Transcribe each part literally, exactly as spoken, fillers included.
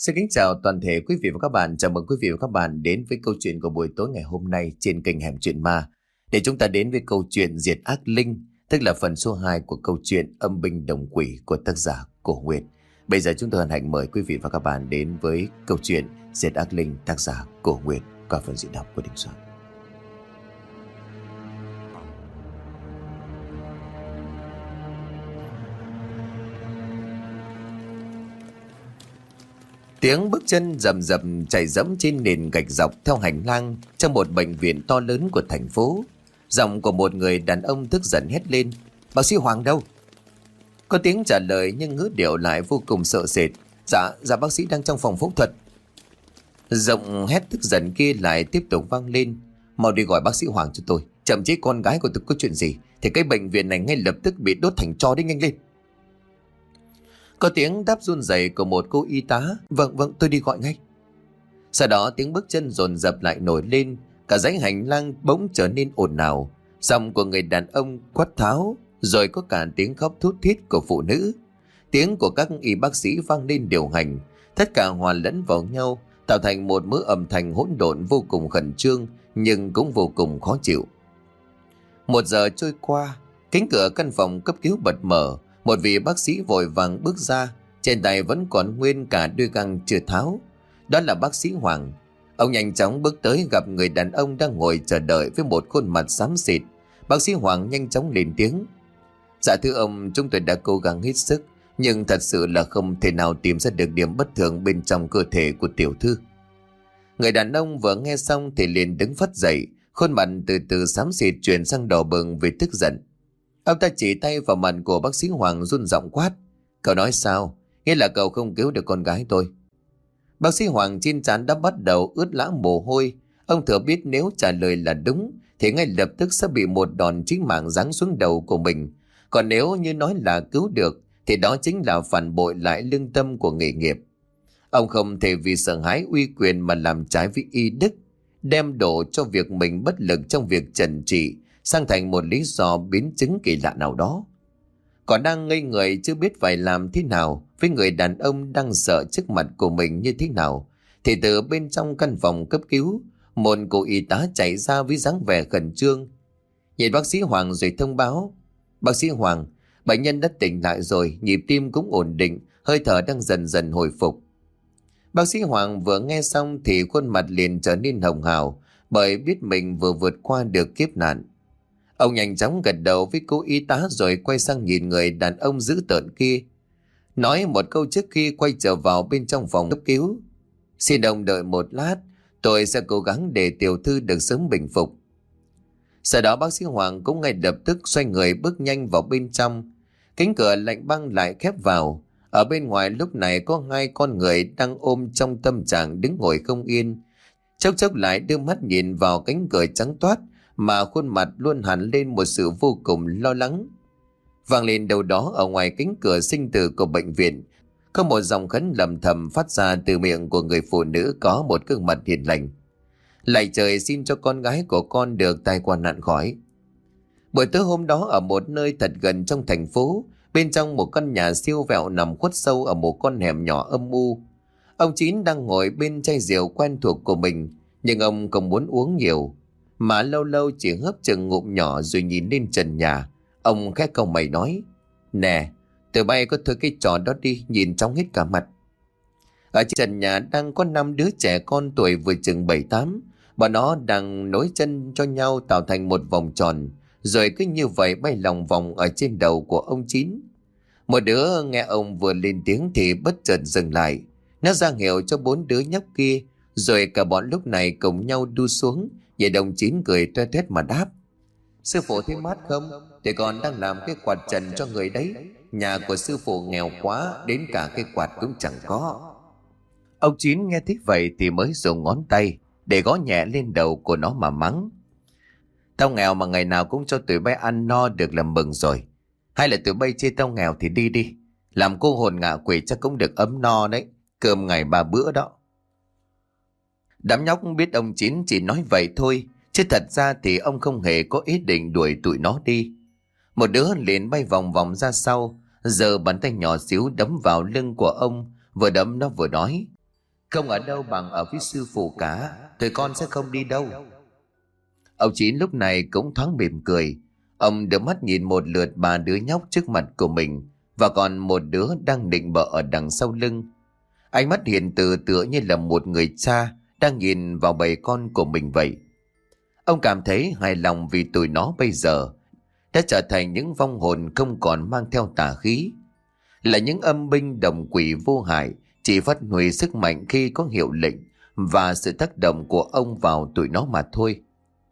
Xin kính chào toàn thể quý vị và các bạn. Chào mừng quý vị và các bạn đến với câu chuyện của buổi tối ngày hôm nay trên kênh Hẻm Chuyện Ma. Để chúng ta đến với câu chuyện Diệt Ác Linh, tức là phần số hai của câu chuyện Âm Binh Đồng Quỷ của tác giả Cổ Nguyệt. Bây giờ chúng tôi hân hạnh mời quý vị và các bạn đến với câu chuyện Diệt Ác Linh tác giả Cổ Nguyệt qua phần diễn đọc của Đình Soạn. Tiếng bước chân rầm rầm chạy dẫm trên nền gạch dọc theo hành lang trong một bệnh viện to lớn của thành phố. Giọng của một người đàn ông tức giận hét lên: "Bác sĩ Hoàng đâu?" Có tiếng trả lời nhưng ngữ điệu lại vô cùng sợ sệt: "Dạ, dạ bác sĩ đang trong phòng phẫu thuật." Giọng hét tức giận kia lại tiếp tục vang lên: "Mau đi gọi bác sĩ Hoàng cho tôi, chậm chế con gái của tôi có chuyện gì thì cái bệnh viện này ngay lập tức bị đốt thành tro, đi nhanh lên." Có tiếng đáp run rẩy của một cô y tá: "Vâng vâng, tôi đi gọi ngay." Sau đó tiếng bước chân dồn dập lại nổi lên, cả dãy hành lang bỗng trở nên ồn ào. Giọng của người đàn ông quát tháo, rồi có cả tiếng khóc thút thít của phụ nữ. Tiếng của các y bác sĩ vang lên điều hành, tất cả hòa lẫn vào nhau, tạo thành một mớ âm thanh hỗn độn vô cùng khẩn trương nhưng cũng vô cùng khó chịu. Một giờ trôi qua, cánh cửa căn phòng cấp cứu bật mở. Một vị bác sĩ vội vàng bước ra, trên tay vẫn còn nguyên cả đôi găng chưa tháo. Đó là bác sĩ Hoàng. Ông nhanh chóng bước tới gặp người đàn ông đang ngồi chờ đợi với một khuôn mặt xám xịt. Bác sĩ Hoàng nhanh chóng lên tiếng: "Dạ thưa ông, chúng tôi đã cố gắng hết sức, nhưng thật sự là không thể nào tìm ra được điểm bất thường bên trong cơ thể của tiểu thư." Người đàn ông vừa nghe xong thì liền đứng phắt dậy, khuôn mặt từ từ xám xịt chuyển sang đỏ bừng vì tức giận. Ông ta chỉ tay vào mặt của bác sĩ Hoàng run giọng quát: "Cậu nói sao? Nghĩa là cậu không cứu được con gái tôi?" Bác sĩ Hoàng trên trán đã bắt đầu ướt lã mồ hôi. Ông thừa biết nếu trả lời là đúng thì ngay lập tức sẽ bị một đòn chí mạng giáng xuống đầu của mình. Còn nếu như nói là cứu được thì đó chính là phản bội lại lương tâm của nghề nghiệp. Ông không thể vì sợ hãi uy quyền mà làm trái với y đức, đem đổ cho việc mình bất lực trong việc trần trị sang thành một lý do biến chứng kỳ lạ nào đó. Còn đang ngây người chưa biết phải làm thế nào với người đàn ông đang sợ trước mặt của mình như thế nào, thì từ bên trong căn phòng cấp cứu, một cô y tá chạy ra với dáng vẻ khẩn trương. Nhìn bác sĩ Hoàng rồi thông báo: "Bác sĩ Hoàng, bệnh nhân đã tỉnh lại rồi, nhịp tim cũng ổn định, hơi thở đang dần dần hồi phục." Bác sĩ Hoàng vừa nghe xong thì khuôn mặt liền trở nên hồng hào, bởi biết mình vừa vượt qua được kiếp nạn. Ông nhanh chóng gật đầu với cô y tá rồi quay sang nhìn người đàn ông dữ tợn kia, nói một câu trước khi quay trở vào bên trong phòng cấp cứu: "Xin ông đợi một lát, tôi sẽ cố gắng để tiểu thư được sớm bình phục." Sau đó bác sĩ Hoàng cũng ngay lập tức xoay người bước nhanh vào bên trong. Cánh cửa lạnh băng lại khép vào. Ở bên ngoài lúc này có hai con người đang ôm trong tâm trạng đứng ngồi không yên, chốc chốc lại đưa mắt nhìn vào cánh cửa trắng toát mà khuôn mặt luôn hẳn lên một sự vô cùng lo lắng. Vang lên đâu đó ở ngoài cánh cửa sinh tử của bệnh viện, có một dòng khấn lầm thầm phát ra từ miệng của người phụ nữ có một gương mặt hiền lành: "Lạy trời, xin cho con gái của con được tai qua nạn khỏi." Buổi tối hôm đó, ở một nơi thật gần trong thành phố, bên trong một căn nhà siêu vẹo nằm khuất sâu ở một con hẻm nhỏ âm u, ông Chín đang ngồi bên chai rượu quen thuộc của mình, nhưng ông không muốn uống nhiều, mà lâu lâu chỉ hớp chừng ngụm nhỏ rồi nhìn lên trần nhà. Ông khẽ cau mày nói: "Nè, tụi bay có thôi cái trò đó đi, nhìn trong hết cả mặt." Ở trên trần nhà đang có năm đứa trẻ con tuổi vừa chừng bảy tám. Bọn nó đang nối chân cho nhau tạo thành một vòng tròn, rồi cứ như vậy bay lòng vòng ở trên đầu của ông Chín. Một đứa nghe ông vừa lên tiếng thì bất chợt dừng lại. Nó ra hiệu cho bốn đứa nhóc kia, rồi cả bọn lúc này cùng nhau đu xuống. Vậy đồng Chín cười toe toét mà đáp: "Sư phụ thấy mát không? Thì còn đang làm cái quạt trần cho người đấy. Nhà của sư phụ nghèo quá, đến cả cái quạt cũng chẳng có." Ông Chín nghe thích vậy thì mới dùng ngón tay để gõ nhẹ lên đầu của nó mà mắng: "Tao nghèo mà ngày nào cũng cho tụi bay ăn no được là mừng rồi. Hay là tụi bay chê tao nghèo thì đi đi, làm cô hồn ngạ quỷ chắc cũng được ấm no đấy, cơm ngày ba bữa đó." Đám nhóc biết ông Chín chỉ nói vậy thôi, chứ thật ra thì ông không hề có ý định đuổi tụi nó đi. Một đứa liền bay vòng vòng ra sau, giơ bàn tay nhỏ xíu đấm vào lưng của ông, vừa đấm nó vừa nói: Không ở đâu bằng ở với sư phụ cả. Tụi con sẽ không đi đâu. Ông Chín lúc này cũng thoáng mỉm cười. Ông đưa mắt nhìn một lượt ba đứa nhóc trước mặt của mình, và còn một đứa đang định bợ ở đằng sau lưng. Ánh mắt hiền từ tựa như là một người cha đang nhìn vào bầy con của mình vậy. Ông cảm thấy hài lòng vì tụi nó bây giờ đã trở thành những vong hồn không còn mang theo tà khí, là những âm binh đồng quỷ vô hại, chỉ phát huy sức mạnh khi có hiệu lệnh và sự tác động của ông vào tụi nó mà thôi.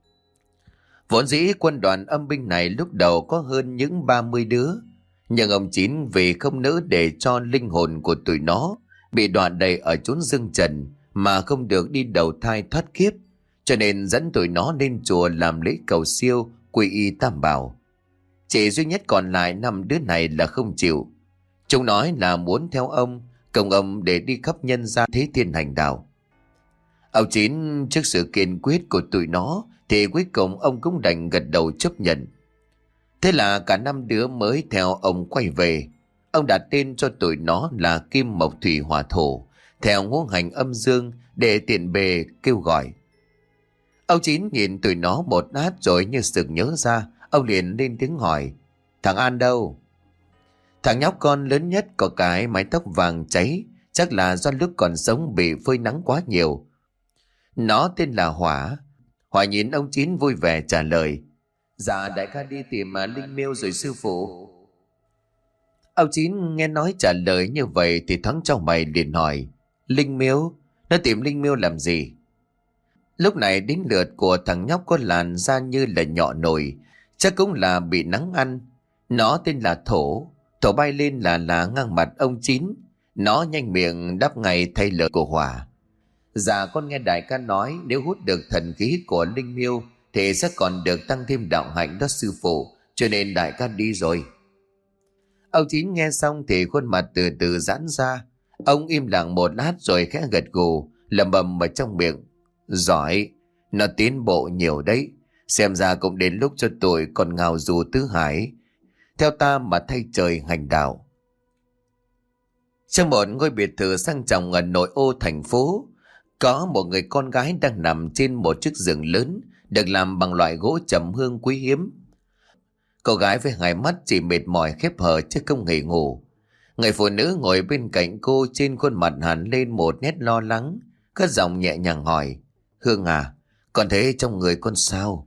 Vốn dĩ quân đoàn âm binh này lúc đầu có hơn những ba mươi đứa, nhưng ông Chín vì không nỡ để cho linh hồn của tụi nó bị đọa đầy ở chốn dương trần mà không được đi đầu thai thoát kiếp, cho nên dẫn tụi nó lên chùa làm lễ cầu siêu quy y tam bảo. Chỉ duy nhất còn lại năm đứa này là không chịu. Chúng nói là muốn theo ông, cùng ông để đi khắp nhân gian thế thiên hành đạo. Ông Chín trước sự kiên quyết của tụi nó thì cuối cùng ông cũng đành gật đầu chấp nhận. Thế là cả năm đứa mới theo ông quay về. Ông đặt tên cho tụi nó là Kim Mộc Thủy Hỏa Thổ, theo ngũ hành âm dương để tiện bề kêu gọi. Ông Chín nhìn tụi nó một lát rồi như sực nhớ ra, ông liền lên tiếng hỏi: "Thằng An đâu?" Thằng nhóc con lớn nhất có cái mái tóc vàng cháy, chắc là do lúc còn sống bị phơi nắng quá nhiều. Nó tên là Hỏa. Hỏa nhìn ông Chín vui vẻ trả lời: "Dạ đại ca đi tìm mà Linh Miêu rồi sư phụ." Ông Chín nghe nói trả lời như vậy thì thoáng trong mày liền hỏi: "Linh Miêu? Nó tìm Linh Miêu làm gì?" Lúc này đến lượt của thằng nhóc có làn da như là nhọ nồi, chắc cũng là bị nắng ăn. Nó tên là Thổ. Thổ bay lên là là ngang mặt ông Chín. Nó nhanh miệng đáp ngay thay lời của Hỏa: "Dạ con nghe đại ca nói nếu hút được thần khí của Linh Miêu thì sẽ còn được tăng thêm đạo hạnh đó sư phụ, cho nên đại ca đi rồi." Ông Chín nghe xong thì khuôn mặt từ từ giãn ra. Ông im lặng một lát rồi khẽ gật gù, lẩm bẩm ở trong miệng: "Giỏi, nó tiến bộ nhiều đấy. Xem ra cũng đến lúc cho tụi còn ngào dù tứ hải theo ta mà thay trời hành đạo." Trong một ngôi biệt thự sang trọng ở nội ô thành phố, có một người con gái đang nằm trên một chiếc giường lớn được làm bằng loại gỗ trầm hương quý hiếm. Cô gái với hai mắt chỉ mệt mỏi khép hờ chứ không hề ngủ. Người phụ nữ ngồi bên cạnh cô, trên khuôn mặt hằn lên một nét lo lắng, cất giọng nhẹ nhàng hỏi: "Hương à, con thấy trong người con sao?"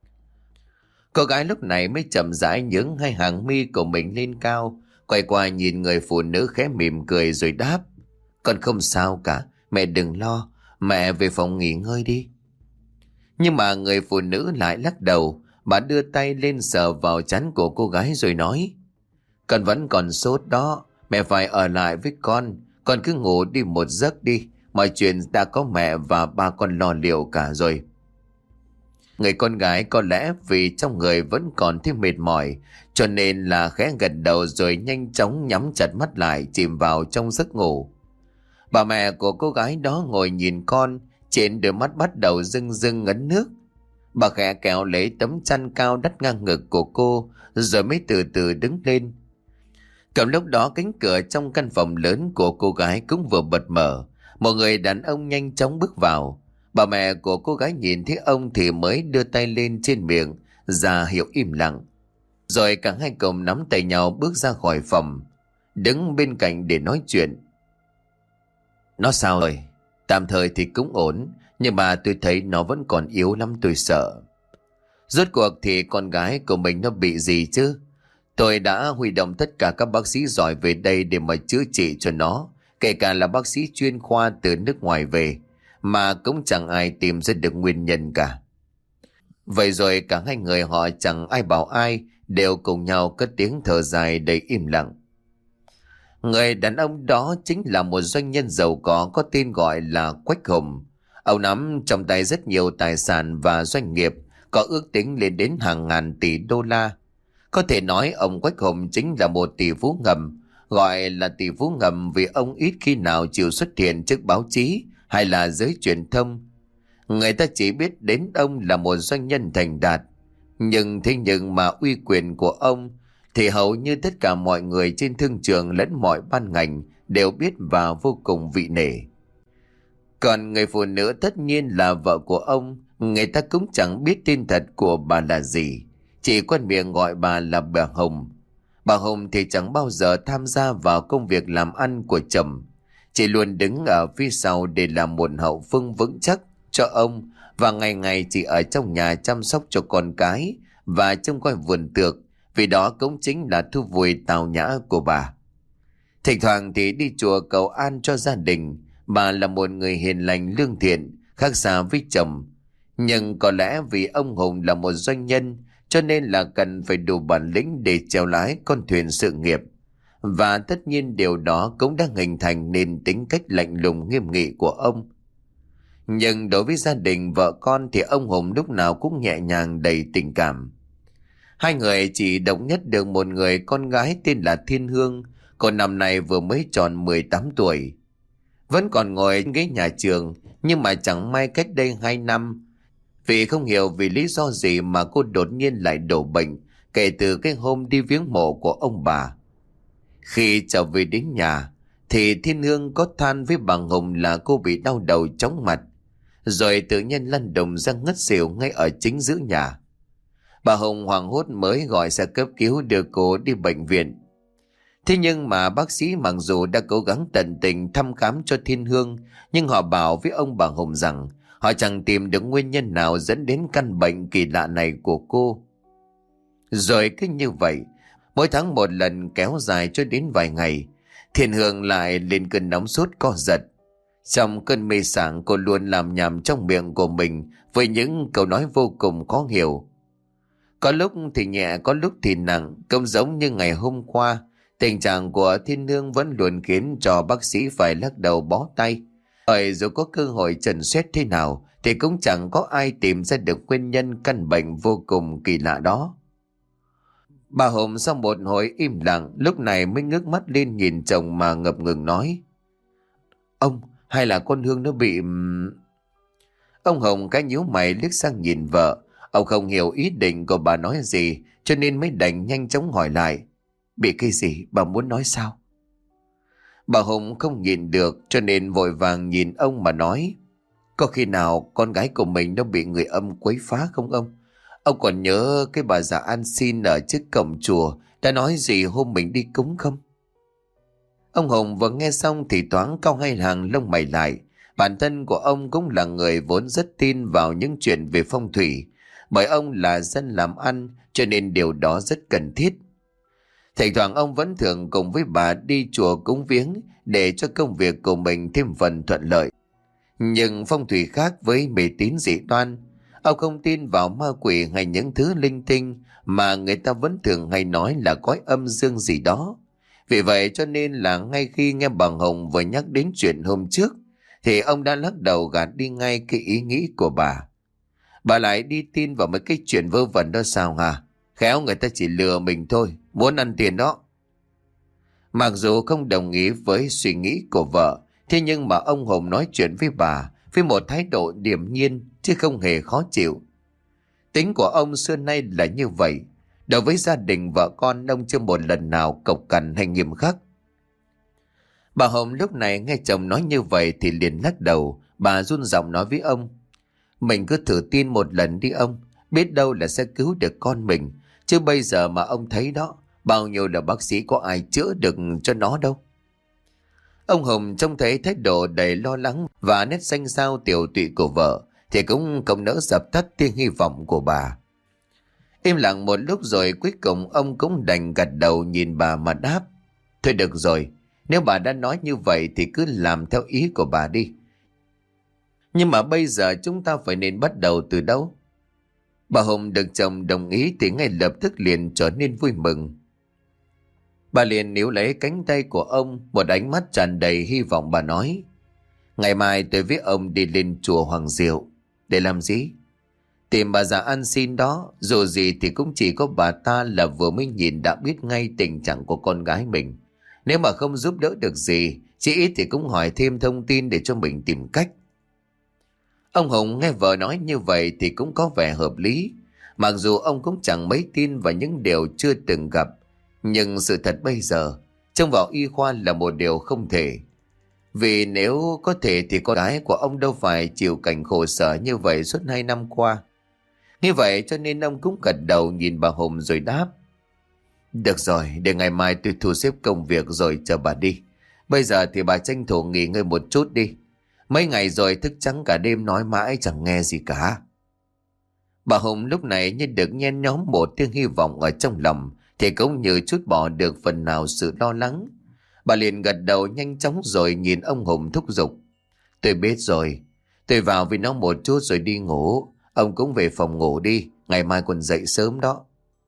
Cô gái lúc này mới chậm rãi nhướng hai hàng mi của mình lên cao, quay qua nhìn người phụ nữ khẽ mỉm cười rồi đáp: "Con không sao cả, mẹ đừng lo, mẹ về phòng nghỉ ngơi đi." Nhưng mà người phụ nữ lại lắc đầu. Bà đưa tay lên sờ vào trán của cô gái rồi nói: "Con vẫn còn sốt đó, mẹ phải ở lại với con. Con cứ ngủ đi một giấc đi, mọi chuyện đã có mẹ và ba con lo liệu cả rồi." Người con gái có lẽ vì trong người vẫn còn thêm mệt mỏi, cho nên là khẽ gật đầu rồi nhanh chóng nhắm chặt mắt lại, chìm vào trong giấc ngủ. Bà mẹ của cô gái đó ngồi nhìn con, trên đôi mắt bắt đầu rưng rưng ngấn nước. Bà khẽ kéo lấy tấm chăn cao đắt ngang ngực của cô rồi mới từ từ đứng lên. Cầm lúc đó cánh cửa trong căn phòng lớn của cô gái cũng vừa bật mở. Một người đàn ông nhanh chóng bước vào. Bà mẹ của cô gái nhìn thấy ông thì mới đưa tay lên trên miệng ra hiệu im lặng. Rồi cả hai cùng nắm tay nhau bước ra khỏi phòng, đứng bên cạnh để nói chuyện. "Nó sao rồi?" "Tạm thời thì cũng ổn, nhưng mà tôi thấy nó vẫn còn yếu lắm, tôi sợ." "Rốt cuộc thì con gái của mình nó bị gì chứ?" "Tôi đã huy động tất cả các bác sĩ giỏi về đây để mà chữa trị cho nó, kể cả là bác sĩ chuyên khoa từ nước ngoài về, mà cũng chẳng ai tìm ra được nguyên nhân cả." Vậy rồi cả hai người họ chẳng ai bảo ai, đều cùng nhau cất tiếng thở dài đầy im lặng. Người đàn ông đó chính là một doanh nhân giàu có có tên gọi là Quách Hùng. Ông nắm trong tay rất nhiều tài sản và doanh nghiệp có ước tính lên đến hàng ngàn tỷ đô la. Có thể nói ông Quách Hùng chính là một tỷ phú ngầm, gọi là tỷ phú ngầm vì ông ít khi nào chịu xuất hiện trước báo chí hay là giới truyền thông. Người ta chỉ biết đến ông là một doanh nhân thành đạt, nhưng thế nhưng mà uy quyền của ông thì hầu như tất cả mọi người trên thương trường lẫn mọi ban ngành đều biết và vô cùng vị nể. Còn người phụ nữ tất nhiên là vợ của ông, người ta cũng chẳng biết tên thật của bà là gì, chỉ quen miệng gọi bà là bà Hồng. Bà Hồng thì chẳng bao giờ tham gia vào công việc làm ăn của chồng, chỉ luôn đứng ở phía sau để làm một hậu phương vững chắc cho ông, và ngày ngày chỉ ở trong nhà chăm sóc cho con cái và trông coi vườn tược, vì đó cũng chính là thú vui tào nhã của bà. Thỉnh thoảng thì đi chùa cầu an cho gia đình. Bà là một người hiền lành lương thiện, khác xa với chồng. Nhưng có lẽ vì ông Hùng là một doanh nhân, cho nên là cần phải đủ bản lĩnh để chèo lái con thuyền sự nghiệp. Và tất nhiên điều đó cũng đã hình thành nên tính cách lạnh lùng nghiêm nghị của ông. Nhưng đối với gia đình vợ con thì ông Hùng lúc nào cũng nhẹ nhàng đầy tình cảm. Hai người chỉ độc nhất được một người con gái tên là Thiên Hương, cô năm nay vừa mới tròn mười tám tuổi. Vẫn còn ngồi ghế nhà trường, nhưng mà chẳng may cách đây hai năm, vì không hiểu vì lý do gì mà cô đột nhiên lại đổ bệnh kể từ cái hôm đi viếng mộ của ông bà. Khi trở về đến nhà thì Thiên Hương có than với bà Hồng là cô bị đau đầu chóng mặt, rồi tự nhiên lăn đùng ra ngất xỉu ngay ở chính giữa nhà. Bà Hồng hoảng hốt mới gọi xe cấp cứu đưa cô đi bệnh viện. Thế nhưng mà bác sĩ mặc dù đã cố gắng tận tình thăm khám cho Thiên Hương, nhưng họ bảo với ông bà Hồng rằng họ chẳng tìm được nguyên nhân nào dẫn đến căn bệnh kỳ lạ này của cô. Rồi cứ như vậy, mỗi tháng một lần kéo dài cho đến vài ngày, Thiên Hương lại lên cơn nóng sốt co giật. Trong cơn mê sảng, cô luôn làm nhảm trong miệng của mình với những câu nói vô cùng khó hiểu. Có lúc thì nhẹ, có lúc thì nặng, cũng giống như ngày hôm qua. Tình trạng của Thiên Hương vẫn luôn khiến cho bác sĩ phải lắc đầu bó tay. Bởi dù có cơ hội chẩn xét thế nào thì cũng chẳng có ai tìm ra được nguyên nhân căn bệnh vô cùng kỳ lạ đó. Bà Hồng sau một hồi im lặng lúc này mới ngước mắt lên nhìn chồng mà ngập ngừng nói: Ông, hay là con Hương nó bị... Ông Hồng cái nhíu mày liếc sang nhìn vợ. Ông không hiểu ý định của bà nói gì, cho nên mới đành nhanh chóng hỏi lại: Bị cái gì, bà muốn nói sao? Bà Hồng không nhìn được, cho nên vội vàng nhìn ông mà nói: Có khi nào con gái của mình nó bị người âm quấy phá không ông? Ông còn nhớ cái bà già ăn xin ở trước cổng chùa đã nói gì hôm mình đi cúng không? Ông Hồng vừa nghe xong thì thoáng cau hai hàng lông mày lại. Bản thân của ông cũng là người vốn rất tin vào những chuyện về phong thủy, bởi ông là dân làm ăn, cho nên điều đó rất cần thiết. Thỉnh thoảng ông vẫn thường cùng với bà đi chùa cúng viếng để cho công việc của mình thêm phần thuận lợi. Nhưng phong thủy khác với mê tín dị đoan. Ông không tin vào ma quỷ hay những thứ linh tinh mà người ta vẫn thường hay nói là cõi âm dương gì đó. Vì vậy cho nên là ngay khi nghe bà Hồng vừa nhắc đến chuyện hôm trước thì ông đã lắc đầu gạt đi ngay cái ý nghĩ của bà. Bà lại đi tin vào mấy cái chuyện vớ vẩn đó sao hả? Khéo người ta chỉ lừa mình thôi, muốn ăn tiền đó. Mặc dù không đồng ý với suy nghĩ của vợ, thế nhưng mà ông Hồng nói chuyện với bà với một thái độ điềm nhiên chứ không hề khó chịu. Tính của ông xưa nay là như vậy. Đối với gia đình vợ con, ông chưa một lần nào cộc cằn hay nghiêm khắc. Bà Hồng lúc này nghe chồng nói như vậy thì liền lắc đầu. Bà run giọng nói với ông: Mình cứ thử tin một lần đi ông, biết đâu là sẽ cứu được con mình. Chứ bây giờ mà ông thấy đó, bao nhiêu là bác sĩ có ai chữa được cho nó đâu. Ông Hồng trông thấy thái độ đầy lo lắng và nét xanh xao tiều tụy của vợ thì cũng không nỡ dập tắt tia hy vọng của bà. Im lặng một lúc rồi cuối cùng ông cũng đành gật đầu nhìn bà mà đáp: Thôi được rồi, nếu bà đã nói như vậy thì cứ làm theo ý của bà đi. Nhưng mà bây giờ chúng ta phải nên bắt đầu từ đâu? Bà Hồng được chồng đồng ý thì ngay lập tức liền trở nên vui mừng. Bà liền níu lấy cánh tay của ông, một ánh mắt tràn đầy hy vọng. Bà nói: Ngày mai tôi với ông đi lên chùa Hoàng Diệu. Để làm gì? Tìm bà già ăn xin đó. Dù gì thì cũng chỉ có bà ta là vừa mới nhìn đã biết ngay tình trạng của con gái mình. Nếu mà không giúp đỡ được gì, chỉ ít thì cũng hỏi thêm thông tin để cho mình tìm cách. Ông Hùng nghe vợ nói như vậy thì cũng có vẻ hợp lý. Mặc dù ông cũng chẳng mấy tin vào những điều chưa từng gặp, nhưng sự thật bây giờ trông vào y khoa là một điều không thể. Vì nếu có thể thì con gái của ông đâu phải chịu cảnh khổ sở như vậy suốt hai năm qua. Như vậy cho nên ông cũng gật đầu nhìn bà Hùng rồi đáp. Được rồi, để ngày mai tôi thu xếp công việc rồi chờ bà đi. Bây giờ thì bà tranh thủ nghỉ ngơi một chút đi. Mấy ngày rồi thức trắng cả đêm nói mãi chẳng nghe gì cả. Bà Hùng lúc này như được nhen nhóm một tiếng hy vọng ở trong lòng, thì cũng như chút bỏ được phần nào sự lo lắng. Bà liền gật đầu nhanh chóng rồi nhìn ông Hùng thúc giục. Tôi biết rồi, tôi vào với nó một chút rồi đi ngủ. Ông cũng về phòng ngủ đi, ngày mai còn dậy sớm đó.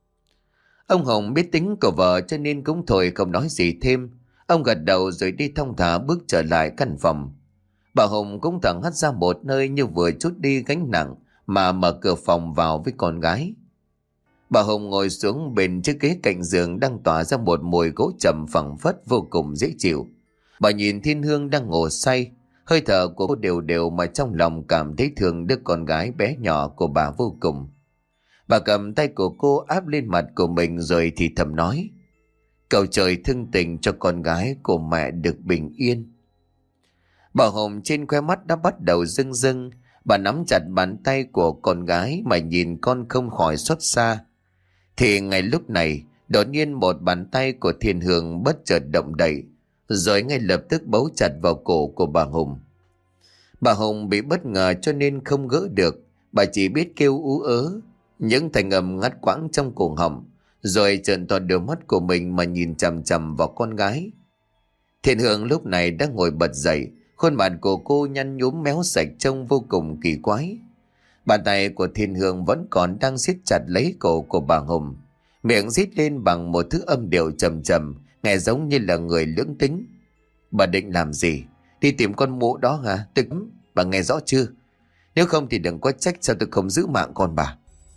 Ông Hùng biết tính của vợ cho nên cũng thôi không nói gì thêm. Ông gật đầu rồi đi thong thả bước trở lại căn phòng. Bà Hùng cũng thẳng hắt ra một nơi như vừa chút đi gánh nặng mà mở cửa phòng vào với con gái. Bà Hùng ngồi xuống bên chiếc ghế cạnh giường đang tỏa ra một mùi gỗ trầm phẳng phất vô cùng dễ chịu. Bà nhìn Thiên Hương đang ngủ say, hơi thở của cô đều đều mà trong lòng cảm thấy thương đứa con gái bé nhỏ của bà vô cùng. Bà cầm tay của cô áp lên mặt của mình rồi thì thầm nói. Cầu trời thương tình cho con gái của mẹ được bình yên. Bà Hùng trên khóe mắt đã bắt đầu rưng rưng. Bà nắm chặt bàn tay của con gái mà nhìn con không khỏi xót xa. Thì ngay lúc này, đột nhiên một bàn tay của Thiên Hương bất chợt động đậy, rồi ngay lập tức bấu chặt vào cổ của bà Hùng. Bà Hùng bị bất ngờ cho nên không gỡ được, bà chỉ biết kêu ú ớ, những thành âm ngắt quãng trong cổ họng, rồi trợn to đôi mắt của mình mà nhìn chằm chằm vào con gái. Thiên Hương lúc này đã ngồi bật dậy, khuôn mặt của cô nhăn nhúm méo sạch trông vô cùng kỳ quái. Bàn tay của Thiên Hương vẫn còn đang siết chặt lấy cổ của bà Hùng, miệng rít lên bằng một thứ âm điệu trầm trầm, nghe giống như là người lưỡng tính. Bà định làm gì? Đi tìm con mụ đó hả? Tôi cấm, bà nghe rõ chưa? Nếu không thì đừng có trách sao tôi không giữ mạng con bà.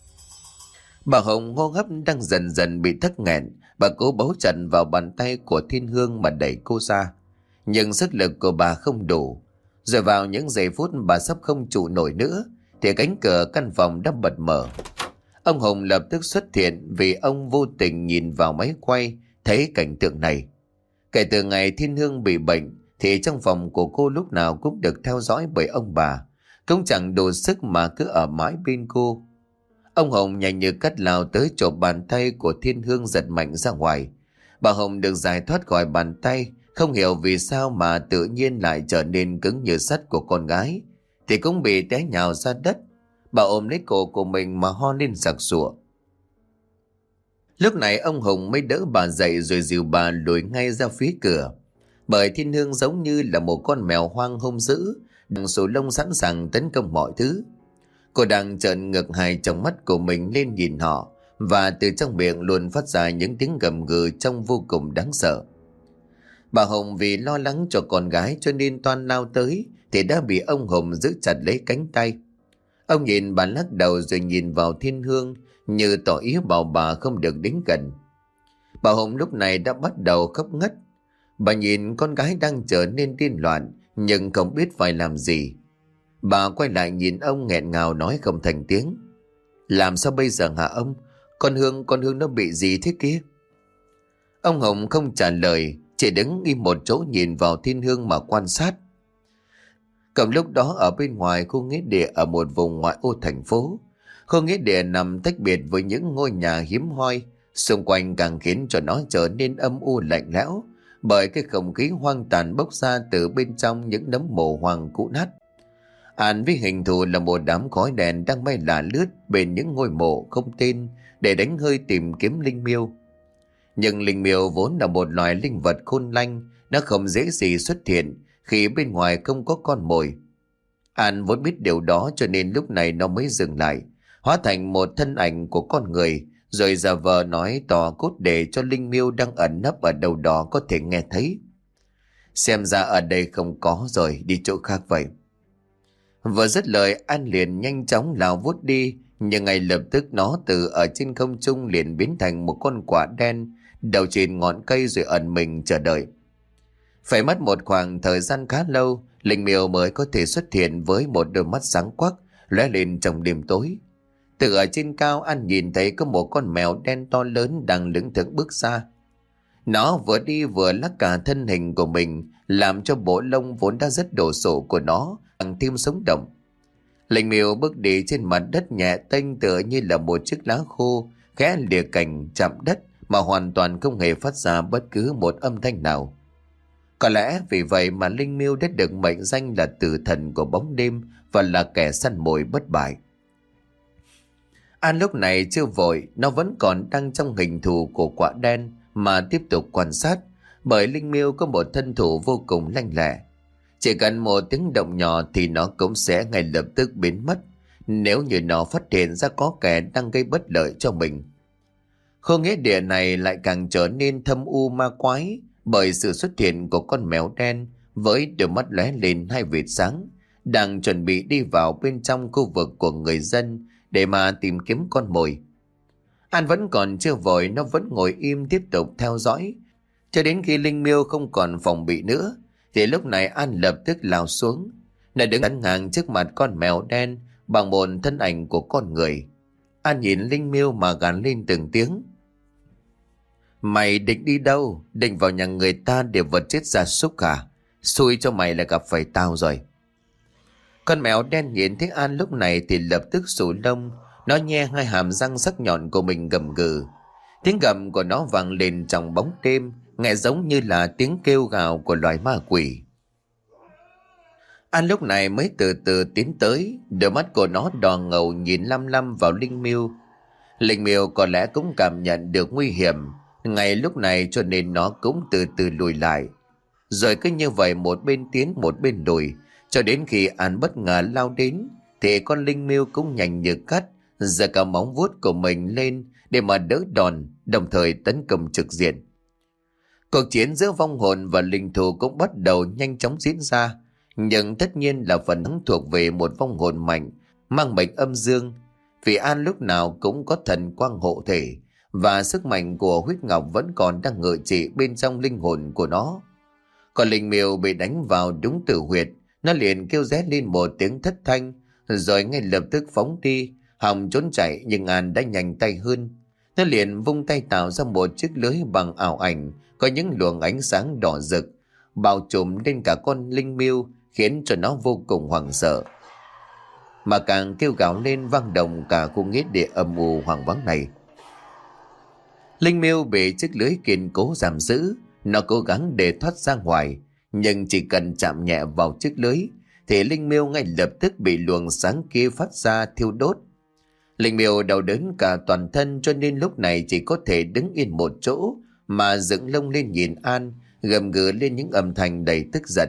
Bà Hồng hô hấp đang dần dần bị thất nghẹn, bà cố bấu chặt vào bàn tay của Thiên Hương mà đẩy cô ra. Nhưng sức lực của bà không đủ. Rồi vào những giây phút bà sắp không trụ nổi nữa, thì cánh cửa căn phòng đã bật mở. Ông Hùng lập tức xuất hiện vì ông vô tình nhìn vào máy quay, thấy cảnh tượng này. Kể từ ngày Thiên Hương bị bệnh, thì trong phòng của cô lúc nào cũng được theo dõi bởi ông bà. Cũng chẳng đủ sức mà cứ ở mãi bên cô. Ông Hùng nhanh như cắt lao tới chộp bàn tay của Thiên Hương giật mạnh ra ngoài. Bà Hồng được giải thoát khỏi bàn tay, không hiểu vì sao mà tự nhiên lại trở nên cứng như sắt của con gái, thì cũng bị té nhào ra đất. Bà ôm lấy cổ của mình mà ho lên sặc sụa. Lúc này ông Hùng mới đỡ bà dậy rồi dìu bà lùi ngay ra phía cửa. Bởi Thiên Hương giống như là một con mèo hoang hung dữ, đang sổ lông sẵn sàng tấn công mọi thứ. Cô đang trợn ngược hai trong mắt của mình lên nhìn họ, và từ trong miệng luôn phát ra những tiếng gầm gừ trông vô cùng đáng sợ. Bà Hồng vì lo lắng cho con gái cho nên toan lao tới, thì đã bị ông Hùng giữ chặt lấy cánh tay. Ông nhìn bà lắc đầu rồi nhìn vào Thiên Hương, như tỏ ý bảo bà không được đến gần. Bà Hồng lúc này đã bắt đầu khóc ngất. Bà nhìn con gái đang trở nên điên loạn, nhưng không biết phải làm gì. Bà quay lại nhìn ông nghẹn ngào nói không thành tiếng. Làm sao bây giờ hả ông? Con Hương, con Hương nó bị gì thế kia? Ông Hồng không trả lời, chỉ đứng im một chỗ nhìn vào Thiên Hương mà quan sát. Cầm lúc đó ở bên ngoài khu nghĩa địa ở một vùng ngoại ô thành phố. Khu nghĩa địa nằm tách biệt với những ngôi nhà hiếm hoi, xung quanh càng khiến cho nó trở nên âm u lạnh lẽo, bởi cái không khí hoang tàn bốc ra từ bên trong những nấm mồ hoang cũ nát. An với hình thù là một đám khói đèn đang bay lả lướt bên những ngôi mộ không tên để đánh hơi tìm kiếm linh miêu. Nhưng linh miêu vốn là một loài linh vật khôn lanh, nó không dễ gì xuất hiện khi bên ngoài không có con mồi. An vốn biết điều đó cho nên lúc này nó mới dừng lại, hóa thành một thân ảnh của con người, rồi giả vờ nói to cốt để cho linh miêu đang ẩn nấp ở đâu đó có thể nghe thấy. Xem ra ở đây không có rồi, đi chỗ khác vậy. Vừa dứt lời, An liền nhanh chóng lao vút đi, nhưng ngay lập tức nó từ ở trên không trung liền biến thành một con quả đen, đầu trên ngọn cây rồi ẩn mình chờ đợi. Phải mất một khoảng thời gian khá lâu, linh miêu mới có thể xuất hiện với một đôi mắt sáng quắc lóe lên trong đêm tối. Từ ở trên cao, An nhìn thấy có một con mèo đen to lớn đang lững thững bước ra. Nó vừa đi vừa lắc cả thân hình của mình, làm cho bộ lông vốn đã rất đổ sộ của nó càng thêm sống động. Linh Miêu bước đi trên mặt đất nhẹ tênh tựa như là một chiếc lá khô khẽ lìa cành chạm đất mà hoàn toàn không hề phát ra bất cứ một âm thanh nào. Có lẽ vì vậy mà Linh Miêu đã được mệnh danh là tử thần của bóng đêm và là kẻ săn mồi bất bại. An lúc này chưa vội, nó vẫn còn đang trong hình thù của quả đen mà tiếp tục quan sát, bởi Linh Miêu có một thân thủ vô cùng lanh lẹ. Chỉ cần một tiếng động nhỏ thì nó cũng sẽ ngay lập tức biến mất nếu như nó phát hiện ra có kẻ đang gây bất lợi cho mình. Khu nghĩa địa này lại càng trở nên thâm u ma quái bởi sự xuất hiện của con mèo đen với đôi mắt lóe lên hai vệt sáng, đang chuẩn bị đi vào bên trong khu vực của người dân để mà tìm kiếm con mồi. An vẫn còn chưa vội, nó vẫn ngồi im tiếp tục theo dõi cho đến khi Linh Miêu không còn phòng bị nữa. Thì lúc này An lập tức lao xuống. Nó đứng chắn ngang trước mặt con mèo đen bằng một thân ảnh của con người. An nhìn Linh Miêu mà gàn lên từng tiếng: "Mày định đi đâu? Định vào nhà người ta để vật chết gia súc à? Xui cho mày là gặp phải tao rồi." Con mèo đen nhìn thấy An lúc này thì lập tức sù lông. Nó nhe hai hàm răng sắc nhọn của mình gầm gừ. Tiếng gầm của nó vang lên trong bóng đêm, nghe giống như là tiếng kêu gào của loài ma quỷ. An lúc này mới từ từ tiến tới, đôi mắt của nó đỏ ngầu nhìn lăm lăm vào Linh Miêu. Linh Miêu có lẽ cũng cảm nhận được nguy hiểm ngay lúc này, cho nên nó cũng từ từ lùi lại. Rồi cứ như vậy một bên tiến một bên lùi, cho đến khi An bất ngờ lao đến thì con Linh Miêu cũng nhanh như cắt giơ cả móng vuốt của mình lên để mà đỡ đòn, đồng thời tấn công trực diện. Cuộc chiến giữa vong hồn và linh thú cũng bắt đầu nhanh chóng diễn ra, nhưng tất nhiên là phần thắng thuộc về một vong hồn mạnh, mang mệnh âm dương. Vì An lúc nào cũng có thần quang hộ thể, và sức mạnh của huyết ngọc vẫn còn đang ngự trị bên trong linh hồn của nó. Còn Linh Miêu bị đánh vào đúng tử huyệt, nó liền kêu ré lên một tiếng thất thanh, rồi ngay lập tức phóng đi, hòng trốn chạy, nhưng An đã nhanh tay hơn. Nó liền vung tay tạo ra một chiếc lưới bằng ảo ảnh, có những luồng ánh sáng đỏ rực bao trùm lên cả con Linh Miêu, khiến cho nó vô cùng hoảng sợ, mà càng kêu gào lên vang động cả khu nghĩa địa âm u hoang vắng này. Linh Miêu bị chiếc lưới kiên cố giam giữ, nó cố gắng để thoát ra ngoài, nhưng chỉ cần chạm nhẹ vào chiếc lưới thì Linh Miêu ngay lập tức bị luồng sáng kia phát ra thiêu đốt. Linh Miêu đau đớn cả toàn thân, cho nên lúc này chỉ có thể đứng yên một chỗ mà dựng lông lên nhìn An, gầm gừ lên những âm thanh đầy tức giận.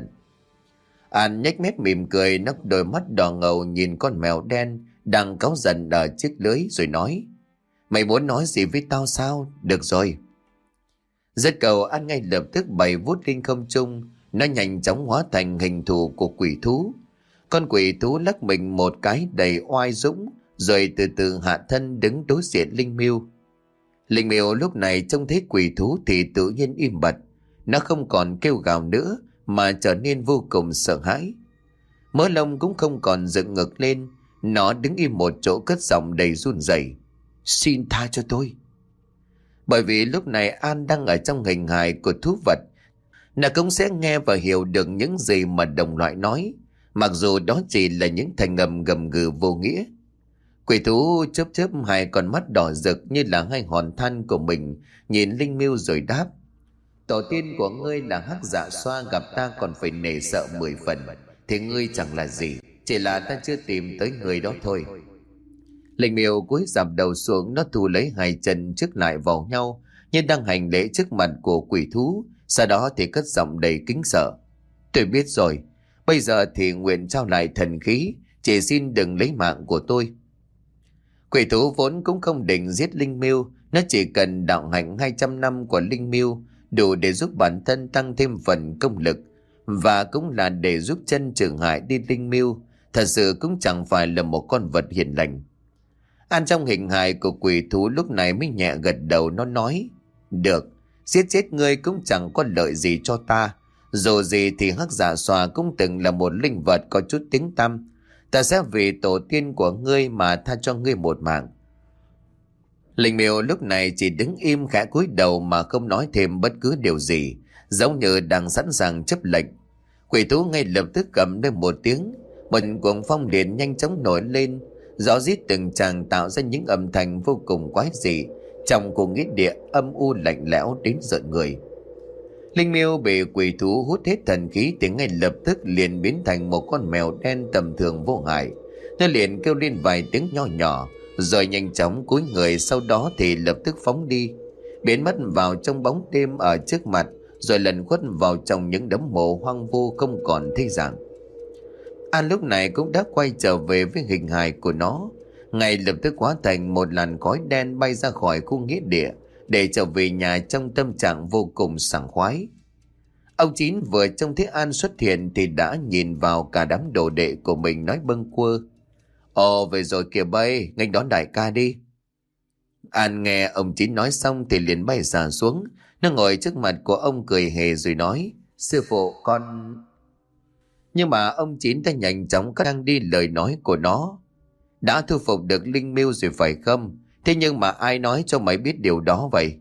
An nhếch mép mỉm cười, nó đôi mắt đỏ ngầu nhìn con mèo đen đang cáu giận ở chiếc lưới rồi nói: "Mày muốn nói gì với tao sao? Được rồi." Dứt câu, An ngay lập tức bày vút lên không trung, nó nhanh chóng hóa thành hình thù của quỷ thú. Con quỷ thú lắc mình một cái đầy oai dũng, rồi từ từ hạ thân đứng đối diện Linh Miêu. Linh Miêu lúc này trông thấy quỷ thú thì tự nhiên im bặt, nó không còn kêu gào nữa mà trở nên vô cùng sợ hãi. Mớ lông cũng không còn dựng ngược lên, nó đứng im một chỗ cất giọng đầy run rẩy: "Xin tha cho tôi." Bởi vì lúc này An đang ở trong hình hài của thú vật, nó cũng sẽ nghe và hiểu được những gì mà đồng loại nói, mặc dù đó chỉ là những thành ngầm gầm gừ vô nghĩa. Quỷ thú chớp chớp hai con mắt đỏ rực như là hai hòn than của mình, nhìn Linh Miêu rồi đáp: "Tổ tiên của ngươi là Hắc Dạ Xoa, gặp ta còn phải nể sợ mười phần, thì ngươi chẳng là gì, chỉ là ta chưa tìm tới người đó thôi." Linh Miêu cúi rạp đầu xuống, nó thu lấy hai chân trước lại vào nhau như đang hành lễ trước mặt của quỷ thú, sau đó thì cất giọng đầy kính sợ: "Tôi biết rồi, bây giờ thì nguyện trao lại thần khí, chỉ xin đừng lấy mạng của tôi." Quỷ thú vốn cũng không định giết Linh Miêu, nó chỉ cần đạo hạnh hai trăm năm của Linh Miêu đủ để giúp bản thân tăng thêm phần công lực, và cũng là để giúp chân trừ hại đi Linh Miêu, thật sự cũng chẳng phải là một con vật hiền lành. An trong hình hài của quỷ thú lúc này mới nhẹ gật đầu, nó nói: "Được, giết chết ngươi cũng chẳng có lợi gì cho ta. Dù gì thì Hắc Dạ Xoa cũng từng là một linh vật có chút tiếng tăm. Ta sẽ vì tổ tiên của ngươi mà tha cho ngươi một mạng." Linh Miêu lúc này chỉ đứng im khẽ cúi đầu mà không nói thêm bất cứ điều gì, giống như đang sẵn sàng chấp lệnh. Quỷ thú ngay lập tức gầm lên một tiếng, một cuồng phong liền nhanh chóng nổi lên, gió rít từng tràng tạo ra những âm thanh vô cùng quái dị trong cùng nghĩa địa âm u lạnh lẽo đến rợn người. Linh Miêu bị quỷ thú hút hết thần khí thì ngay lập tức liền biến thành một con mèo đen tầm thường vô hại. Nó liền kêu lên vài tiếng nho nhỏ, rồi nhanh chóng cúi người, sau đó thì lập tức phóng đi, biến mất vào trong bóng đêm ở trước mặt, rồi lần khuất vào trong những đống mộ hoang vu không còn thấy dạng. An lúc này cũng đã quay trở về với hình hài của nó, ngay lập tức hóa thành một làn khói đen bay ra khỏi khu nghĩa địa để trở về nhà trong tâm trạng vô cùng sảng khoái. Ông Chín vừa trông thấy An xuất hiện thì đã nhìn vào cả đám đồ đệ của mình nói bâng quơ: Ồ, về rồi kìa bay, nghênh đón đại ca đi. An nghe ông Chín nói xong thì liền bay xà xuống. Nó ngồi trước mặt của ông cười hề rồi nói: Sư phụ con... Nhưng mà ông Chín đã nhanh chóng cắt ngang đi lời nói của nó. Đã thu phục được Linh Miêu rồi phải không? Thế nhưng mà ai nói cho mày biết điều đó vậy?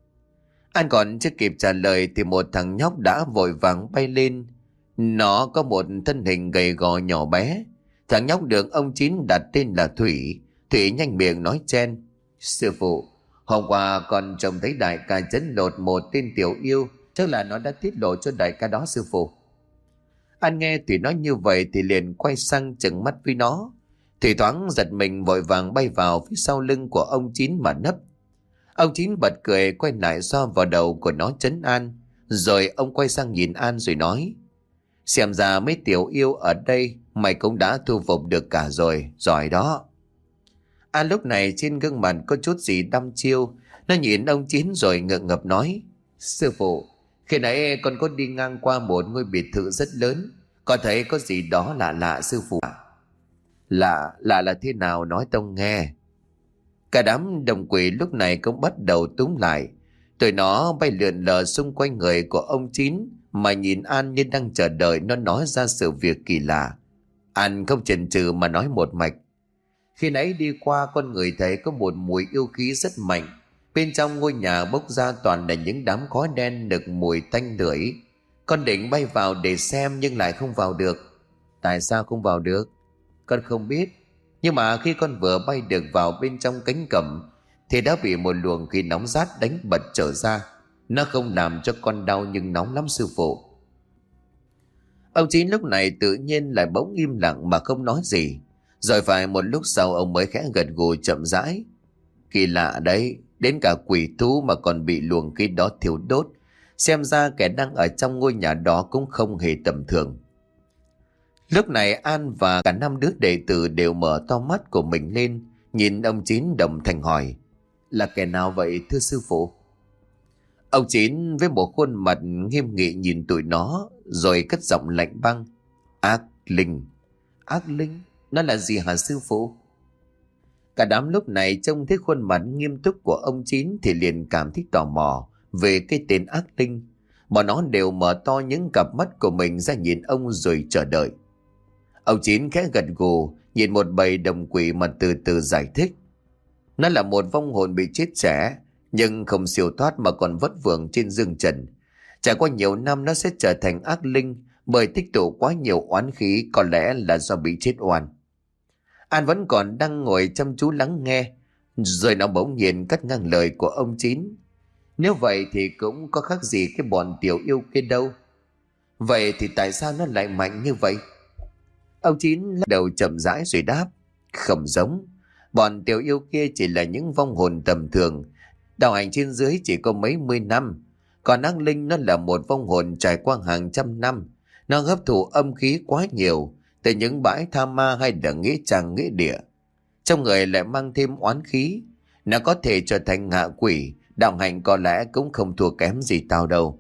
An còn chưa kịp trả lời thì một thằng nhóc đã vội vàng bay lên. Nó có một thân hình gầy gò nhỏ bé. Thằng nhóc được ông Chín đặt tên là Thủy. Thủy nhanh miệng nói chen: Sư phụ, hôm qua con trông thấy đại ca chấn lột một tên tiểu yêu, chắc là nó đã tiết lộ cho đại ca đó sư phụ. An nghe Thủy nói như vậy thì liền quay sang trừng mắt với nó. Thủy thoáng giật mình vội vàng bay vào phía sau lưng của ông Chín mà nấp. Ông Chín bật cười quay lại xoa vào đầu của nó trấn an. Rồi ông quay sang nhìn An rồi nói: Xem ra mấy tiểu yêu ở đây mày cũng đã thu phục được cả rồi, giỏi đó. An lúc này trên gương mặt có chút gì đăm chiêu. Nó nhìn ông Chín rồi ngượng ngập nói: Sư phụ, khi nãy con có đi ngang qua một ngôi biệt thự rất lớn, con thấy có gì đó lạ lạ sư phụ ạ. Lạ, lạ là thế nào nói tông nghe. Cả đám đồng quỷ lúc này cũng bắt đầu túm lại. Tụi nó bay lượn lờ xung quanh người của ông Chín mà nhìn An như đang chờ đợi nó nói ra sự việc kỳ lạ. An không chần chừ mà nói một mạch: Khi nãy đi qua con người thấy có một mùi yêu khí rất mạnh. Bên trong ngôi nhà bốc ra toàn là những đám khói đen nực mùi tanh lưỡi. Con định bay vào để xem nhưng lại không vào được. Tại sao không vào được? Con không biết. Nhưng mà khi con vừa bay được vào bên trong cánh cẩm thì đã bị một luồng khí nóng rát đánh bật trở ra. Nó không làm cho con đau nhưng nóng lắm sư phụ. Ông Chín lúc này tự nhiên lại bỗng im lặng mà không nói gì. Rồi phải một lúc sau ông mới khẽ gật gù chậm rãi: Kỳ lạ đấy, đến cả quỷ thú mà còn bị luồng khí đó thiêu đốt. Xem ra kẻ đang ở trong ngôi nhà đó cũng không hề tầm thường. Lúc này An và cả năm đứa đệ tử đều mở to mắt của mình lên, nhìn ông Chín đồng thanh hỏi: Là kẻ nào vậy thưa sư phụ? Ông Chín với một khuôn mặt nghiêm nghị nhìn tụi nó rồi cất giọng lạnh băng: Ác linh. Ác linh? Nó là gì hả sư phụ? Cả đám lúc này trông thấy khuôn mặt nghiêm túc của ông Chín thì liền cảm thấy tò mò về cái tên ác linh. Mà nó đều mở to những cặp mắt của mình ra nhìn ông rồi chờ đợi. Ông Chín khẽ gật gù nhìn một bầy đồng quỷ mà từ từ giải thích: Nó là một vong hồn bị chết trẻ, nhưng không siêu thoát mà còn vất vưởng trên dương trần. Trải qua nhiều năm nó sẽ trở thành ác linh bởi tích tụ quá nhiều oán khí, có lẽ là do bị chết oan. An vẫn còn đang ngồi chăm chú lắng nghe, rồi nó bỗng nhiên cắt ngang lời của ông Chín: Nếu vậy thì cũng có khác gì cái bọn tiểu yêu kia đâu. Vậy thì tại sao nó lại mạnh như vậy? Ông Chín lắc đầu chậm rãi rồi đáp: Không giống. Bọn tiểu yêu kia chỉ là những vong hồn tầm thường, đạo hành trên dưới chỉ có mấy mươi năm. Còn ác linh nó là một vong hồn trải qua hàng trăm năm. Nó hấp thụ âm khí quá nhiều từ những bãi tha ma hay là nghĩa trang nghĩa địa. Trong người lại mang thêm oán khí. Nó có thể trở thành ngạ quỷ, đạo hành có lẽ cũng không thua kém gì tao đâu.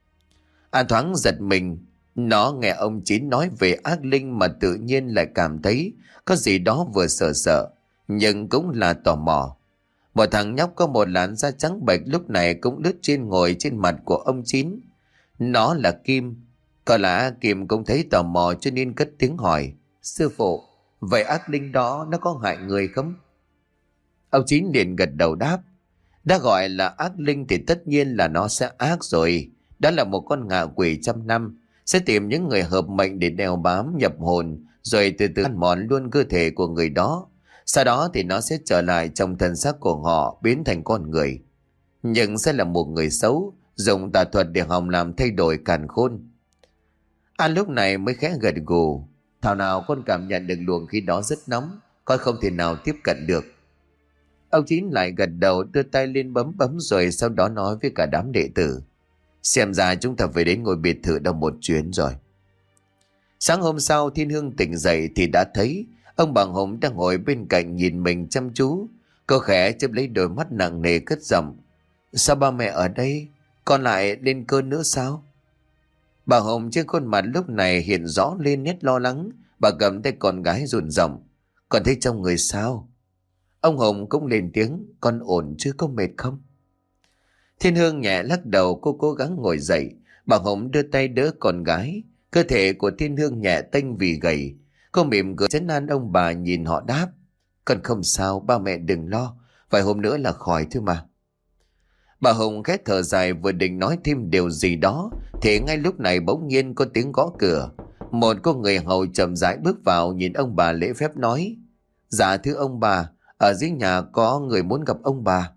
An thoáng giật mình. Nó nghe ông Chín nói về ác linh mà tự nhiên lại cảm thấy có gì đó vừa sợ sợ, nhưng cũng là tò mò. Một thằng nhóc có một làn da trắng bệch lúc này cũng lướt trên ngồi trên mặt của ông Chín. Nó là Kim. Có lẽ Kim cũng thấy tò mò cho nên cất tiếng hỏi: Sư phụ, vậy ác linh đó nó có hại người không? Ông Chín liền gật đầu đáp. Đã gọi là ác linh thì tất nhiên là nó sẽ ác rồi. Đó là một con ngạ quỷ trăm năm, sẽ tìm những người hợp mệnh để đeo bám nhập hồn, rồi từ từ ăn mòn luôn cơ thể của người đó. Sau đó thì nó sẽ trở lại trong thân xác của họ, biến thành con người. Nhưng sẽ là một người xấu, dùng tà thuật để hòng làm thay đổi càn khôn. An lúc này mới khẽ gật gù. Thảo nào con cảm nhận được luồng khí đó rất nóng, con không thể nào tiếp cận được. Ông Chín lại gật đầu, đưa tay lên bấm bấm, rồi sau đó nói với cả đám đệ tử. Xem ra chúng ta phải đến ngôi biệt thự đâu một chuyến rồi. Sáng hôm sau Thiên Hương tỉnh dậy thì đã thấy ông Bằng Hùng đang ngồi bên cạnh nhìn mình chăm chú. Cô khẽ chớp lấy đôi mắt nặng nề cất giọng. Sao ba mẹ ở đây? Con lại lên cơn nữa sao? Bà Hồng trên khuôn mặt lúc này hiện rõ lên nét lo lắng. Bà cầm tay con gái run giọng. Con thấy trong người sao? Ông Hồng cũng lên tiếng. Con ổn chứ, có mệt không? Thiên Hương nhẹ lắc đầu, cô cố gắng ngồi dậy. Bà Hồng đưa tay đỡ con gái. Cơ thể của Thiên Hương nhẹ tênh vì gầy. Cô mỉm cười trấn an ông bà, nhìn họ đáp. Con không sao, ba mẹ đừng lo. Vài hôm nữa là khỏi thôi mà. Bà Hồng khét thở dài vừa định nói thêm điều gì đó thì ngay lúc này bỗng nhiên có tiếng gõ cửa. Một cô người hầu chậm rãi bước vào, nhìn ông bà lễ phép nói. Dạ thưa ông bà, ở dưới nhà có người muốn gặp ông bà.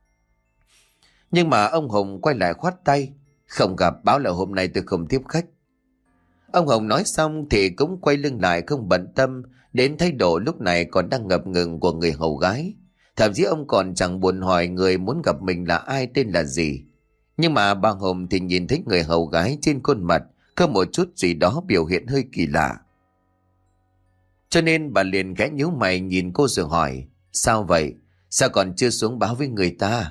Nhưng mà ông Hồng quay lại khoát tay. Không gặp, báo là hôm nay tôi không tiếp khách. Ông Hồng nói xong thì cũng quay lưng lại, không bận tâm đến thái độ lúc này còn đang ngập ngừng của người hầu gái. Thậm chí ông còn chẳng buồn hỏi người muốn gặp mình là ai, tên là gì. Nhưng mà bà Hồng thì nhìn thấy người hầu gái trên khuôn mặt có một chút gì đó biểu hiện hơi kỳ lạ. Cho nên bà liền khẽ nhíu mày nhìn cô rồi hỏi. Sao vậy? Sao còn chưa xuống báo với người ta?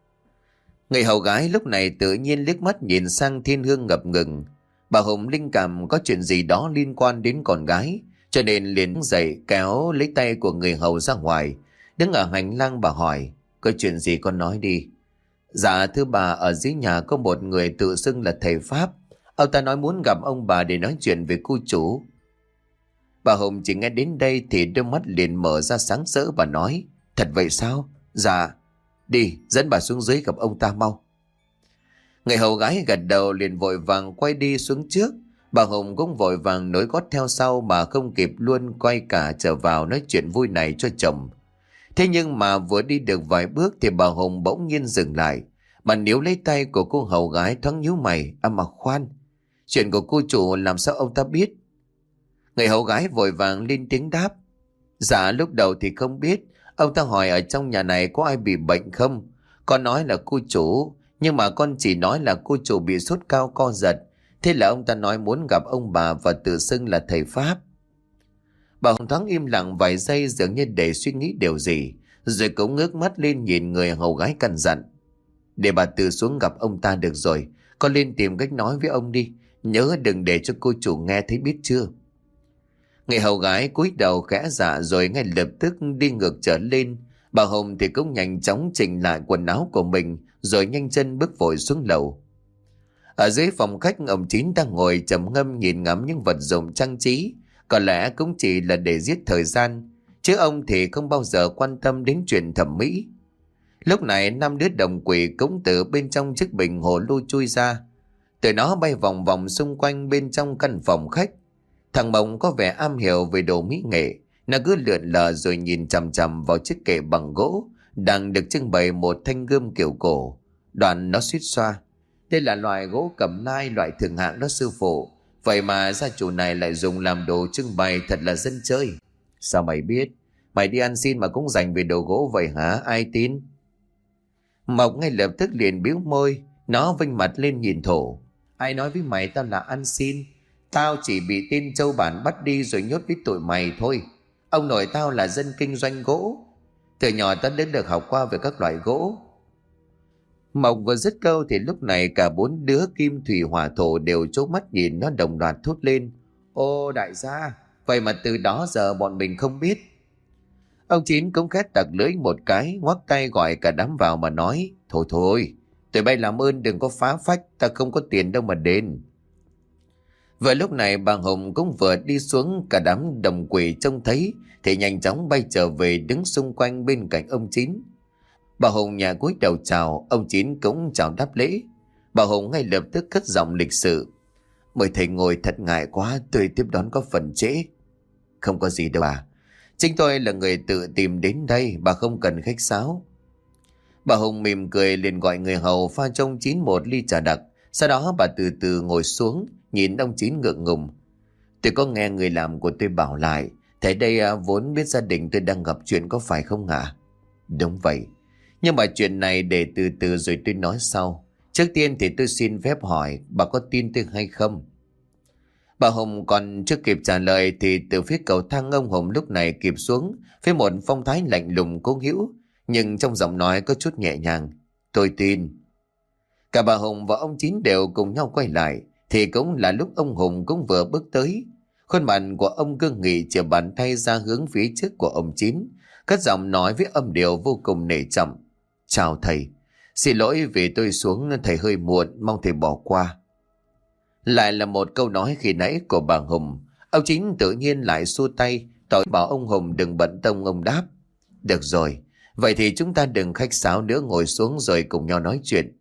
Người hầu gái lúc này tự nhiên liếc mắt nhìn sang Thiên Hương ngập ngừng. Bà Hồng linh cảm có chuyện gì đó liên quan đến con gái, cho nên liền dậy kéo lấy tay của người hầu ra ngoài. Đứng ở hành lang bà hỏi. Có chuyện gì con nói đi. Dạ thưa bà, ở dưới nhà có một người tự xưng là thầy Pháp. Ông ta nói muốn gặp ông bà để nói chuyện về cô chủ. Bà Hồng chỉ nghe đến đây thì đôi mắt liền mở ra sáng rỡ. Bà nói. Thật vậy sao? Dạ. Đi, dẫn bà xuống dưới gặp ông ta mau. Người hầu gái gật đầu liền vội vàng quay đi xuống trước. Bà Hồng cũng vội vàng nối gót theo sau mà không kịp luôn quay cả trở vào nói chuyện vui này cho chồng. Thế nhưng mà vừa đi được vài bước thì bà Hồng bỗng nhiên dừng lại. Bà níu lấy tay của cô hầu gái thoáng nhíu mày. À mà khoan, chuyện của cô chủ làm sao ông ta biết? Người hầu gái vội vàng lên tiếng đáp. Dạ lúc đầu thì không biết. Ông ta hỏi ở trong nhà này có ai bị bệnh không. Con nói là cô chủ, nhưng mà con chỉ nói là cô chủ bị sốt cao co giật. Thế là ông ta nói muốn gặp ông bà và tự xưng là thầy Pháp. Bà Hồng thoáng im lặng vài giây dường như để suy nghĩ điều gì, rồi cũng ngước mắt lên nhìn người hầu gái căn dặn. Để bà tự xuống gặp ông ta được rồi. Con lên tìm cách nói với ông đi. Nhớ đừng để cho cô chủ nghe thấy, biết chưa? Người hầu gái cúi đầu khẽ dạ rồi ngay lập tức đi ngược trở lên. Bà Hồng thì cũng nhanh chóng chỉnh lại quần áo của mình rồi nhanh chân bước vội xuống lầu. Ở dưới phòng khách, ông Chín đang ngồi trầm ngâm nhìn ngắm những vật dụng trang trí. Có lẽ cũng chỉ là để giết thời gian, chứ ông thì không bao giờ quan tâm đến chuyện thẩm mỹ. Lúc này năm đứa đồng quỷ cũng từ bên trong chiếc bình hồ lô chui ra. Từ nó bay vòng vòng xung quanh bên trong căn phòng khách. Thằng Mộng có vẻ am hiểu về đồ mỹ nghệ. Nó cứ lượn lờ rồi nhìn chằm chằm vào chiếc kệ bằng gỗ đang được trưng bày một thanh gươm kiểu cổ. Đoạn nó suýt xoa. Đây là loại gỗ cẩm nai loại thượng hạng đó sư phụ. Vậy mà gia chủ này lại dùng làm đồ trưng bày, thật là dân chơi. Sao mày biết? Mày đi ăn xin mà cũng dành về đồ gỗ vậy hả? Ai tin? Mộc ngay lập tức liền biếu môi. Nó vênh mặt lên nhìn Thổ. Ai nói với mày tao là ăn xin? Tao chỉ bị tên châu bản bắt đi rồi nhốt với tụi mày thôi. Ông nội tao là dân kinh doanh gỗ. Từ nhỏ tao đến được học qua về các loại gỗ. Mộc vừa dứt câu thì lúc này cả bốn đứa Kim Thủy Hỏa Thổ đều trố mắt nhìn nó đồng loạt thốt lên. Ô đại gia, vậy mà từ đó giờ bọn mình không biết. Ông Chín cũng khét tặc lưỡi một cái, ngoắc tay gọi cả đám vào mà nói. Thôi thôi, tụi bay làm ơn đừng có phá phách, ta không có tiền đâu mà đền. Vừa lúc này bà Hồng cũng vừa đi xuống, cả đám đồng quỷ trông thấy thì nhanh chóng bay trở về đứng xung quanh bên cạnh ông Chín. Bà Hồng nhà cúi đầu chào, ông Chín cũng chào đáp lễ. Bà Hồng ngay lập tức cất giọng lịch sự: "Mời thầy ngồi, thật ngại quá tôi tiếp đón có phần trễ." "Không có gì đâu bà, chính tôi là người tự tìm đến đây, bà không cần khách sáo." Bà Hồng mỉm cười liền gọi người hầu pha cho ông Chín một ly trà đặc. Sau đó bà từ từ ngồi xuống, nhìn ông Chín ngượng ngùng: "Tôi có nghe người làm của tôi bảo lại, thầy đây à, vốn biết gia đình tôi đang gặp chuyện có phải không ạ?" À? "Đúng vậy, nhưng mà chuyện này để từ từ rồi tôi nói sau. Trước tiên thì tôi xin phép hỏi bà có tin tôi hay không?" Bà Hồng còn chưa kịp trả lời thì từ phía cầu thang ông Hồng lúc này kịp xuống với một phong thái lạnh lùng cố hữu, nhưng trong giọng nói có chút nhẹ nhàng: "Tôi tin." Cả bà Hồng và ông Chín đều cùng nhau quay lại thì cũng là lúc ông Hùng cũng vừa bước tới. Khuôn mặt của ông cương nghị chìa bàn tay ra hướng phía trước của ông Chín, cất giọng nói với âm điệu vô cùng nể trọng: "Chào thầy, xin lỗi vì tôi xuống thầy hơi muộn, mong thầy bỏ qua." Lại là một câu nói khi nãy của bà Hùng. Ông Chín tự nhiên lại xua tay tỏ bảo ông Hùng đừng bận tâm. Ông đáp: "Được rồi, vậy thì chúng ta đừng khách sáo nữa, ngồi xuống rồi cùng nhau nói chuyện."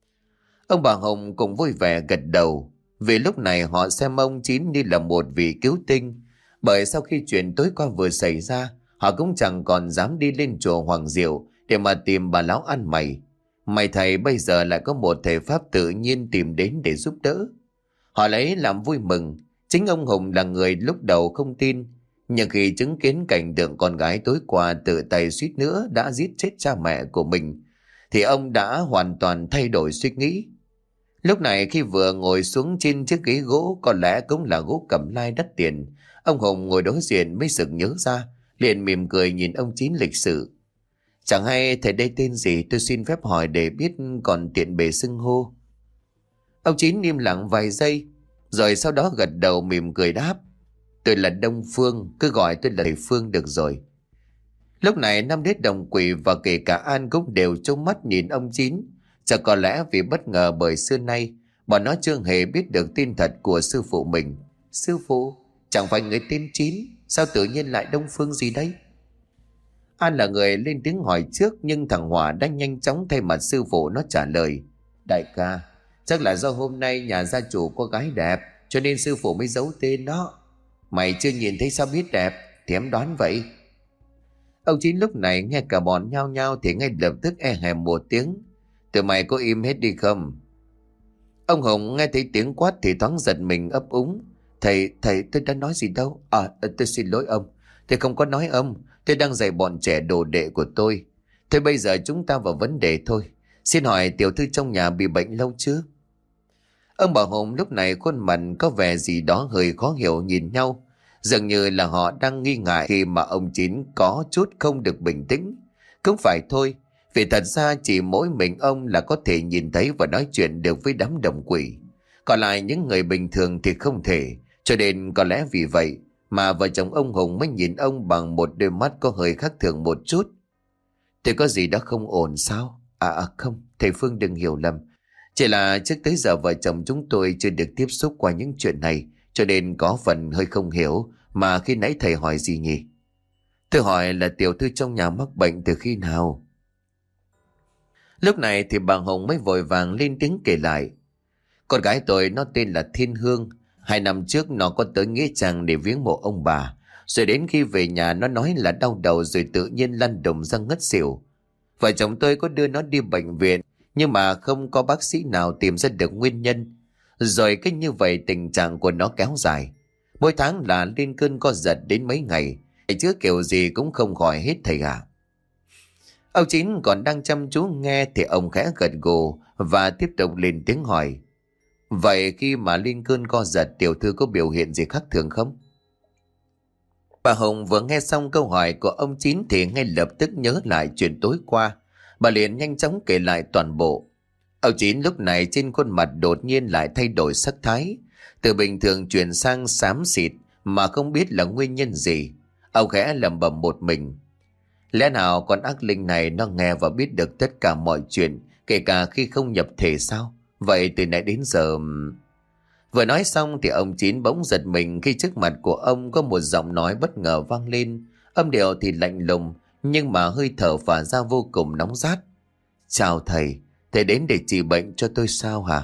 Ông bà Hồng cũng vui vẻ gật đầu, vì lúc này họ xem ông Chín như là một vị cứu tinh. Bởi sau khi chuyện tối qua vừa xảy ra, họ cũng chẳng còn dám đi lên chùa Hoàng Diệu để mà tìm bà lão ăn mày. May thầy bây giờ lại có một thể pháp tự nhiên tìm đến để giúp đỡ. Họ lấy làm vui mừng. Chính ông Hùng là người lúc đầu không tin, nhưng khi chứng kiến cảnh tượng con gái tối qua tự tay suýt nữa đã giết chết cha mẹ của mình, thì ông đã hoàn toàn thay đổi suy nghĩ. Lúc này khi vừa ngồi xuống trên chiếc ghế gỗ có lẽ cũng là gỗ cẩm lai đắt tiền, ông Hùng ngồi đối diện mới sực nhớ ra, liền mỉm cười nhìn ông Chín lịch sự: "Chẳng hay thầy đây tên gì, tôi xin phép hỏi để biết còn tiện bề xưng hô." Ông Chín im lặng vài giây, rồi sau đó gật đầu mỉm cười đáp: "Tôi là Đông Phương, cứ gọi tôi là thầy Phương được rồi." Lúc này năm đứa đồng quỷ và kể cả An cũng đều trông mắt nhìn ông Chín. Chắc có lẽ vì bất ngờ bởi xưa nay bọn nó chưa hề biết được tin thật của sư phụ mình. "Sư phụ, chẳng phải người tên Chín, sao tự nhiên lại Đông Phương gì đấy?" An là người lên tiếng hỏi trước, nhưng thằng Hòa đã nhanh chóng thay mặt sư phụ nó trả lời: "Đại ca, chắc là do hôm nay nhà gia chủ có gái đẹp cho nên sư phụ mới giấu tên đó. Mày chưa nhìn thấy sao biết đẹp, thì em đoán vậy." Ông Chín lúc này nghe cả bọn nhao nhao thì ngay lập tức e hèm một tiếng: "Tụi mày có im hết đi không?" Ông Hùng nghe thấy tiếng quát thì thoáng giật mình ấp úng: Thầy, thầy tôi đã nói gì đâu. À, tôi xin lỗi ông. Tôi không có nói ông. Tôi đang dạy bọn trẻ đồ đệ của tôi. Thế bây giờ chúng ta vào vấn đề thôi. Xin hỏi tiểu thư trong nhà bị bệnh lâu chưa?" Ông bà Hùng lúc này khuôn mặt có vẻ gì đó hơi khó hiểu nhìn nhau. Dường như là họ đang nghi ngại khi mà ông Chín có chút không được bình tĩnh. Cũng phải thôi, vì thật ra chỉ mỗi mình ông là có thể nhìn thấy và nói chuyện được với đám đồng quỷ. Còn lại những người bình thường thì không thể. Cho nên có lẽ vì vậy mà vợ chồng ông Hùng mới nhìn ông bằng một đôi mắt có hơi khác thường một chút. "Thì có gì đó không ổn sao?" À, à không, thầy Phương đừng hiểu lầm. Chỉ là trước tới giờ vợ chồng chúng tôi chưa được tiếp xúc qua những chuyện này, cho nên có phần hơi không hiểu. Mà khi nãy thầy hỏi gì nhỉ? Tôi hỏi là tiểu thư trong nhà mắc bệnh từ khi nào? Lúc này thì bà Hồng mới vội vàng lên tiếng kể lại. Con gái tôi nó tên là Thiên Hương. Hai năm trước nó có tới nghĩa trang để viếng mộ ông bà. Rồi đến khi về nhà nó nói là đau đầu rồi tự nhiên lăn đùng ra ngất xỉu. Vợ chồng tôi có đưa nó đi bệnh viện, nhưng mà không có bác sĩ nào tìm ra được nguyên nhân. Rồi cứ như vậy tình trạng của nó kéo dài. Mỗi tháng là lên cơn co giật đến mấy ngày. Chứ kiểu gì cũng không khỏi hết thầy ạ. Ông Chín còn đang chăm chú nghe thì ông khẽ gật gù và tiếp tục lên tiếng hỏi. Vậy khi mà lên cơn co giật tiểu thư có biểu hiện gì khác thường không? Bà Hồng vừa nghe xong câu hỏi của ông Chín thì ngay lập tức nhớ lại chuyện tối qua. Bà liền nhanh chóng kể lại toàn bộ. Ông Chín lúc này trên khuôn mặt đột nhiên lại thay đổi sắc thái. Từ bình thường chuyển sang xám xịt mà không biết là nguyên nhân gì. Ông khẽ lẩm bẩm một mình. Lẽ nào con ác linh này nó nghe và biết được tất cả mọi chuyện, kể cả khi không nhập thể sao? Vậy từ nãy đến giờ... Vừa nói xong thì ông Chín bỗng giật mình khi trước mặt của ông có một giọng nói bất ngờ vang lên. Âm điệu thì lạnh lùng nhưng mà hơi thở phả ra vô cùng nóng rát. Chào thầy, thầy đến để trị bệnh cho tôi sao hả?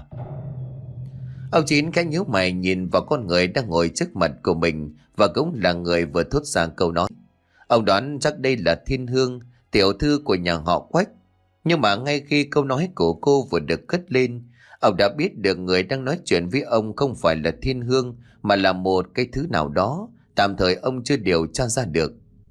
Ông Chín khẽ nhíu mày nhìn vào con người đang ngồi trước mặt của mình và cũng là người vừa thốt ra câu nói. Ông đoán chắc đây là Thiên Hương, tiểu thư của nhà họ Quách. Nhưng mà ngay khi câu nói của cô vừa được cất lên, ông đã biết được người đang nói chuyện với ông không phải là Thiên Hương mà là một cái thứ nào đó, tạm thời ông chưa điều tra ra được.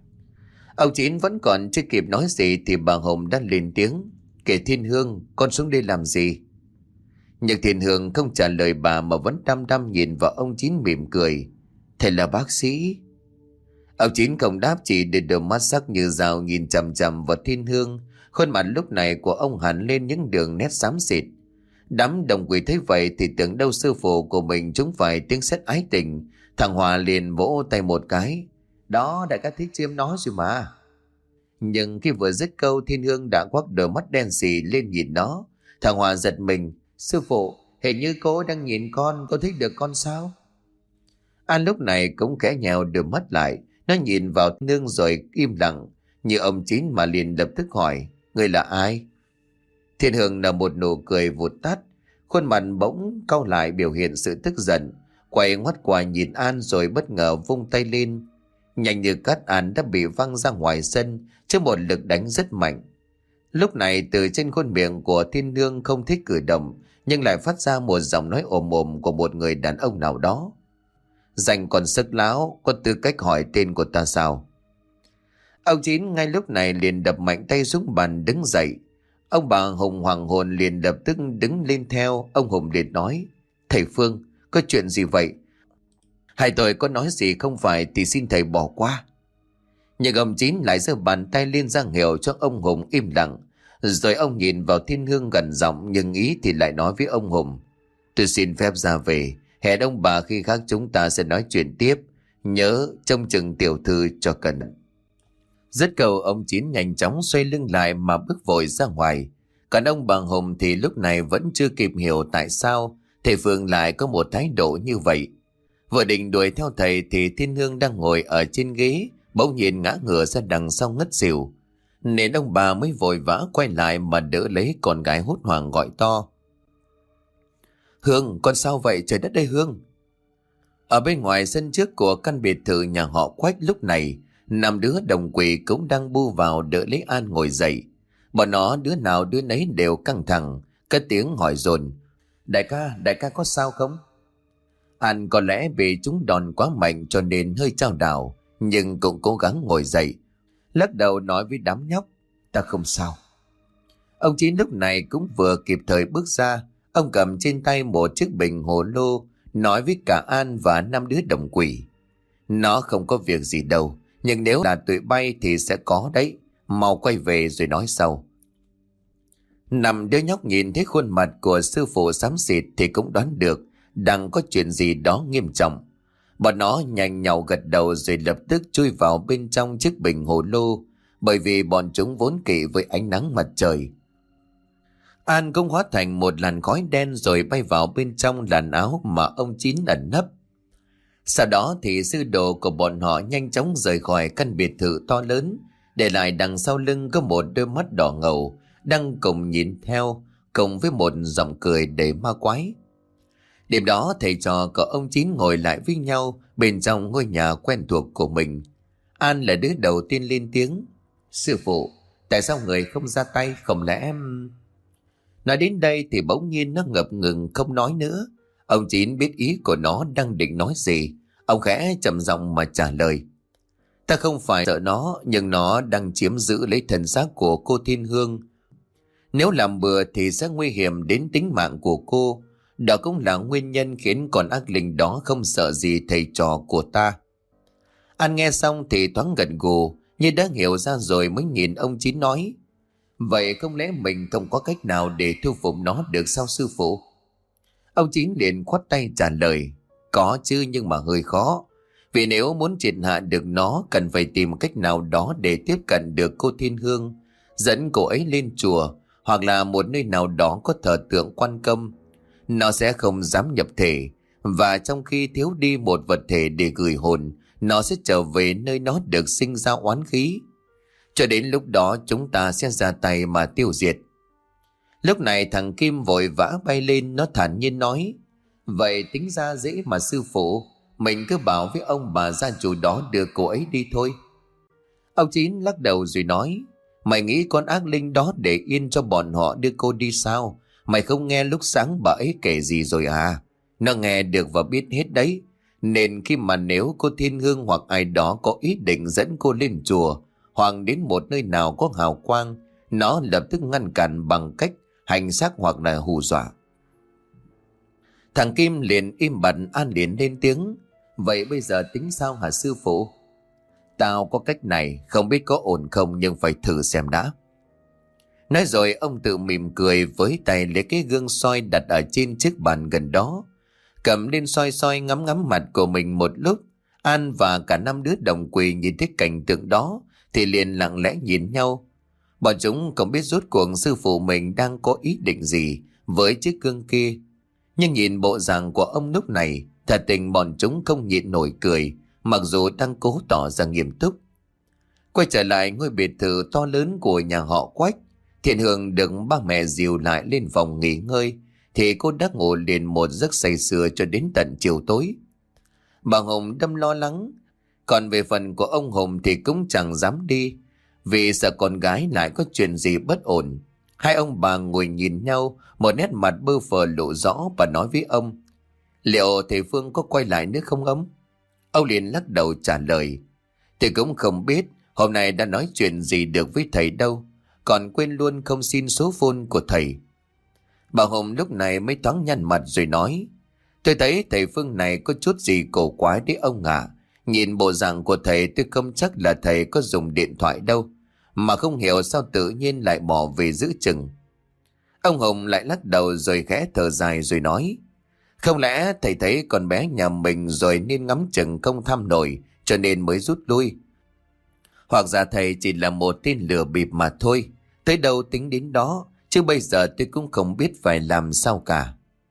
Ông Chín vẫn còn chưa kịp nói gì thì bà Hồng đã lên tiếng. Kể Thiên Hương, con xuống đây làm gì? Nhưng Thiên Hương không trả lời bà mà vẫn đăm đăm nhìn vào ông Chín mỉm cười. Thầy là bác sĩ. Ông Chín không đáp, chỉ để đôi mắt sắc như dao nhìn chằm chằm vào Thiên Hương. Khuôn mặt lúc này của ông hẳn lên những đường nét xám xịt. Đám đồng quỷ thấy vậy thì tưởng đâu sư phụ của mình trúng phải tiếng sét ái tình. Thằng Hòa liền vỗ tay một cái. Đó, đại ca thích chiêm nó rồi mà. Nhưng khi vừa dứt câu, Thiên Hương đã quắc đôi mắt đen sì lên nhìn nó. Thằng Hòa giật mình. Sư phụ, hình như cô đang nhìn con, cô thích được con sao? An lúc này cũng khẽ nhèo đôi mắt lại. Nó nhìn vào Nương rồi im lặng. Như ông Chín mà liền lập tức hỏi. Người là ai? Thiên Hương nở một nụ cười vụt tắt. Khuôn mặt bỗng cau lại biểu hiện sự tức giận. Quay ngoắt qua nhìn An rồi bất ngờ vung tay lên. Nhanh như cắt, An đã bị văng ra ngoài sân trước một lực đánh rất mạnh. Lúc này từ trên khuôn miệng của Thiên Hương không thích cử động, nhưng lại phát ra một giọng nói ồm ồm của một người đàn ông nào đó. Dành còn sức láo, có tư cách hỏi tên của ta sao? Ông Chín ngay lúc này liền đập mạnh tay xuống bàn đứng dậy. Ông bà Hùng hoàng hồn liền lập tức đứng lên theo. Ông Hùng liền nói. Thầy Phương, có chuyện gì vậy? Hai tôi có nói gì không phải thì xin thầy bỏ qua. Nhưng ông Chín lại giơ bàn tay lên ra hiệu cho ông Hùng im lặng. Rồi ông nhìn vào Thiên Hương gần giọng nhưng ý thì lại nói với ông Hùng. Tôi xin phép ra về. Hẹn ông bà khi khác chúng ta sẽ nói chuyện tiếp. Nhớ trông chừng tiểu thư cho cẩn thận. Dứt câu ông Chín nhanh chóng xoay lưng lại mà bước vội ra ngoài. Còn ông bà Hùng thì lúc này vẫn chưa kịp hiểu tại sao thầy Phương lại có một thái độ như vậy. Vừa định đuổi theo thầy thì Thiên Hương đang ngồi ở trên ghế bỗng nhiên ngã ngửa ra đằng sau ngất xỉu. Nên ông bà mới vội vã quay lại mà đỡ lấy con gái hốt hoảng gọi to. Hương, con sao vậy? Trời đất ơi Hương! Ở bên ngoài sân trước của căn biệt thự nhà họ Quách lúc này, năm đứa đồng quỷ cũng đang bu vào đỡ lấy An ngồi dậy. Bọn nó đứa nào đứa nấy đều căng thẳng, cất tiếng hỏi dồn. Đại ca, đại ca có sao không? An có lẽ vì chúng đòn quá mạnh cho nên hơi chao đảo, nhưng cũng cố gắng ngồi dậy. Lắc đầu nói với đám nhóc. Ta không sao. Ông Chín lúc này cũng vừa kịp thời bước ra. Ông cầm trên tay một chiếc bình hồ lô, nói với cả An và năm đứa đồng quỷ. Nó không có việc gì đâu, nhưng nếu là tụi bay thì sẽ có đấy. Mau quay về rồi nói sau. Năm đứa nhóc nhìn thấy khuôn mặt của sư phụ xám xịt thì cũng đoán được đang có chuyện gì đó nghiêm trọng. Bọn nó nhanh nhảu gật đầu rồi lập tức chui vào bên trong chiếc bình hồ lô, bởi vì bọn chúng vốn kỵ với ánh nắng mặt trời. An cũng hóa thành một làn khói đen rồi bay vào bên trong làn áo mà ông Chín ẩn nấp. Sau đó thì sư đồ của bọn họ nhanh chóng rời khỏi căn biệt thự to lớn, để lại đằng sau lưng có một đôi mắt đỏ ngầu đang cùng nhìn theo, cùng với một giọng cười đầy ma quái. Đêm đó thầy trò của ông Chín ngồi lại với nhau bên trong ngôi nhà quen thuộc của mình. An là đứa đầu tiên lên tiếng. Sư phụ, tại sao người không ra tay? Không lẽ em... Nói đến đây thì bỗng nhiên nó ngập ngừng không nói nữa. Ông Chín biết ý của nó đang định nói gì. Ông khẽ trầm giọng mà trả lời. Ta không phải sợ nó, nhưng nó đang chiếm giữ lấy thân xác của cô Thiên Hương. Nếu làm bừa thì sẽ nguy hiểm đến tính mạng của cô. Đó cũng là nguyên nhân khiến con ác linh đó không sợ gì thầy trò của ta. An nghe xong thì thoáng gật gù, như đã hiểu ra rồi mới nhìn ông Chín nói. Vậy không lẽ mình không có cách nào để thu phục nó được sao sư phụ? Ông Chín liền khoát tay trả lời. Có chứ, nhưng mà hơi khó. Vì nếu muốn triệt hạ được nó, cần phải tìm cách nào đó để tiếp cận được cô Thiên Hương, dẫn cô ấy lên chùa, hoặc là một nơi nào đó có thờ tượng Quan Công. Nó sẽ không dám nhập thể, Và trong khi thiếu đi một vật thể để gửi hồn, nó sẽ trở về nơi nó được sinh ra oán khí. Cho đến lúc đó chúng ta sẽ ra tay mà tiêu diệt. Lúc này thằng Kim vội vã bay lên, nó thản nhiên nói: Vậy tính ra dễ mà sư phụ, mình cứ bảo với ông bà gia chủ đó đưa cô ấy đi thôi. Ông Chín lắc đầu rồi nói: Mày nghĩ con ác linh đó để yên cho bọn họ đưa cô đi sao? Mày không nghe lúc sáng bà ấy kể gì rồi à? Nó nghe được và biết hết đấy. Nên khi mà nếu cô Thiên Hương hoặc ai đó có ý định dẫn cô lên chùa hoặc đến một nơi nào có hào quang, nó lập tức ngăn cản bằng cách hành xác hoặc là hù dọa. Thằng Kim liền im bặt, An liền lên tiếng: Vậy bây giờ tính sao hả sư phụ? Tao có cách này, không biết có ổn không nhưng phải thử xem đã. Nói rồi ông tự mỉm cười, với tay lấy cái gương soi đặt ở trên chiếc bàn gần đó, cầm lên soi soi ngắm ngắm mặt của mình một lúc. An và cả năm đứa đồng quỳ nhìn thấy cảnh tượng đó thì liền lặng lẽ nhìn nhau. Bọn chúng không biết rốt cuộc sư phụ mình đang có ý định gì với chiếc gương kia, nhưng nhìn bộ dạng của ông lúc này, thật tình bọn chúng không nhịn nổi cười, mặc dù đang cố tỏ ra nghiêm túc. Quay trở lại ngôi biệt thự to lớn của nhà họ Quách, Thiên Hương được ba mẹ dìu lại lên phòng nghỉ ngơi, thì cô đã ngủ liền một giấc say sưa cho đến tận chiều tối. Bà Hồng đâm lo lắng, còn về phần của ông Hùng thì cũng chẳng dám đi, vì sợ con gái lại có chuyện gì bất ổn. Hai ông bà ngồi nhìn nhau, một nét mặt bơ phờ lộ rõ, và nói với ông: Liệu thầy Phương có quay lại nữa không ông? Ông liền lắc đầu trả lời: Tôi cũng không biết, hôm nay đã nói chuyện gì được với thầy đâu, còn quên luôn không xin số phone của thầy. Bà Hồng lúc này mới thoáng nhăn mặt rồi nói: Tôi thấy thầy Phương này có chút gì cổ quái đấy ông ạ. Nhìn bộ dạng của thầy tôi không chắc là thầy có dùng điện thoại đâu, mà không hiểu sao tự nhiên lại bỏ về giữ chừng. Ông Hồng lại lắc đầu rồi khẽ thở dài rồi nói: Không lẽ thầy thấy con bé nhà mình rồi nên ngắm chừng không thăm nổi, cho nên mới rút lui? Hoặc giả thầy chỉ là một tên lừa bịp mà thôi. Tới đâu tính đến đó, chứ bây giờ tôi cũng không biết phải làm sao cả.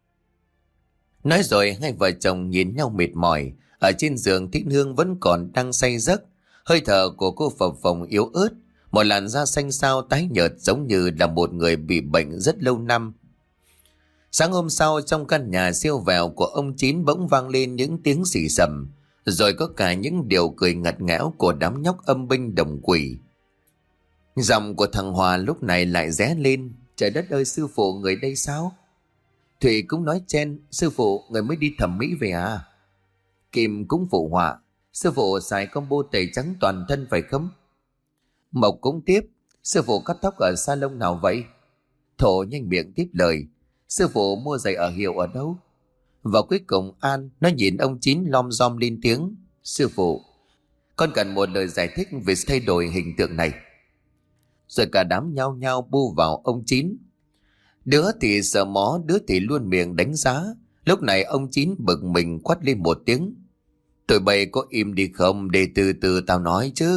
Nói rồi hai vợ chồng nhìn nhau mệt mỏi. Ở trên giường Thiên Hương vẫn còn đang say giấc. Hơi thở của cô phập phồng yếu ớt, một làn da xanh xao tái nhợt, giống như là một người bị bệnh rất lâu năm. Sáng hôm sau, trong căn nhà siêu vẹo của ông Chín bỗng vang lên những tiếng xì xầm, rồi có cả những điều cười ngặt nghẽo của đám nhóc âm binh đồng quỷ. Giọng của thằng Hòa lúc này lại ré lên: Trời đất ơi, sư phụ người đây sao? Thủy cũng nói chen: Sư phụ người mới đi thẩm mỹ về à? Kim cũng phụ họa: Sư phụ xài combo tẩy trắng toàn thân phải không? Mộc cũng tiếp: Sư phụ cắt tóc ở salon nào vậy? Thổ nhanh miệng tiếp lời: Sư phụ mua giày ở hiệu ở đâu? Và cuối cùng An, nó nhìn ông Chín lom rom lên tiếng: Sư phụ, con cần một lời giải thích về thay đổi hình tượng này. Rồi cả đám nhao nhao bu vào ông Chín. Đứa thì sợ mó, đứa thì luôn miệng đánh giá. Lúc này ông Chín bực mình quát lên một tiếng: Tụi bay có im đi không, để từ từ tao nói chứ.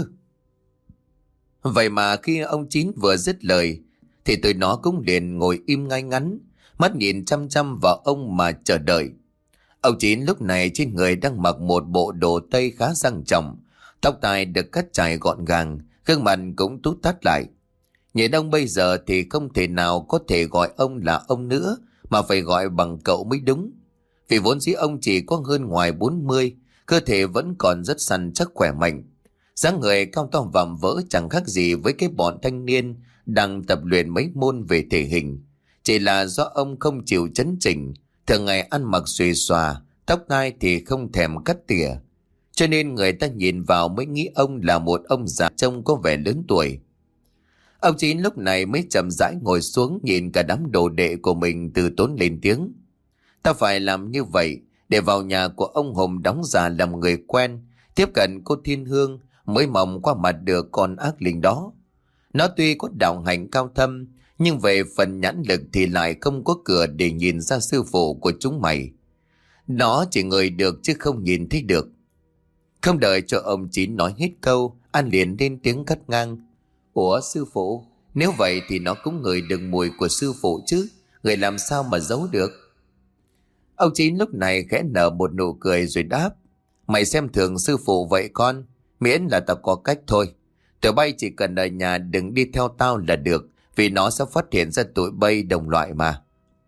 Vậy mà khi ông Chín vừa dứt lời thì tụi nó cũng liền ngồi im ngay ngắn, mắt nhìn chăm chăm vào ông mà chờ đợi. Ông Chín lúc này trên người đang mặc một bộ đồ tây khá sang trọng, tóc tai được cắt chải gọn gàng, gương mặt cũng tút tát lại. Nhìn ông bây giờ thì không thể nào có thể gọi ông là ông nữa, mà phải gọi bằng cậu mới đúng. Vì vốn dĩ ông chỉ có hơn ngoài bốn mươi, cơ thể vẫn còn rất săn chắc khỏe mạnh. Dáng người cao to vạm vỡ chẳng khác gì với cái bọn thanh niên đang tập luyện mấy môn về thể hình. Chỉ là do ông không chịu chấn chỉnh, thường ngày ăn mặc xuề xòa, tóc tai thì không thèm cắt tỉa, cho nên người ta nhìn vào mới nghĩ ông là một ông già trông có vẻ lớn tuổi. Ông Chín lúc này mới chậm rãi ngồi xuống, nhìn cả đám đồ đệ của mình từ tốn lên tiếng: Ta phải làm như vậy để vào nhà của ông Hùng đóng giả làm người quen, tiếp cận cô Thiên Hương, mới mong qua mặt được con ác linh đó. Nó tuy có đạo hành cao thâm, nhưng về phần nhãn lực thì lại không có cửa để nhìn ra sư phụ của chúng mày. Nó chỉ ngửi được chứ không nhìn thấy được. Không đợi cho ông Chín nói hết câu, An liền lên tiếng cắt ngang: Ủa sư phụ, nếu vậy thì nó cũng ngửi được mùi của sư phụ chứ, người làm sao mà giấu được? Ông Chín lúc này khẽ nở một nụ cười rồi đáp: Mày xem thường sư phụ vậy con, miễn là tao có cách thôi. Tụi bay chỉ cần ở nhà đừng đi theo tao là được, vì nó sẽ phát hiện ra tụi bay đồng loại mà.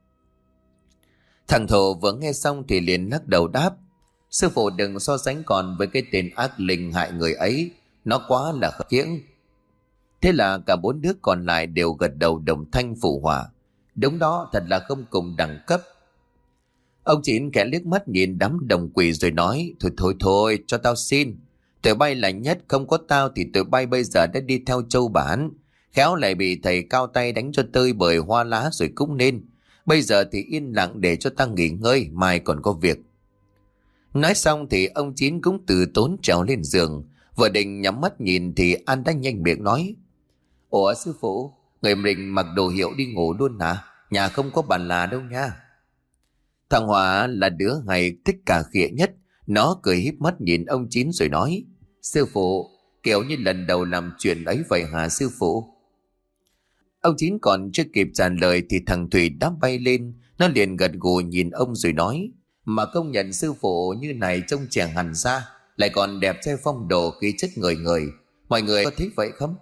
Thằng Thổ vừa nghe xong thì liền lắc đầu đáp: Sư phụ đừng so sánh con với cái tên ác linh hại người ấy, nó quá là khập khiễng. Thế là cả bốn đứa còn lại đều gật đầu đồng thanh phụ họa: Đúng đó, thật là không cùng đẳng cấp. Ông Chín kẻ liếc mắt nhìn đám đồng quỷ rồi nói: Thôi thôi thôi, cho tao xin. Tụi bay là nhất, không có tao thì tụi bay bây giờ đã đi theo Châu Bản. Khéo lại bị thầy cao tay đánh cho tơi bời hoa lá rồi cũng nên. Bây giờ thì yên lặng để cho ta nghỉ ngơi, mai còn có việc. Nói xong thì ông Chín cũng từ tốn trèo lên giường. Vừa định nhắm mắt nhìn thì An đã nhanh miệng nói: Ủa sư phụ, người mình mặc đồ hiệu đi ngủ luôn hả? Nhà không có bàn là đâu nha. Thằng Hòa là đứa ngày thích cà khịa nhất. Nó cười híp mắt nhìn ông Chín rồi nói: Sư phụ, kiểu như lần đầu làm chuyện ấy vậy hả sư phụ? Ông Chín còn chưa kịp trả lời thì thằng Thủy đã bay lên. Nó liền gật gù nhìn ông rồi nói: Mà công nhận sư phụ như này trông trẻ hẳn ra, lại còn đẹp trai phong độ khí chất người người. Mọi người có thấy vậy không?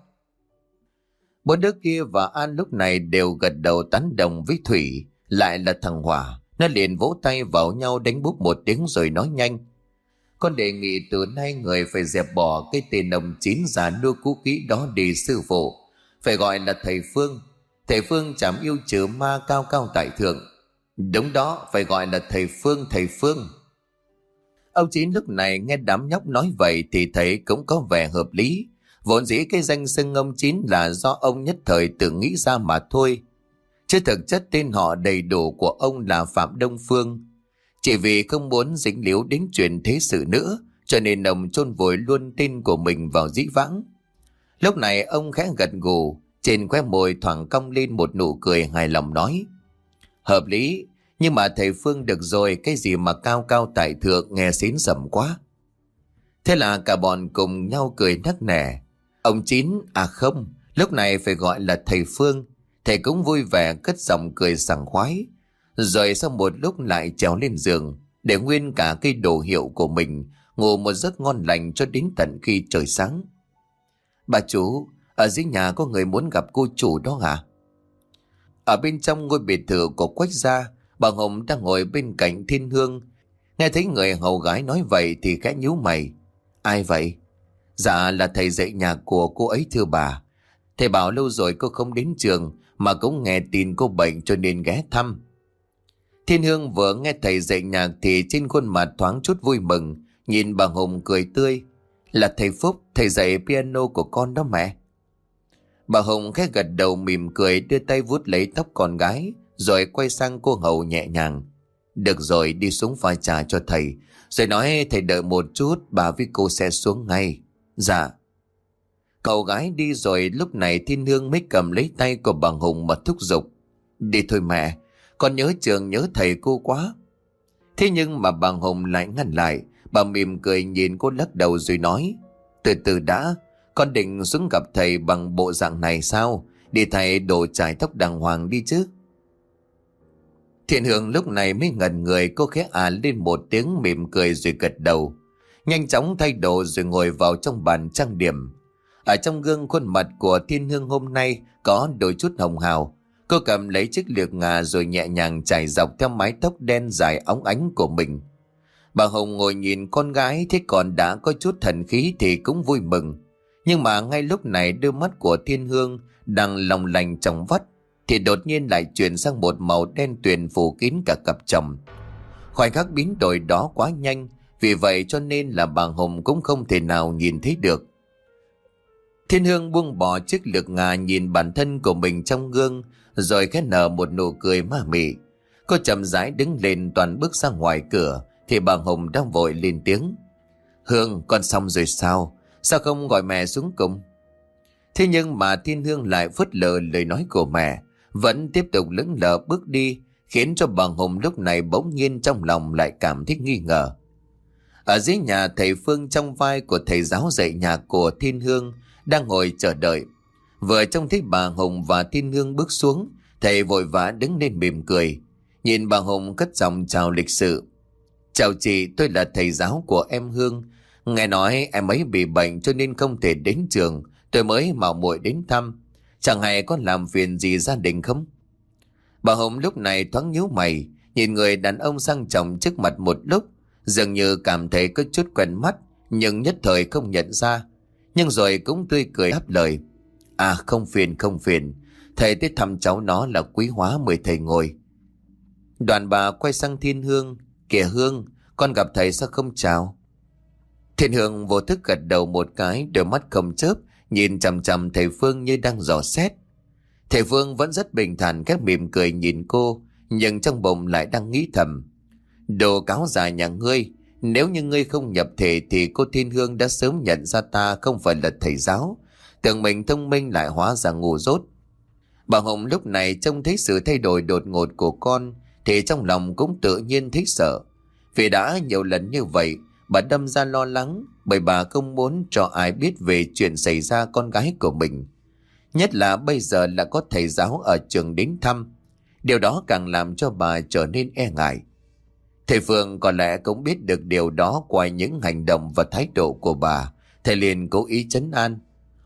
Bốn đứa kia và An lúc này đều gật đầu tán đồng với Thủy. Lại là thằng Hòa, nó liền vỗ tay vào nhau đánh búp một tiếng rồi nói nhanh: Con đề nghị từ nay người phải dẹp bỏ cái tên ông Chín già nua cũ kỹ đó đi sư phụ. Phải gọi là thầy Phương. Thầy Phương chảm yêu trừ ma cao cao tại thượng. Đúng đó, phải gọi là thầy Phương, thầy Phương. Ông Chín lúc này nghe đám nhóc nói vậy thì thấy cũng có vẻ hợp lý. Vốn dĩ cái danh xưng ông Chín là do ông nhất thời tự nghĩ ra mà thôi. Chứ thực chất tên họ đầy đủ của ông là Phạm Đông Phương. Chỉ vì không muốn dính líu đến chuyện thế sự nữa, cho nên ông chôn vùi luôn tên của mình vào dĩ vãng. Lúc này ông khẽ gật gù, trên khóe môi thoảng cong lên một nụ cười hài lòng nói: Hợp lý, nhưng mà thầy Phương được rồi, cái gì mà cao cao tại thượng nghe xến sẩm quá. Thế là cả bọn cùng nhau cười nắc nẻ. Ông Chín, à không, lúc này phải gọi là thầy Phương. Thầy cũng vui vẻ cất giọng cười sảng khoái. Rồi sau một lúc lại trèo lên giường, để nguyên cả cây đồ hiệu của mình, ngủ một giấc ngon lành cho đến tận khi trời sáng. Bà chủ, ở dưới nhà có người muốn gặp cô chủ đó hả? Ở bên trong ngôi biệt thự của Quách gia, bà Hồng đang ngồi bên cạnh Thiên Hương. Nghe thấy người hầu gái nói vậy thì khẽ nhíu mày. Ai vậy? Dạ là thầy dạy nhạc của cô ấy thưa bà. Thầy bảo lâu rồi cô không đến trường, mà cũng nghe tin cô bệnh cho nên ghé thăm. Thiên Hương vừa nghe thầy dạy nhạc thì trên khuôn mặt thoáng chút vui mừng, nhìn bà Hồng cười tươi. Là thầy Phúc, thầy dạy piano của con đó mẹ. Bà Hồng khẽ gật đầu mỉm cười, đưa tay vuốt lấy tóc con gái, rồi quay sang cô hầu nhẹ nhàng. Được rồi, đi xuống pha trà cho thầy, rồi nói thầy đợi một chút, bà với cô sẽ xuống ngay. Dạ. Cậu gái đi rồi, lúc này Thiên Hương mới cầm lấy tay của bà Hồng mà thúc giục. Đi thôi mẹ, con nhớ trường nhớ thầy cô quá. Thế nhưng mà bà Hồng lại ngăn lại. Bà mỉm cười nhìn cô lắc đầu rồi nói: Từ từ đã, con định xuống gặp thầy bằng bộ dạng này sao? Đi thay đồ chải tóc đàng hoàng đi chứ. Thiên Hương lúc này mới ngẩn người, cô khẽ à lên một tiếng mỉm cười rồi gật đầu. Nhanh chóng thay đồ rồi ngồi vào trong bàn trang điểm. Ở trong gương khuôn mặt của Thiên Hương hôm nay có đôi chút hồng hào. Cô cầm lấy chiếc lược ngà rồi nhẹ nhàng chải dọc theo mái tóc đen dài óng ánh của mình. Bà Hồng ngồi nhìn con gái thế còn đã có chút thần khí thì cũng vui mừng. Nhưng mà ngay lúc này đôi mắt của Thiên Hương đang lòng lành trong vắt thì đột nhiên lại chuyển sang một màu đen tuyền phủ kín cả cặp chồng. Khoảnh khắc biến đổi đó quá nhanh, vì vậy cho nên là bà Hồng cũng không thể nào nhìn thấy được. Thiên Hương buông bỏ chiếc lược ngà nhìn bản thân của mình trong gương, rồi khẽ nở một nụ cười ma mị. Cô chậm rãi đứng lên toàn bước ra ngoài cửa thì bà Hồng đang vội lên tiếng: Hương, con xong rồi sao? Sao không gọi mẹ xuống cùng? Thế nhưng mà Thiên Hương lại phớt lờ lời nói của mẹ, vẫn tiếp tục lững lờ bước đi, khiến cho bà Hồng lúc này bỗng nhiên trong lòng lại cảm thấy nghi ngờ. Ở dưới nhà, thầy Phương trong vai của thầy giáo dạy nhạc của Thiên Hương đang ngồi chờ đợi. Vừa trông thấy bà Hồng và Thiên Hương bước xuống, thầy vội vã đứng lên mỉm cười. Nhìn bà Hùng cất giọng chào lịch sự. Chào chị, tôi là thầy giáo của em Hương. Nghe nói em ấy bị bệnh cho nên không thể đến trường, tôi mới mạo muội đến thăm. Chẳng hay có làm phiền gì gia đình không? Bà Hồng lúc này thoáng nhíu mày, nhìn người đàn ông sang trọng trước mặt một lúc, dường như cảm thấy có chút quen mắt, nhưng nhất thời không nhận ra. Nhưng rồi cũng tươi cười đáp lời. À, không phiền không phiền, thầy tới thăm cháu nó là quý hóa, mời thầy ngồi. Đoàn bà quay sang Thiên Hương. Kìa Hương, con gặp thầy sao không chào? Thiên Hương vô thức gật đầu một cái, đôi mắt không chớp nhìn chằm chằm thầy Phương như đang dò xét. Thầy Phương vẫn rất bình thản khép mỉm cười nhìn cô, nhưng trong bụng lại đang nghĩ thầm. Đồ cáo già nhà ngươi, nếu như ngươi không nhập thể thì cô Thiên Hương đã sớm nhận ra ta không phải là thầy giáo. Tưởng mình thông minh lại hóa ra ngu dốt. Bà Hồng lúc này trông thấy sự thay đổi đột ngột của con thì trong lòng cũng tự nhiên thấy sợ. Vì đã nhiều lần như vậy, bà đâm ra lo lắng bởi bà không muốn cho ai biết về chuyện xảy ra con gái của mình. Nhất là bây giờ là có thầy giáo ở trường đến thăm. Điều đó càng làm cho bà trở nên e ngại. Thầy Phương có lẽ cũng biết được điều đó qua những hành động và thái độ của bà. Thầy liền cố ý trấn an.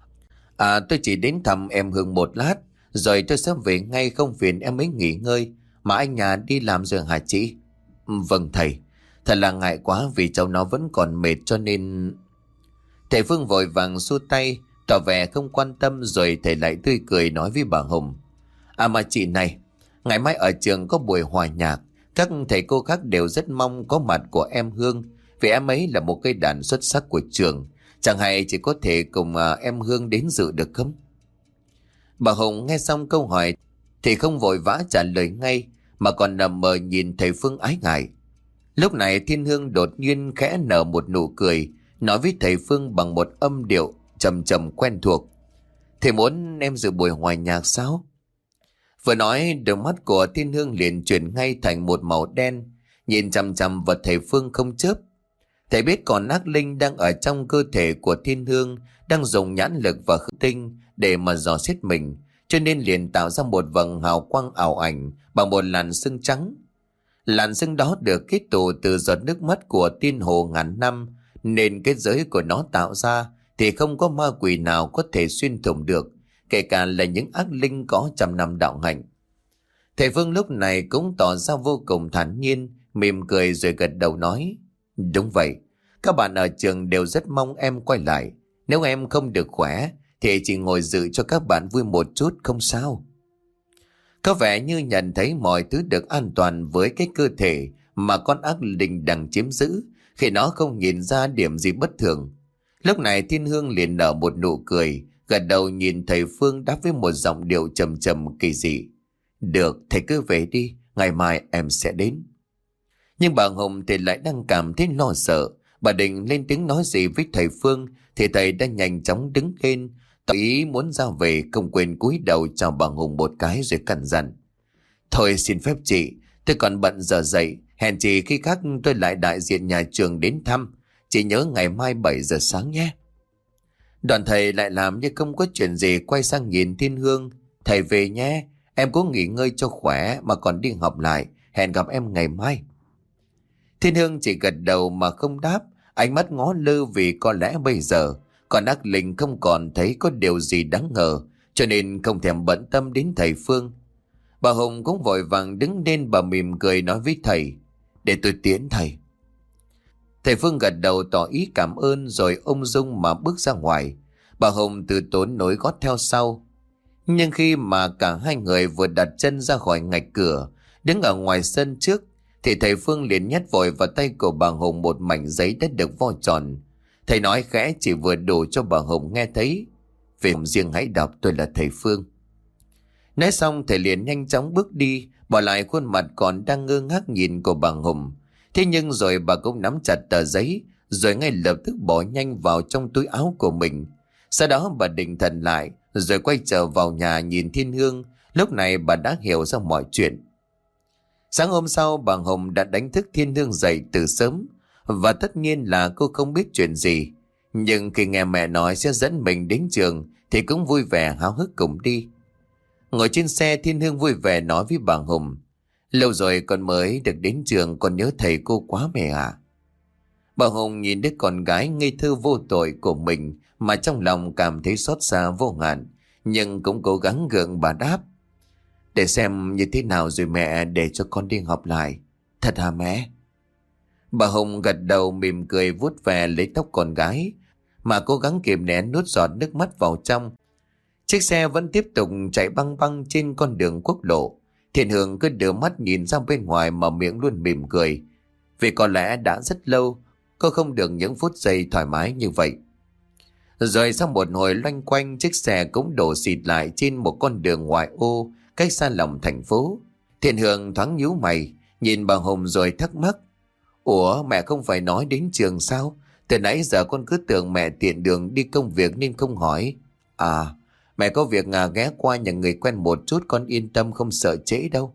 À, tôi chỉ đến thăm em Hương một lát, rồi tôi sẽ về ngay, không phiền em ấy nghỉ ngơi. Mà anh nhà đi làm rồi hả chị? Vâng thầy, thật là ngại quá vì cháu nó vẫn còn mệt cho nên... Thầy Phương vội vàng xua tay, tỏ vẻ không quan tâm, rồi thầy lại tươi cười nói với bà Hồng. À mà chị này, ngày mai ở trường có buổi hòa nhạc, các thầy cô khác đều rất mong có mặt của em Hương, vì em ấy là một cây đàn xuất sắc của trường. Chẳng hay chỉ có thể cùng à, em Hương đến dự được không? Bà Hồng nghe xong câu hỏi thì không vội vã trả lời ngay, mà còn nằm mờ nhìn thầy Phương ái ngại. Lúc này Thiên Hương đột nhiên khẽ nở một nụ cười, nói với thầy Phương bằng một âm điệu trầm trầm quen thuộc. Thầy muốn em dự buổi hòa nhạc sao? Vừa nói, đôi mắt của Thiên Hương liền chuyển ngay thành một màu đen, nhìn chằm chằm vào thầy Phương không chớp. Thầy biết còn ác linh đang ở trong cơ thể của Thiên Hương, đang dùng nhãn lực và khứu tinh để mà dò xét mình, cho nên liền tạo ra một vầng hào quang ảo ảnh bằng một làn sương trắng. Làn sương đó được kết tụ từ giọt nước mắt của tiên hồ ngàn năm, nên kết giới của nó tạo ra thì không có ma quỷ nào có thể xuyên thủng được, kể cả là những ác linh có trăm năm đạo hạnh. Thầy Phương lúc này cũng tỏ ra vô cùng thản nhiên, mỉm cười rồi gật đầu nói. Đúng vậy, các bạn ở trường đều rất mong em quay lại. Nếu em không được khỏe thì chỉ ngồi dự cho các bạn vui một chút không sao. Có vẻ như nhận thấy mọi thứ được an toàn với cái cơ thể mà con ác linh đang chiếm giữ, khi nó không nhìn ra điểm gì bất thường. Lúc này Thiên Hương liền nở một nụ cười, gật đầu nhìn thầy Phương đáp với một giọng điệu trầm trầm kỳ dị. Được, thầy cứ về đi, ngày mai em sẽ đến. Nhưng bà Hồng thì lại đang cảm thấy lo sợ. Bà định lên tiếng nói gì với thầy Phương thì thầy đã nhanh chóng đứng lên, tỏ ý muốn ra về, không quên cúi đầu chào bà Hồng một cái rồi căn dặn. Thôi xin phép chị, tôi còn bận giờ dậy, hẹn chị khi khác tôi lại đại diện nhà trường đến thăm. Chị nhớ ngày mai bảy giờ sáng nhé. Đoàn thầy lại làm như không có chuyện gì, quay sang nhìn Thiên Hương. Thầy về nhé, em cố nghỉ ngơi cho khỏe mà còn đi học lại, hẹn gặp em ngày mai. Thiên Hương chỉ gật đầu mà không đáp, ánh mắt ngó lơ vì có lẽ bây giờ còn ác linh không còn thấy có điều gì đáng ngờ, cho nên không thèm bận tâm đến thầy Phương. Bà Hồng cũng vội vàng đứng lên, bà mỉm cười nói với thầy. Để tôi tiễn thầy. Thầy Phương gật đầu tỏ ý cảm ơn rồi ung dung mà bước ra ngoài. Bà Hồng từ tốn nối gót theo sau. Nhưng khi mà cả hai người vừa đặt chân ra khỏi ngạch cửa, đứng ở ngoài sân trước, thì thầy Phương liền nhét vội vào tay của bà Hồng một mảnh giấy đã được vo tròn. Thầy nói khẽ chỉ vừa đủ cho bà Hồng nghe thấy. Về riêng hãy đọc, tôi là thầy Phương. Nói xong thầy liền nhanh chóng bước đi, bỏ lại khuôn mặt còn đang ngơ ngác nhìn của bà Hồng. Thế nhưng rồi bà cũng nắm chặt tờ giấy, rồi ngay lập tức bỏ nhanh vào trong túi áo của mình. Sau đó bà định thần lại, rồi quay trở vào nhà nhìn Thiên Hương. Lúc này bà đã hiểu ra mọi chuyện. Sáng hôm sau bà Hồng đã đánh thức Thiên Hương dậy từ sớm, và tất nhiên là cô không biết chuyện gì. Nhưng khi nghe mẹ nói sẽ dẫn mình đến trường thì cũng vui vẻ háo hức cùng đi. Ngồi trên xe, Thiên Hương vui vẻ nói với bà Hồng. Lâu rồi con mới được đến trường, con nhớ thầy cô quá mẹ à. Bà Hồng nhìn đứa con gái ngây thơ vô tội của mình mà trong lòng cảm thấy xót xa vô hạn, nhưng cũng cố gắng gượng bà đáp. Để xem như thế nào rồi mẹ để cho con đi học lại. Thật hả mẹ? Bà Hồng gật đầu mỉm cười vuốt về lấy tóc con gái mà cố gắng kìm nén nuốt giọt nước mắt vào trong. Chiếc xe vẫn tiếp tục chạy băng băng trên con đường quốc lộ. Thiện Hương cứ đưa mắt nhìn ra bên ngoài mà miệng luôn mỉm cười. Vì có lẽ đã rất lâu cô không được những phút giây thoải mái như vậy. Rồi sau một hồi loanh quanh, chiếc xe cũng đổ xịt lại trên một con đường ngoại ô cách xa lòng thành phố. Thiện Hương thoáng nhíu mày nhìn bà Hồng rồi thắc mắc. Ủa, mẹ không phải nói đến trường sao? Từ nãy giờ con cứ tưởng mẹ tiện đường đi công việc nên không hỏi. À, mẹ có việc à, ghé qua nhà người quen một chút, con yên tâm không sợ trễ đâu.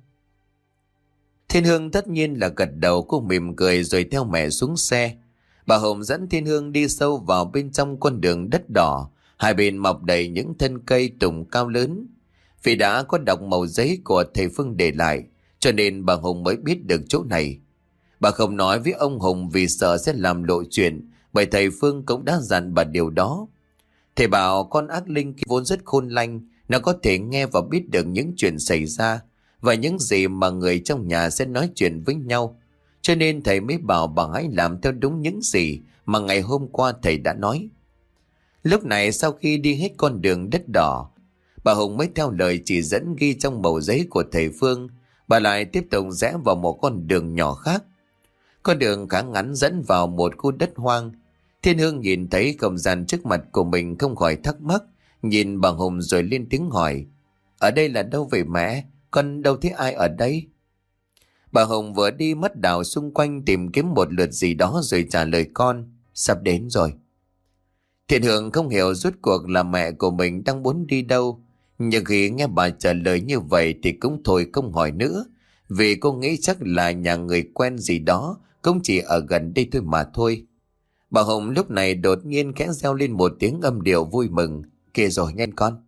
Thiên Hương tất nhiên là gật đầu, cô mỉm cười rồi theo mẹ xuống xe. Bà Hồng dẫn Thiên Hương đi sâu vào bên trong con đường đất đỏ, hai bên mọc đầy những thân cây tùng cao lớn. Vì đã có đọc màu giấy của thầy Phương để lại, cho nên bà Hồng mới biết được chỗ này. Bà không nói với ông Hùng vì sợ sẽ làm lộ chuyện, bởi thầy Phương cũng đã dặn bà điều đó. Thầy bảo con ác linh vốn rất khôn lanh, nó có thể nghe và biết được những chuyện xảy ra và những gì mà người trong nhà sẽ nói chuyện với nhau. Cho nên thầy mới bảo bà hãy làm theo đúng những gì mà ngày hôm qua thầy đã nói. Lúc này sau khi đi hết con đường đất đỏ, bà Hùng mới theo lời chỉ dẫn ghi trong mẩu giấy của thầy Phương. Bà lại tiếp tục rẽ vào một con đường nhỏ khác. Con đường khá ngắn dẫn vào một khu đất hoang. Thiên Hương nhìn thấy không gian trước mặt của mình không khỏi thắc mắc, nhìn bà Hùng rồi lên tiếng hỏi. Ở đây là đâu vậy mẹ? Con đâu thấy ai ở đây? Bà Hồng vừa đi mắt đảo xung quanh tìm kiếm một lượt gì đó rồi trả lời con. Sắp đến rồi. Thiện Hương không hiểu rốt cuộc là mẹ của mình đang muốn đi đâu. Nhưng khi nghe bà trả lời như vậy thì cũng thôi không hỏi nữa. Vì cô nghĩ chắc là nhà người quen gì đó, cũng chỉ ở gần đây thôi mà thôi. Bà Hồng lúc này đột nhiên khẽ reo lên một tiếng âm điệu vui mừng. Kìa rồi nghe con.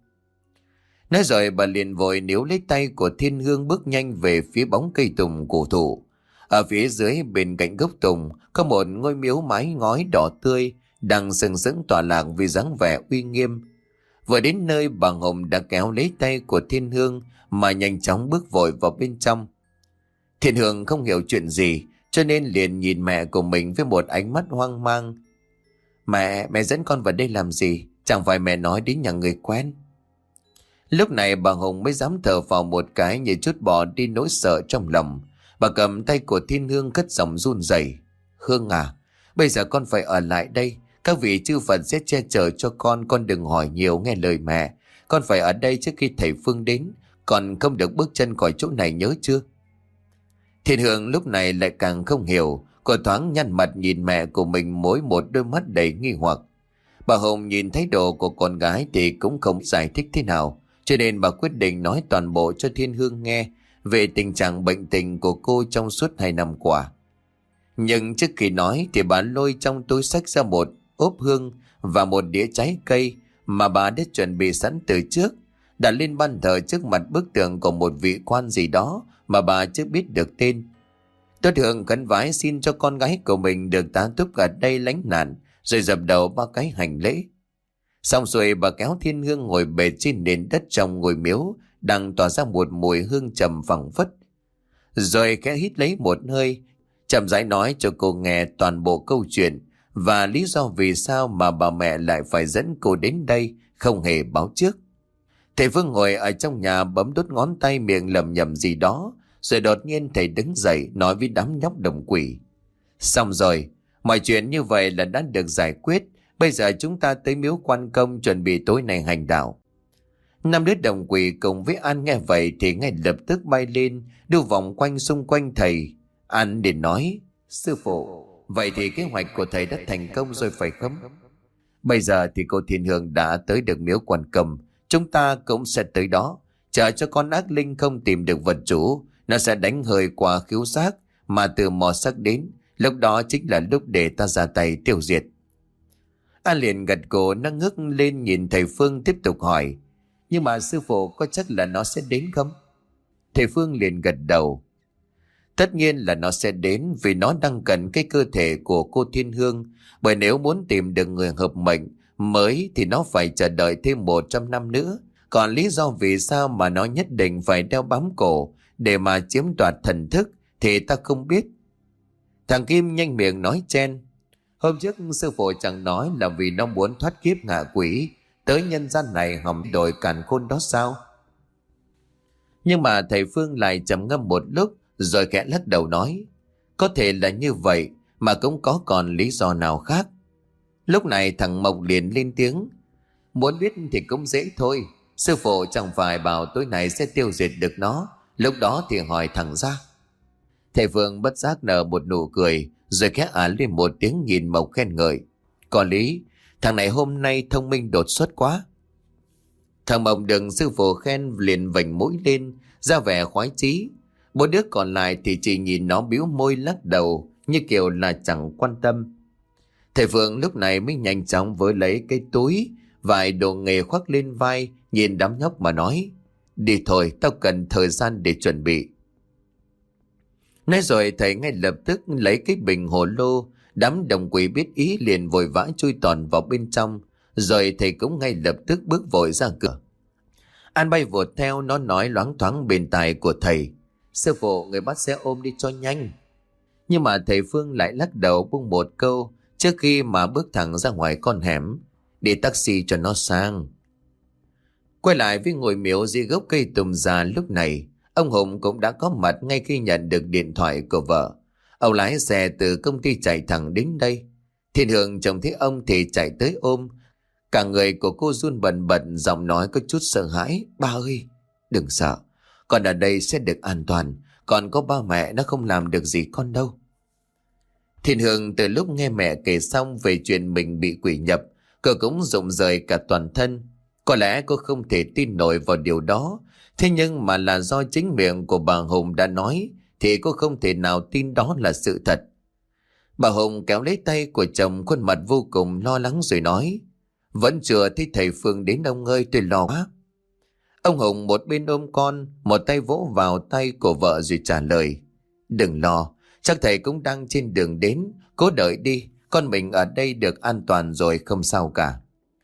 Nói rồi bà liền vội níu lấy tay của Thiên Hương bước nhanh về phía bóng cây tùng cổ thụ. Ở phía dưới bên cạnh gốc tùng có một ngôi miếu mái ngói đỏ tươi đang sừng sững tỏa lạc vì dáng vẻ uy nghiêm. Vừa đến nơi, bà Hồng đã kéo lấy tay của Thiên Hương mà nhanh chóng bước vội vào bên trong. Thiên Hương không hiểu chuyện gì cho nên liền nhìn mẹ của mình với một ánh mắt hoang mang. Mẹ, mẹ dẫn con vào đây làm gì? Chẳng phải mẹ nói đến nhà người quen? Lúc này bà Hồng mới dám thở vào một cái như chút bỏ đi nỗi sợ trong lòng. Bà cầm tay của Thiên Hương cất giọng run rẩy. Hương à, bây giờ con phải ở lại đây. Các vị chư Phật sẽ che chở cho con, con đừng hỏi nhiều, nghe lời mẹ. Con phải ở đây trước khi thầy Phương đến, con không được bước chân khỏi chỗ này, nhớ chưa? Thiên Hương lúc này lại càng không hiểu. Cô thoáng nhăn mặt nhìn mẹ của mình mỗi một đôi mắt đầy nghi hoặc. Bà Hồng nhìn thái độ của con gái thì cũng không giải thích thế nào, cho nên bà quyết định nói toàn bộ cho Thiên Hương nghe về tình trạng bệnh tình của cô trong suốt hai năm qua. Nhưng trước khi nói thì bà lôi trong túi xách ra một ốp hương và một đĩa trái cây mà bà đã chuẩn bị sẵn từ trước, đặt lên ban thờ trước mặt bức tượng của một vị quan gì đó mà bà chưa biết được tên. Tốt Hương khấn vái xin cho con gái của mình được tá túc ở đây lánh nạn, rồi dập đầu ba cái hành lễ. Xong rồi bà kéo Thiên Hương ngồi bệt trên nền đất trong ngôi miếu đang tỏa ra một mùi hương trầm phảng phất. Rồi khẽ hít lấy một hơi, chậm rãi nói cho cô nghe toàn bộ câu chuyện và lý do vì sao mà bà mẹ lại phải dẫn cô đến đây không hề báo trước. Thầy Phương ngồi ở trong nhà bấm đốt ngón tay miệng lẩm nhẩm gì đó, rồi đột nhiên thầy đứng dậy nói với đám nhóc đồng quỷ. Xong rồi, mọi chuyện như vậy là đã được giải quyết. Bây giờ chúng ta tới miếu Quan Công chuẩn bị tối nay hành đạo. Năm đứa đồng quỷ cùng với An nghe vậy thì ngay lập tức bay lên, đưa vòng quanh xung quanh thầy. An liền nói, sư phụ, vậy thì kế hoạch của thầy đã thành công rồi phải không? Bây giờ thì cô Thiên Hương đã tới được miếu Quan Công, chúng ta cũng sẽ tới đó. Chờ cho con ác linh không tìm được vật chủ, nó sẽ đánh hơi qua khiếu giác mà từ mò sắc đến. Lúc đó chính là lúc để ta ra tay tiêu diệt. An liền gật cổ, nó ngước lên nhìn thầy Phương tiếp tục hỏi, nhưng mà sư phụ có chắc là nó sẽ đến không? Thầy Phương liền gật đầu. Tất nhiên là nó sẽ đến vì nó đang cần cái cơ thể của cô Thiên Hương. Bởi nếu muốn tìm được người hợp mệnh mới thì nó phải chờ đợi thêm một trăm năm nữa. Còn lý do vì sao mà nó nhất định phải đeo bám cổ để mà chiếm đoạt thần thức thì ta không biết. Thằng Kim nhanh miệng nói chen. Hôm trước sư phụ chẳng nói là vì nó muốn thoát kiếp ngạ quỷ tới nhân gian này hòng đổi càn khôn đó sao? Nhưng mà thầy Phương lại trầm ngâm một lúc rồi khẽ lắc đầu nói, có thể là như vậy mà cũng có còn lý do nào khác. Lúc này thằng Mộc liền lên tiếng, muốn biết thì cũng dễ thôi. Sư phụ chẳng phải bảo tối nay sẽ tiêu diệt được nó, lúc đó thì hỏi thẳng ra. Thầy Phương bất giác nở một nụ cười rồi khẽ ả lên một tiếng nhìn Mộc khen ngợi, có lý, thằng này hôm nay thông minh đột xuất quá. Thằng Mộc đừng sư phụ khen liền vành mũi lên ra vẻ khoái chí. Bốn đứa còn lại thì chỉ nhìn nó bĩu môi lắc đầu như kiểu là chẳng quan tâm. Thầy Phương lúc này mới nhanh chóng với lấy cái túi vài đồ nghề khoác lên vai, nhìn đám nhóc mà nói, đi thôi, tao cần thời gian để chuẩn bị. Nói rồi thầy ngay lập tức lấy cái bình hồ lô. Đám đồng quỷ biết ý liền vội vã chui tòn vào bên trong. Rồi thầy cũng ngay lập tức bước vội ra cửa. An bay vụt theo, nó nói loáng thoáng bên tai của thầy, sư phụ người bắt xe ôm đi cho nhanh. Nhưng mà thầy Phương lại lắc đầu buông một câu trước khi mà bước thẳng ra ngoài con hẻm, đi taxi cho nó sang. Quay lại với ngôi miếu dưới gốc cây tùng già lúc này, ông Hùng cũng đã có mặt ngay khi nhận được điện thoại của vợ. Ông lái xe từ công ty chạy thẳng đến đây. Thiên Hương trông thấy ông thì chạy tới ôm. Cả người của cô run bần bật, giọng nói có chút sợ hãi, ba ơi đừng sợ, con ở đây sẽ được an toàn, còn có ba mẹ nó không làm được gì con đâu. Thiên Hương từ lúc nghe mẹ kể xong về chuyện mình bị quỷ nhập, cô cũng rụng rời cả toàn thân. Có lẽ cô không thể tin nổi vào điều đó, thế nhưng mà là do chính miệng của bà Hùng đã nói thì cô không thể nào tin đó là sự thật. Bà Hùng kéo lấy tay của chồng, khuôn mặt vô cùng lo lắng rồi nói, vẫn chưa thấy thầy Phương đến ông ơi, tôi lo quá. Ông Hùng một bên ôm con, một tay vỗ vào tay của vợ rồi trả lời, đừng lo, chắc thầy cũng đang trên đường đến, cố đợi đi, con mình ở đây được an toàn rồi, không sao cả.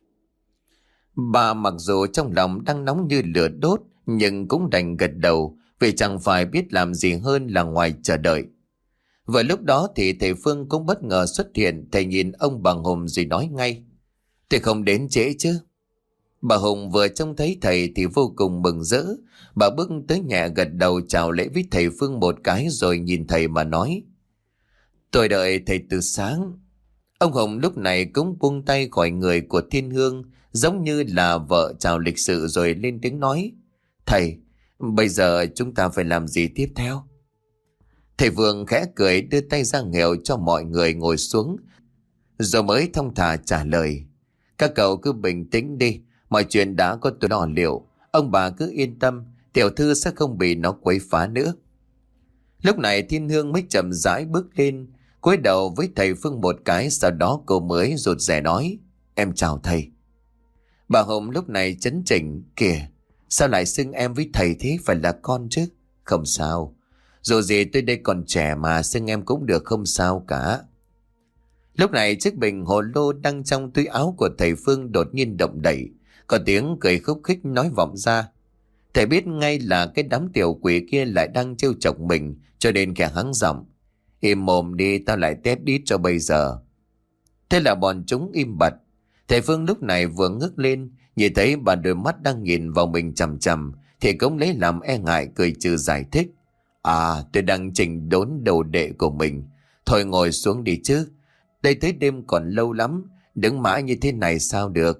Bà mặc dù trong lòng đang nóng như lửa đốt nhưng cũng đành gật đầu, vì chẳng phải biết làm gì hơn là ngoài chờ đợi. Vừa lúc đó thì thầy Phương cũng bất ngờ xuất hiện. Thầy nhìn ông bà Hùng rồi nói ngay, tôi không đến trễ chứ? Bà Hùng vừa trông thấy thầy thì vô cùng mừng rỡ. Bà bước tới nhà gật đầu chào lễ với thầy Phương một cái rồi nhìn thầy mà nói, tôi đợi thầy từ sáng. Ông Hùng lúc này cũng buông tay khỏi người của Thiên Hương, giống như là vợ chào lịch sự rồi lên tiếng nói, thầy, bây giờ chúng ta phải làm gì tiếp theo? Thầy Vương khẽ cười đưa tay ra hiệu cho mọi người ngồi xuống, rồi mới thong thả trả lời, các cậu cứ bình tĩnh đi, mọi chuyện đã có tôi lo liệu, ông bà cứ yên tâm, tiểu thư sẽ không bị nó quấy phá nữa. Lúc này Thiên Hương mới chậm rãi bước lên, cúi đầu với thầy Phương một cái, sau đó cô mới rụt rè nói, em chào thầy. Bà Hồng lúc này chấn chỉnh, kìa, sao lại xưng em với thầy thế, phải là con chứ? Không sao, dù gì tôi đây còn trẻ mà, xưng em cũng được, không sao cả. Lúc này chiếc bình hồ lô đang trong túi áo của thầy Phương đột nhiên động đậy, có tiếng cười khúc khích nói vọng ra. Thầy biết ngay là cái đám tiểu quỷ kia lại đang trêu chọc mình, cho nên khẽ hắng giọng, im mồm đi, tao lại tép đít cho bây giờ. Thế là bọn chúng im bặt. Thầy Phương lúc này vừa ngước lên, nhìn thấy bà đôi mắt đang nhìn vào mình chằm chằm, thì cũng lấy làm e ngại cười trừ giải thích, à, tôi đang chỉnh đốn đồ đệ của mình, thôi ngồi xuống đi chứ, đây tới đêm còn lâu lắm, đứng mãi như thế này sao được.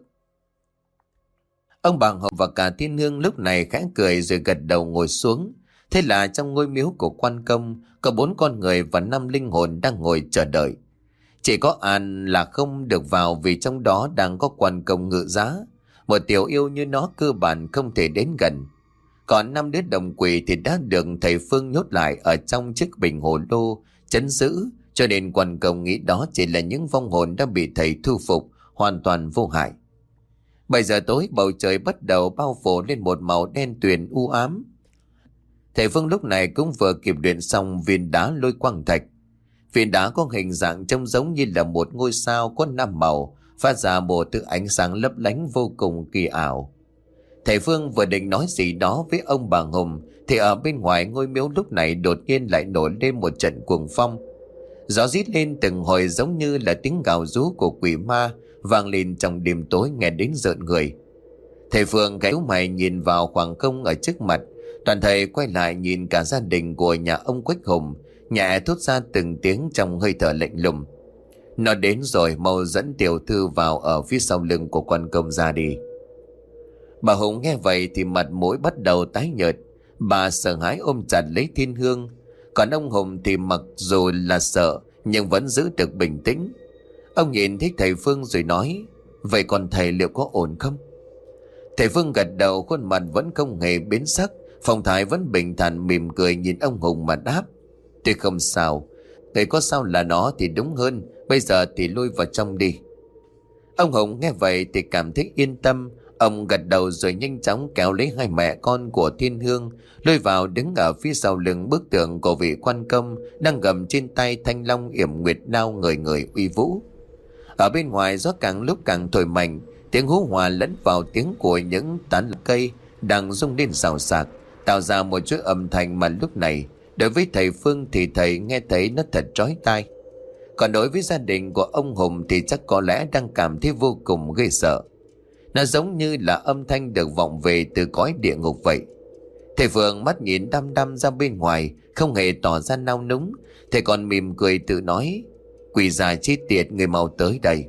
Ông bà Hồng và cả Thiên Hương lúc này khẽ cười rồi gật đầu ngồi xuống. Thế là trong ngôi miếu của Quan Công có bốn con người và năm linh hồn đang ngồi chờ đợi. Chỉ có An là không được vào vì trong đó đang có Quan Công ngự giá. Một tiểu yêu như nó cơ bản không thể đến gần. Còn năm đứa đồng quỷ thì đã được thầy Phương nhốt lại ở trong chiếc bình hồ lô trấn giữ, cho nên Quan Công nghĩ đó chỉ là những vong hồn đã bị thầy thu phục, hoàn toàn vô hại. Bảy giờ tối bầu trời bắt đầu bao phủ lên một màu đen tuyền u ám. Thầy Phương lúc này cũng vừa kịp luyện xong viên đá lôi quang thạch. Viên đá có hình dạng trông giống như là một ngôi sao có năm màu, phát ra một thứ ánh sáng lấp lánh vô cùng kỳ ảo. Thầy Phương vừa định nói gì đó với ông bà Hùng thì ở bên ngoài ngôi miếu lúc này đột nhiên lại nổi lên một trận cuồng phong. Gió rít lên từng hồi giống như là tiếng gào rú của quỷ ma, vang lên trong đêm tối nghe đến rợn người. Thầy Phương gãy mày nhìn vào khoảng không ở trước mặt. Toàn thầy quay lại nhìn cả gia đình của nhà ông Quách Hùng, nhẹ thốt ra từng tiếng trong hơi thở lạnh lùng: "Nó đến rồi, mau dẫn tiểu thư vào ở phía sau lưng của quan công ra đi." Bà Hùng nghe vậy thì mặt mũi bắt đầu tái nhợt. Bà sợ hãi ôm chặt lấy Thiên Hương. Còn ông Hùng thì mặc dù là sợ nhưng vẫn giữ được bình tĩnh. Ông nhìn thấy thầy Phương rồi nói: "Vậy còn thầy liệu có ổn không?" Thầy Phương gật đầu, khuôn mặt vẫn không hề biến sắc, phong thái vẫn bình thản mỉm cười nhìn ông Hùng mà đáp: "Tôi không sao. Thầy có sao là nó thì đúng hơn. Bây giờ thì lui vào trong đi." Ông Hùng nghe vậy thì cảm thấy yên tâm. Ông gật đầu rồi nhanh chóng kéo lấy hai mẹ con của Thiên Hương, lôi vào đứng ở phía sau lưng bức tượng của vị quan công đang gầm trên tay thanh long yểm nguyệt đao người người uy vũ. Ở bên ngoài gió càng lúc càng thổi mạnh, tiếng hú hòa lẫn vào tiếng của những tán cây đang rung lên xào xạc, tạo ra một chuỗi âm thanh mà lúc này đối với thầy Phương thì thầy nghe thấy nó thật chói tai. Còn đối với gia đình của ông Hùng thì chắc có lẽ đang cảm thấy vô cùng ghê sợ. Nó giống như là âm thanh được vọng về từ cõi địa ngục vậy. Thầy Phương mắt nhìn đăm đăm ra bên ngoài, không hề tỏ ra nao núng. Thầy còn mỉm cười tự nói: "Quỷ già chết tiệt, người mau tới đây."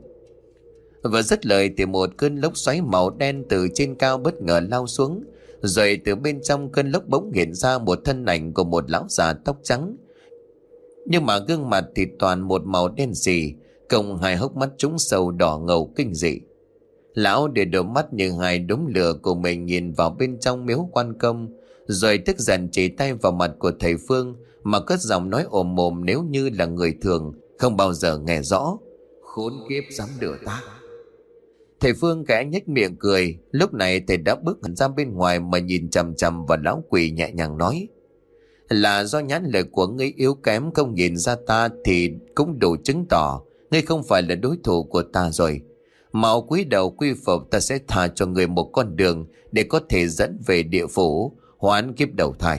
Vừa dứt lời thì một cơn lốc xoáy màu đen từ trên cao bất ngờ lao xuống. Rồi từ bên trong cơn lốc bỗng hiện ra một thân ảnh của một lão già tóc trắng, nhưng mà gương mặt thì toàn một màu đen sì, cộng hai hốc mắt trũng sâu đỏ ngầu kinh dị. Lão để đôi mắt như hai đốm lửa của mình nhìn vào bên trong miếu quan công, rồi tức giận chỉ tay vào mặt của thầy Phương mà cất giọng nói ồm mồm nếu như là người thường không bao giờ nghe rõ: "Khốn kiếp, dám lừa ta!" Thầy Phương khẽ nhếch miệng cười. Lúc này thầy đã bước hẳn ra bên ngoài mà nhìn chằm chằm vào lão quỷ, nhẹ nhàng nói: "Là do nhãn lực của ngươi yếu kém, không nhìn ra ta thì cũng đủ chứng tỏ ngươi không phải là đối thủ của ta rồi. Mau cúi đầu quy phục, ta sẽ thả cho người một con đường để có thể dẫn về địa phủ hoán kiếp đầu thai."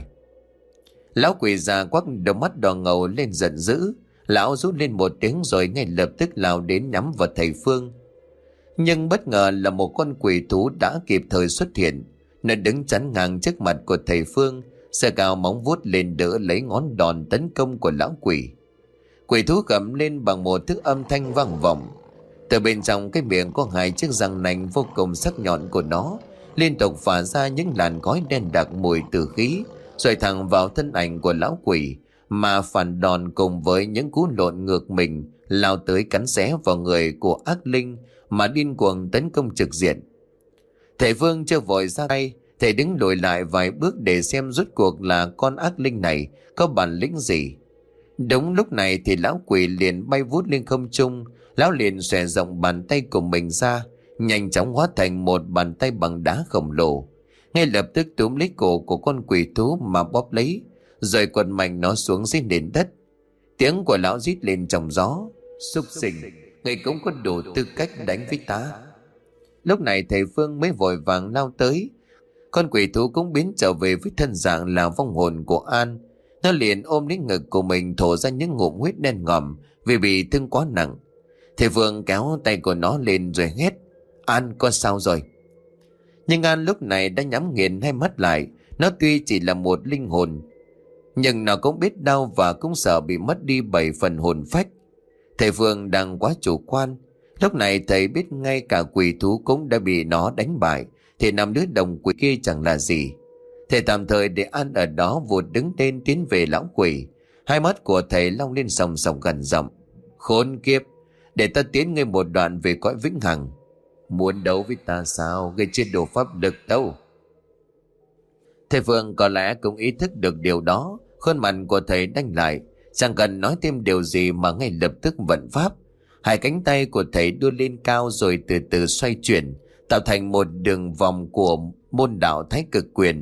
Lão quỷ già quắc đôi mắt đỏ ngầu lên giận dữ. Lão rút lên một tiếng rồi ngay lập tức lao đến nhắm vào thầy Phương. Nhưng bất ngờ là một con quỷ thú đã kịp thời xuất hiện. Nó đứng chắn ngang trước mặt của thầy Phương, giơ cao móng vuốt lên đỡ lấy ngón đòn tấn công của lão quỷ. Quỷ thú gầm lên bằng một thứ âm thanh vang vọng. Từ bên trong cái miệng có hai chiếc răng nanh vô cùng sắc nhọn của nó liên tục phả ra những làn khói đen đặc mùi tử khí, rồi thẳng vào thân ảnh của lão quỷ mà phản đòn cùng với những cú lộn ngược mình lao tới cắn xé vào người của ác linh mà điên cuồng tấn công trực diện. Thầy Phương chưa vội ra tay, thầy đứng lùi lại vài bước để xem rốt cuộc là con ác linh này có bản lĩnh gì. Đúng lúc này thì lão quỷ liền bay vút lên không trung. Lão liền xòe rộng bàn tay của mình ra, nhanh chóng hóa thành một bàn tay bằng đá khổng lồ, ngay lập tức túm lấy cổ của con quỷ thú mà bóp lấy, rồi quật mạnh nó xuống dưới nền đất. Tiếng của lão rít lên trong gió: "Súc sinh, người cũng có đủ tư cách đánh với ta." Lúc này thầy Phương mới vội vàng lao tới. Con quỷ thú cũng biến trở về với thân dạng là vong hồn của An. Nó liền ôm lấy ngực của mình thổ ra những ngụm huyết đen ngòm vì bị thương quá nặng. Thầy Phương kéo tay của nó lên rồi hét: "An, con sao rồi?" Nhưng An lúc này đã nhắm nghiền hai mắt lại. Nó tuy chỉ là một linh hồn, nhưng nó cũng biết đau và cũng sợ bị mất đi bảy phần hồn phách. Thầy Phương đang quá chủ quan. Lúc này thầy biết ngay cả quỷ thú cũng đã bị nó đánh bại, thì năm đứa đồng quỷ kia chẳng là gì. Thầy tạm thời để An ở đó vụt đứng lên tiến về lão quỷ. Hai mắt của thầy long lên sòng sòng gần giọng: "Khốn kiếp, để ta tiến ngươi một đoạn về cõi vĩnh hằng. Muốn đấu với ta sao? Ngươi chưa đủ pháp lực đâu." Thầy Phương có lẽ cũng ý thức được điều đó. Khuôn mặt của thầy đanh lại, chẳng cần nói thêm điều gì mà ngay lập tức vận pháp. Hai cánh tay của thầy đưa lên cao rồi từ từ xoay chuyển, tạo thành một đường vòng của môn đạo Thái Cực Quyền.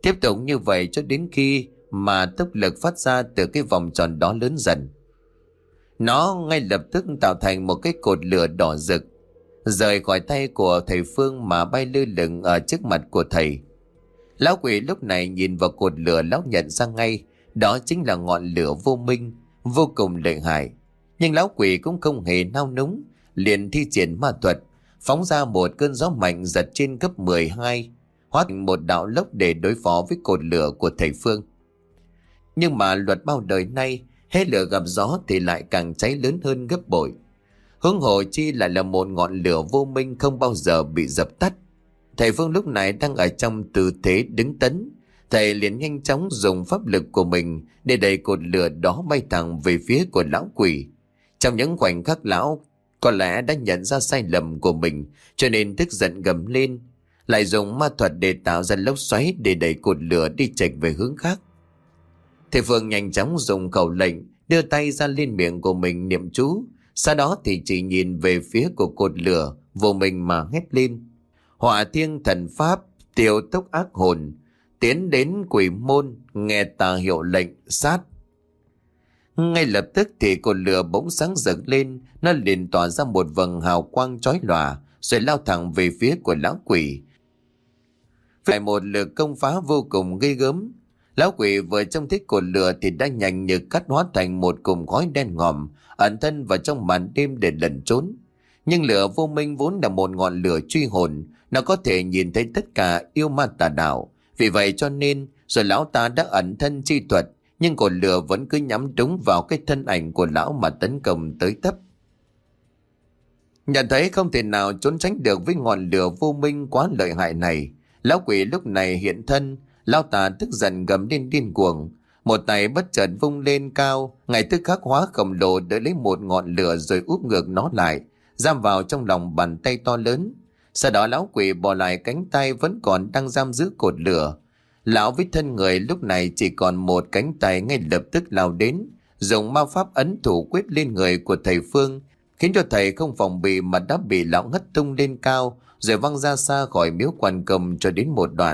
Tiếp tục như vậy cho đến khi mà tốc lực phát ra từ cái vòng tròn đó lớn dần. Nó ngay lập tức tạo thành một cái cột lửa đỏ rực, rời khỏi tay của thầy Phương mà bay lơ lửng ở trước mặt của thầy. Lão quỷ lúc này nhìn vào cột lửa, lão nhận ra ngay đó chính là ngọn lửa vô minh, vô cùng lợi hại. Nhưng lão quỷ cũng không hề nao núng, liền thi triển ma thuật, phóng ra một cơn gió mạnh giật trên cấp mười hai, hóa thành một đạo lốc để đối phó với cột lửa của thầy Phương. Nhưng mà luật bao đời nay, hết lửa gặp gió thì lại càng cháy lớn hơn gấp bội. Huống hồ chi lại là một ngọn lửa vô minh không bao giờ bị dập tắt. Thầy Phương lúc này đang ở trong tư thế đứng tấn. Thầy liền nhanh chóng dùng pháp lực của mình để đẩy cột lửa đó bay thẳng về phía của lão quỷ. Trong những khoảnh khắc lão có lẽ đã nhận ra sai lầm của mình, cho nên tức giận gầm lên, lại dùng ma thuật để tạo ra lốc xoáy để đẩy cột lửa đi chệch về hướng khác. Thầy Phương nhanh chóng dùng khẩu lệnh, đưa tay ra lên miệng của mình niệm chú. Sau đó thì chỉ nhìn về phía của cột lửa vô mình mà hét lên: Hỏa thiêng thần pháp, tiêu tốc ác hồn, tiến đến quỷ môn, nghe ta hiệu lệnh sát. Ngay lập tức thì cột lửa bỗng sáng rực lên, nó liền tỏa ra một vầng hào quang chói lòa, rồi lao thẳng về phía của lão quỷ. Phải một lượt công phá vô cùng ghê gớm. Lão quỷ vừa trông thấy cột lửa thì đã nhanh như cắt hóa thành một cụm khói đen ngòm, ẩn thân vào trong màn đêm để lẩn trốn. Nhưng lửa vô minh vốn là một ngọn lửa truy hồn, nó có thể nhìn thấy tất cả yêu ma tà đạo. Vì vậy cho nên rồi lão ta đã ẩn thân chi thuật, nhưng cột lửa vẫn cứ nhắm trúng vào cái thân ảnh của lão mà tấn công tới tấp. Nhận thấy không thể nào trốn tránh được với ngọn lửa vô minh quá lợi hại này, lão quỷ lúc này hiện thân. Lão ta tức giận gầm lên điên cuồng, một tay bất chợt vung lên cao, ngay tức khắc hóa khổng lồ đỡ lấy một ngọn lửa rồi úp ngược nó lại, giam vào trong lòng bàn tay to lớn. Sau đó lão quỷ bỏ lại cánh tay vẫn còn đang giam giữ cột lửa. Lão với thân người lúc này chỉ còn một cánh tay, ngay lập tức lao đến, dùng ma pháp ấn thủ quyết lên người của thầy Phương, khiến cho thầy không phòng bị mà đã bị lão ngất tung lên cao, rồi văng ra xa khỏi miếu Quan Công cho đến một đoạn.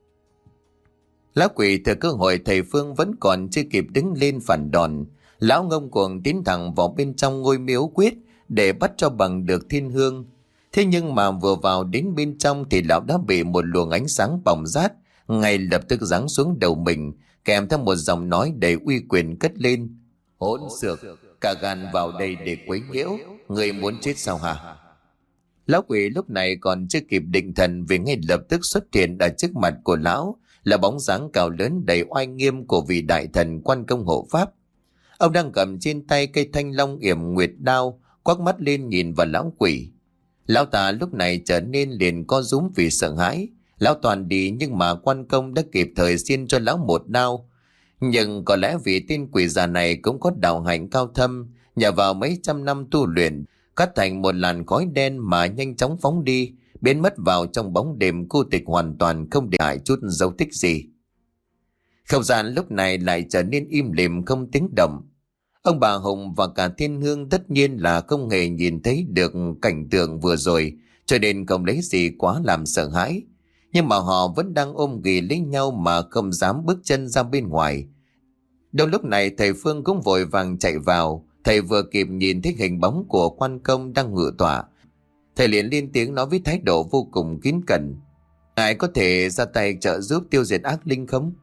Lão quỷ thừa cơ hội thầy Phương vẫn còn chưa kịp đứng lên phản đòn, lão ngông cuồng tiến thẳng vào bên trong ngôi miếu quyết để bắt cho bằng được thiên hương. Thế nhưng mà vừa vào đến bên trong thì lão đã bị một luồng ánh sáng bỏng rát ngay lập tức giáng xuống đầu mình, kèm theo một giọng nói đầy uy quyền cất lên: Hỗn xược, cả gan vào đây để quấy nhiễu, người muốn chết sao hả? Lão quỷ lúc này còn chưa kịp định thần, vì ngay lập tức xuất hiện ở trước mặt của lão là bóng dáng cao lớn đầy oai nghiêm của vị đại thần Quan Công hộ pháp. Ông đang cầm trên tay cây thanh long yểm nguyệt đao, quắc mắt lên nhìn vào lão quỷ. Lão ta lúc này trở nên liền co rúm vì sợ hãi. Lão toàn đi, nhưng mà Quan Công đã kịp thời xiên cho lão một đao. Nhưng có lẽ vì tên quỷ già này cũng có đạo hạnh cao thâm, nhờ vào mấy trăm năm tu luyện, cắt thành một làn khói đen mà nhanh chóng phóng đi, biến mất vào trong bóng đêm cô tịch, hoàn toàn không để lại chút dấu tích gì. Không gian lúc này lại trở nên im lìm không tiếng động. Ông bà Hùng và cả thiên hương tất nhiên là không hề nhìn thấy được cảnh tượng vừa rồi, cho nên không lấy gì quá làm sợ hãi. Nhưng mà họ vẫn đang ôm ghì lấy nhau mà không dám bước chân ra bên ngoài. Đâu lúc này thầy Phương cũng vội vàng chạy vào. Thầy vừa kịp nhìn thấy hình bóng của Quan Công đang ngự tọa, thầy liền lên tiếng nói với thái độ vô cùng kín cẩn: Ngài có thể ra tay trợ giúp tiêu diệt ác linh không?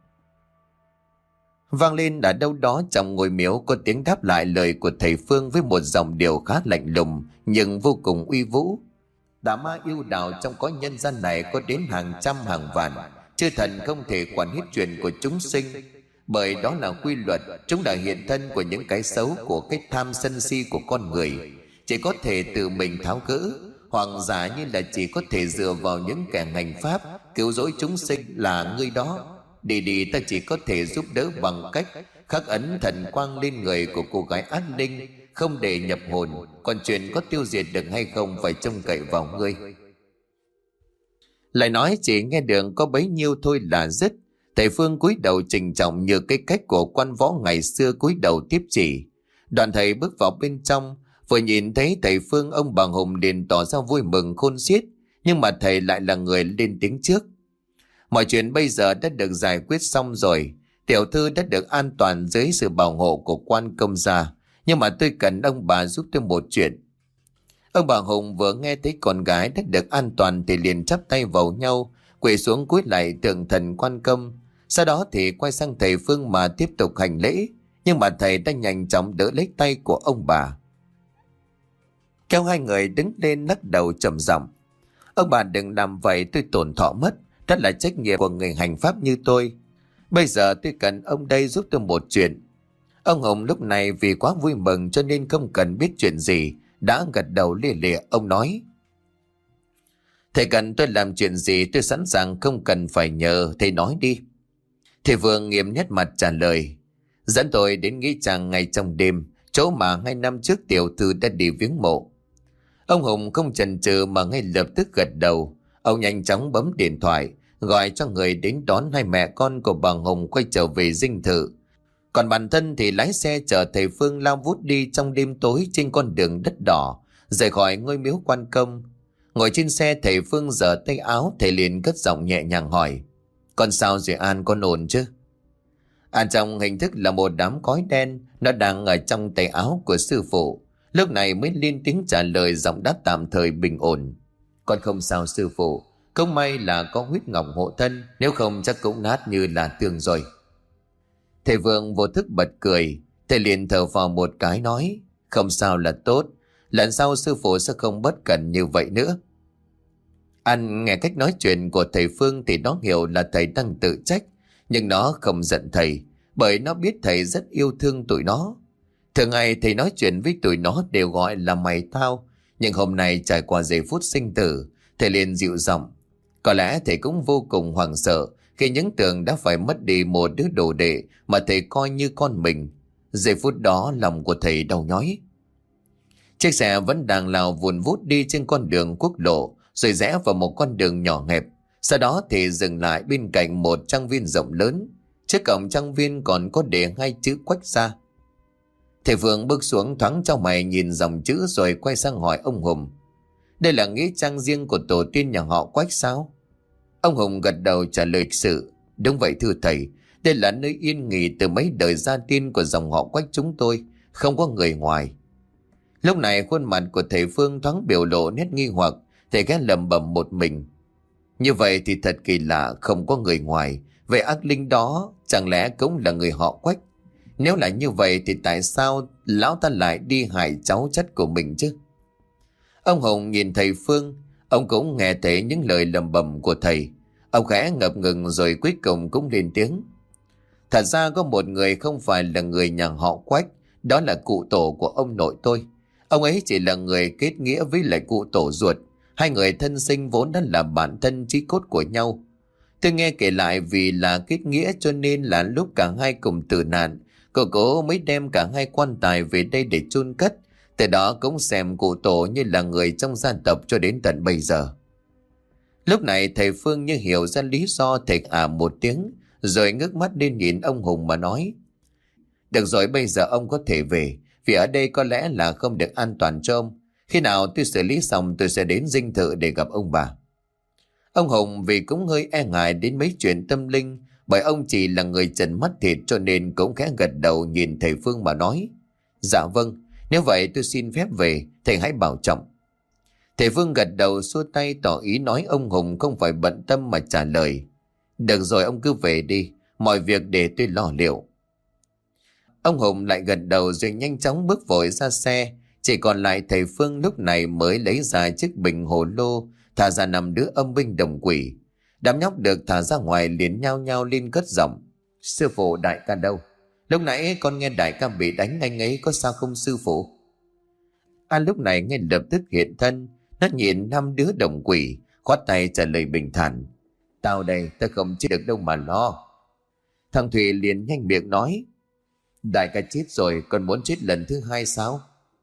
Vang lên ở đâu đó trong ngôi miếu có tiếng đáp lại lời của thầy Phương với một giọng điệu khá lạnh lùng nhưng vô cùng uy vũ: Tà ma yêu đạo trong cõi nhân gian này có đến hàng trăm hàng vạn, chư thần không thể quản hết chuyện của chúng sinh, bởi đó là quy luật. Chúng là hiện thân của những cái xấu, của cái tham sân si của con người, chỉ có thể tự mình tháo gỡ, hoặc giả như là chỉ có thể dựa vào những kẻ hành pháp cứu rỗi chúng sinh là ngươi đó. Đi đi, ta chỉ có thể giúp đỡ bằng cách khắc ấn thần quang lên người của cô gái ác linh, không để nhập hồn, còn chuyện có tiêu diệt được hay không phải trông cậy vào ngươi. Lại nói chỉ nghe được có bấy nhiêu thôi là dứt. Thầy Phương cúi đầu trịnh trọng như cái cách của quan võ ngày xưa cúi đầu tiếp chỉ. Đoàn thầy bước vào bên trong, vừa nhìn thấy thầy Phương, ông bà Hùng liền tỏ ra vui mừng khôn xiết, nhưng mà thầy lại là người lên tiếng trước: Mọi chuyện bây giờ đã được giải quyết xong rồi. Tiểu thư đã được an toàn dưới sự bảo hộ của quan công gia. Nhưng mà tôi cần ông bà giúp tôi một chuyện. Ông bà Hùng vừa nghe thấy con gái đã được an toàn thì liền chắp tay vào nhau, quỳ xuống cúi lại tượng thần quan công. Sau đó thì quay sang thầy Phương mà tiếp tục hành lễ. Nhưng mà thầy đã nhanh chóng đỡ lấy tay của ông bà, kéo hai người đứng lên lắc đầu trầm giọng: Ông bà đừng làm vậy, tôi tổn thọ mất. Đó là trách nhiệm của người hành pháp như tôi. Bây giờ tôi cần ông đây giúp tôi một chuyện. Ông Hùng lúc này vì quá vui mừng cho nên không cần biết chuyện gì, đã gật đầu lia lịa. Ông nói: Thầy cần tôi làm chuyện gì tôi sẵn sàng, không cần phải nhờ, thầy nói đi. Thầy Vương nghiêm nét mặt trả lời: Dẫn tôi đến nghĩa trang ngay trong đêm, chỗ mà hai năm trước tiểu thư đã đi viếng mộ. Ông Hùng không chần chừ mà ngay lập tức gật đầu. Ông nhanh chóng bấm điện thoại gọi cho người đến đón hai mẹ con của bà Hùng quay trở về dinh thự. Còn bản thân thì lái xe chở thầy Phương lao vút đi trong đêm tối trên con đường đất đỏ, rời khỏi ngôi miếu quan công. Ngồi trên xe, thầy Phương giở tay áo, thầy liền cất giọng nhẹ nhàng hỏi: Con sao rồi An, con ổn chứ? An trong hình thức là một đám khói đen, nó đang ở trong tay áo của sư phụ. Lúc này mới lên tiếng trả lời, giọng đáp tạm thời bình ổn: Con không sao sư phụ, không may là có huyết ngọc hộ thân, nếu không chắc cũng nát như là tường rồi. Thầy Vương vô thức bật cười. Thầy liền thở vào một cái nói: Không sao là tốt, lần sau sư phụ sẽ không bất cẩn như vậy nữa. An nghe cách nói chuyện của thầy Phương thì nó hiểu là thầy đang tự trách, nhưng nó không giận thầy, bởi nó biết thầy rất yêu thương tụi nó. Thường ngày thầy nói chuyện với tụi nó đều gọi là mày tao, nhưng hôm nay trải qua giây phút sinh tử, thầy liền dịu giọng. Có lẽ thầy cũng vô cùng hoảng sợ khi những tưởng đã phải mất đi một đứa đồ đệ mà thầy coi như con mình. Giây phút đó lòng của thầy đau nhói. Chiếc xe vẫn đang lao vùn vút đi trên con đường quốc lộ, rồi rẽ vào một con đường nhỏ hẹp. Sau đó thì dừng lại bên cạnh một trang viên rộng lớn. Trước cổng trang viên còn có để hai chữ Quách Gia. Thầy Phương bước xuống thoáng trong mày nhìn dòng chữ rồi quay sang hỏi ông Hùng: Đây là nghĩa trang riêng của tổ tiên nhà họ Quách sao? Ông Hùng gật đầu trả lời lịch sự: Đúng vậy thưa thầy, đây là nơi yên nghỉ từ mấy đời gia tiên của dòng họ Quách chúng tôi, không có người ngoài. Lúc này khuôn mặt của thầy Phương thoáng biểu lộ nét nghi hoặc. Thầy ghé lẩm bẩm một mình: Như vậy thì thật kỳ lạ, không có người ngoài. Vậy ác linh đó chẳng lẽ cũng là người họ Quách? Nếu là như vậy thì tại sao lão ta lại đi hại cháu chất của mình chứ? Ông Hùng nhìn thầy Phương. Ông cũng nghe thấy những lời lẩm bẩm của thầy. Ông khẽ ngập ngừng rồi cuối cùng cũng lên tiếng: Thật ra có một người không phải là người nhà họ Quách, đó là cụ tổ của ông nội tôi. Ông ấy chỉ là người kết nghĩa với lại cụ tổ ruột. Hai người thân sinh vốn đã là bản thân chí cốt của nhau. Tôi nghe kể lại vì là kết nghĩa cho nên là lúc cả hai cùng tử nạn, cậu cố mới đem cả hai quan tài về đây để chôn cất. Từ đó cũng xem cụ tổ như là người trong gia tộc cho đến tận bây giờ. Lúc này thầy Phương như hiểu ra lý do, thầy à một tiếng rồi ngước mắt lên nhìn ông Hùng mà nói: Được rồi, bây giờ ông có thể về, vì ở đây có lẽ là không được an toàn cho ông. Khi nào tôi xử lý xong tôi sẽ đến dinh thự để gặp ông bà. Ông Hùng vì cũng hơi e ngại đến mấy chuyện tâm linh, bởi ông chỉ là người trần mắt thịt cho nên cũng khẽ gật đầu nhìn thầy Phương mà nói: Dạ vâng, nếu vậy tôi xin phép về, thầy hãy bảo trọng. Thầy Phương gật đầu xua tay tỏ ý nói ông Hùng không phải bận tâm mà trả lời: Được rồi, ông cứ về đi, mọi việc để tôi lo liệu. Ông Hùng lại gật đầu rồi nhanh chóng bước vội ra xe. Chỉ còn lại thầy Phương lúc này mới lấy ra chiếc bình hồ lô, thả ra năm đứa âm binh đồng quỷ. Đám nhóc được thả ra ngoài liền nhao nhao lên cất giọng: Sư phụ, đại ca đâu? Lúc nãy con nghe đại ca bị đánh, anh ấy có sao không sư phụ? An lúc này ngay lập tức hiện thân. Nó nhìn năm đứa đồng quỷ, khoát tay trả lời bình thản: Tao đây, tao không chết được đâu mà lo. Thằng Thùy liền nhanh miệng nói: Đại ca chết rồi, còn muốn chết lần thứ hai sao?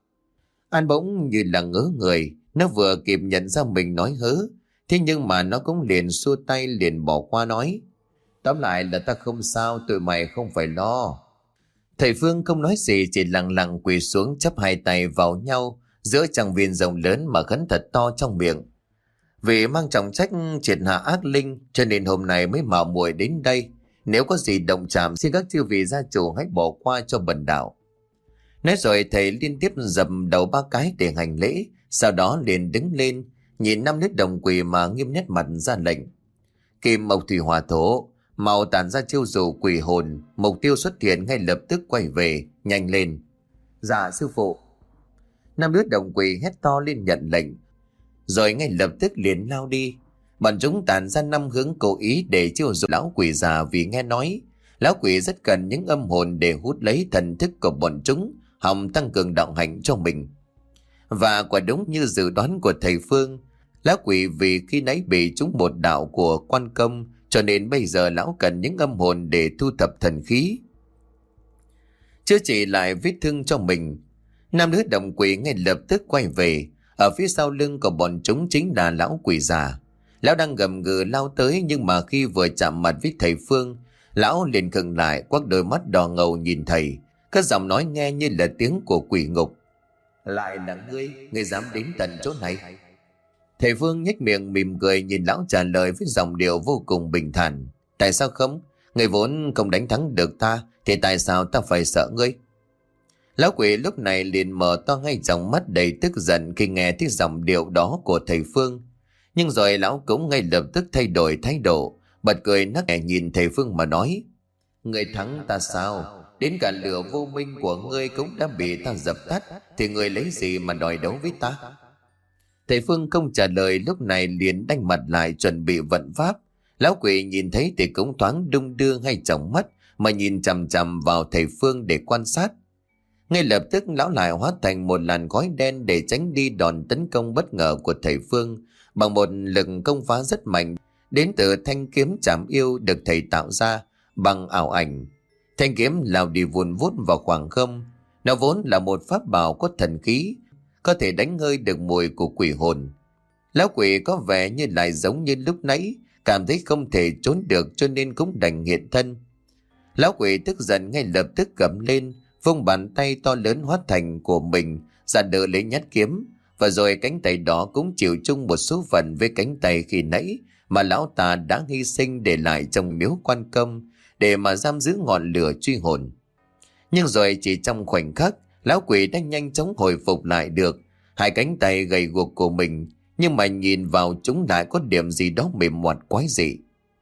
An bỗng như là ngớ người. Nó vừa kịp nhận ra mình nói hớ, thế nhưng mà nó cũng liền xua tay liền bỏ qua nói: Tóm lại là ta không sao, tụi mày không phải lo. Thầy Phương không nói gì, chỉ lặng lặng quỳ xuống chắp hai tay vào nhau giữa trang viên rộng lớn mà khấn thật to trong miệng: Vì mang trọng trách triệt hạ ác linh cho nên hôm nay mới mạo muội đến đây. Nếu có gì động chạm xin các chư vị gia chủ hãy bỏ qua cho bần đạo. Nói rồi thầy liên tiếp dập đầu ba cái để hành lễ. Sau đó liền đứng lên, nhìn năm nét đồng quỷ mà nghiêm nhất mặt ra lệnh. Kim mộc thủy hỏa thổ, màu tản ra chiêu dụ quỷ hồn, mục tiêu xuất hiện ngay lập tức quay về, nhanh lên. Dạ sư phụ. Năm đứa đồng quỷ hét to lên nhận lệnh, rồi ngay lập tức liền lao đi. Bọn chúng tản ra năm hướng cố ý để chiêu dụ lão quỷ già, vì nghe nói lão quỷ rất cần những âm hồn để hút lấy thần thức của bọn chúng, hòng tăng cường đạo hạnh cho mình. Và quả đúng như dự đoán của thầy Phương, lão quỷ vì khi nãy bị trúng một đạo của quan công, cho nên bây giờ lão cần những âm hồn để thu thập thần khí, chữa trị lại vết thương cho mình. Năm đứa đồng quỷ ngay lập tức quay về. Ở phía sau lưng của bọn chúng chính là lão quỷ già. Lão đang gầm gừ lao tới, nhưng mà khi vừa chạm mặt với thầy Phương, lão liền khựng lại, quắc đôi mắt đỏ ngầu nhìn thầy. Các giọng nói nghe như là tiếng của quỷ ngục. Lại là ngươi, ngươi dám đến tận chỗ này? Thầy Phương nhếch miệng mỉm cười nhìn lão trả lời với giọng điệu vô cùng bình thản. Tại sao không? Ngươi vốn không đánh thắng được ta, thì tại sao ta phải sợ ngươi? Lão quỷ lúc này liền mở to ngay tròng mắt đầy tức giận khi nghe thấy giọng điệu đó của thầy Phương. Nhưng rồi lão cũng ngay lập tức thay đổi thái độ, bật cười nắc nẻ nhìn thầy Phương mà nói. Ngươi thắng ta sao? Đến cả lửa vô minh của ngươi cũng đã bị ta dập tắt, thì ngươi lấy gì mà đòi đấu với ta? Thầy Phương không trả lời, lúc này liền đanh mặt lại chuẩn bị vận pháp. Lão quỷ nhìn thấy thì cũng thoáng đung đưa ngay tròng mắt mà nhìn chằm chằm vào thầy Phương để quan sát. Ngay lập tức lão lại hóa thành một làn khói đen để tránh đi đòn tấn công bất ngờ của thầy Phương bằng một lực công phá rất mạnh đến từ thanh kiếm trảm yêu được thầy tạo ra bằng ảo ảnh. Thanh kiếm lao đi vùn vút vào khoảng không. Nó vốn là một pháp bảo có thần khí, có thể đánh hơi được mùi của quỷ hồn. Lão quỷ có vẻ như lại giống như lúc nãy, cảm thấy không thể trốn được cho nên cũng đành hiện thân. Lão quỷ tức giận ngay lập tức gầm lên, vung bàn tay to lớn hóa thành của mình ra đỡ lấy nhát kiếm, và rồi cánh tay đó cũng chịu chung một số phận với cánh tay khi nãy mà lão ta đã hy sinh để lại trong miếu quan công để mà giam giữ ngọn lửa truy hồn. Nhưng rồi chỉ trong khoảnh khắc, lão quỷ đã nhanh chóng hồi phục lại được hai cánh tay gầy guộc của mình, nhưng mà nhìn vào chúng lại có điểm gì đó mềm mọt quái dị.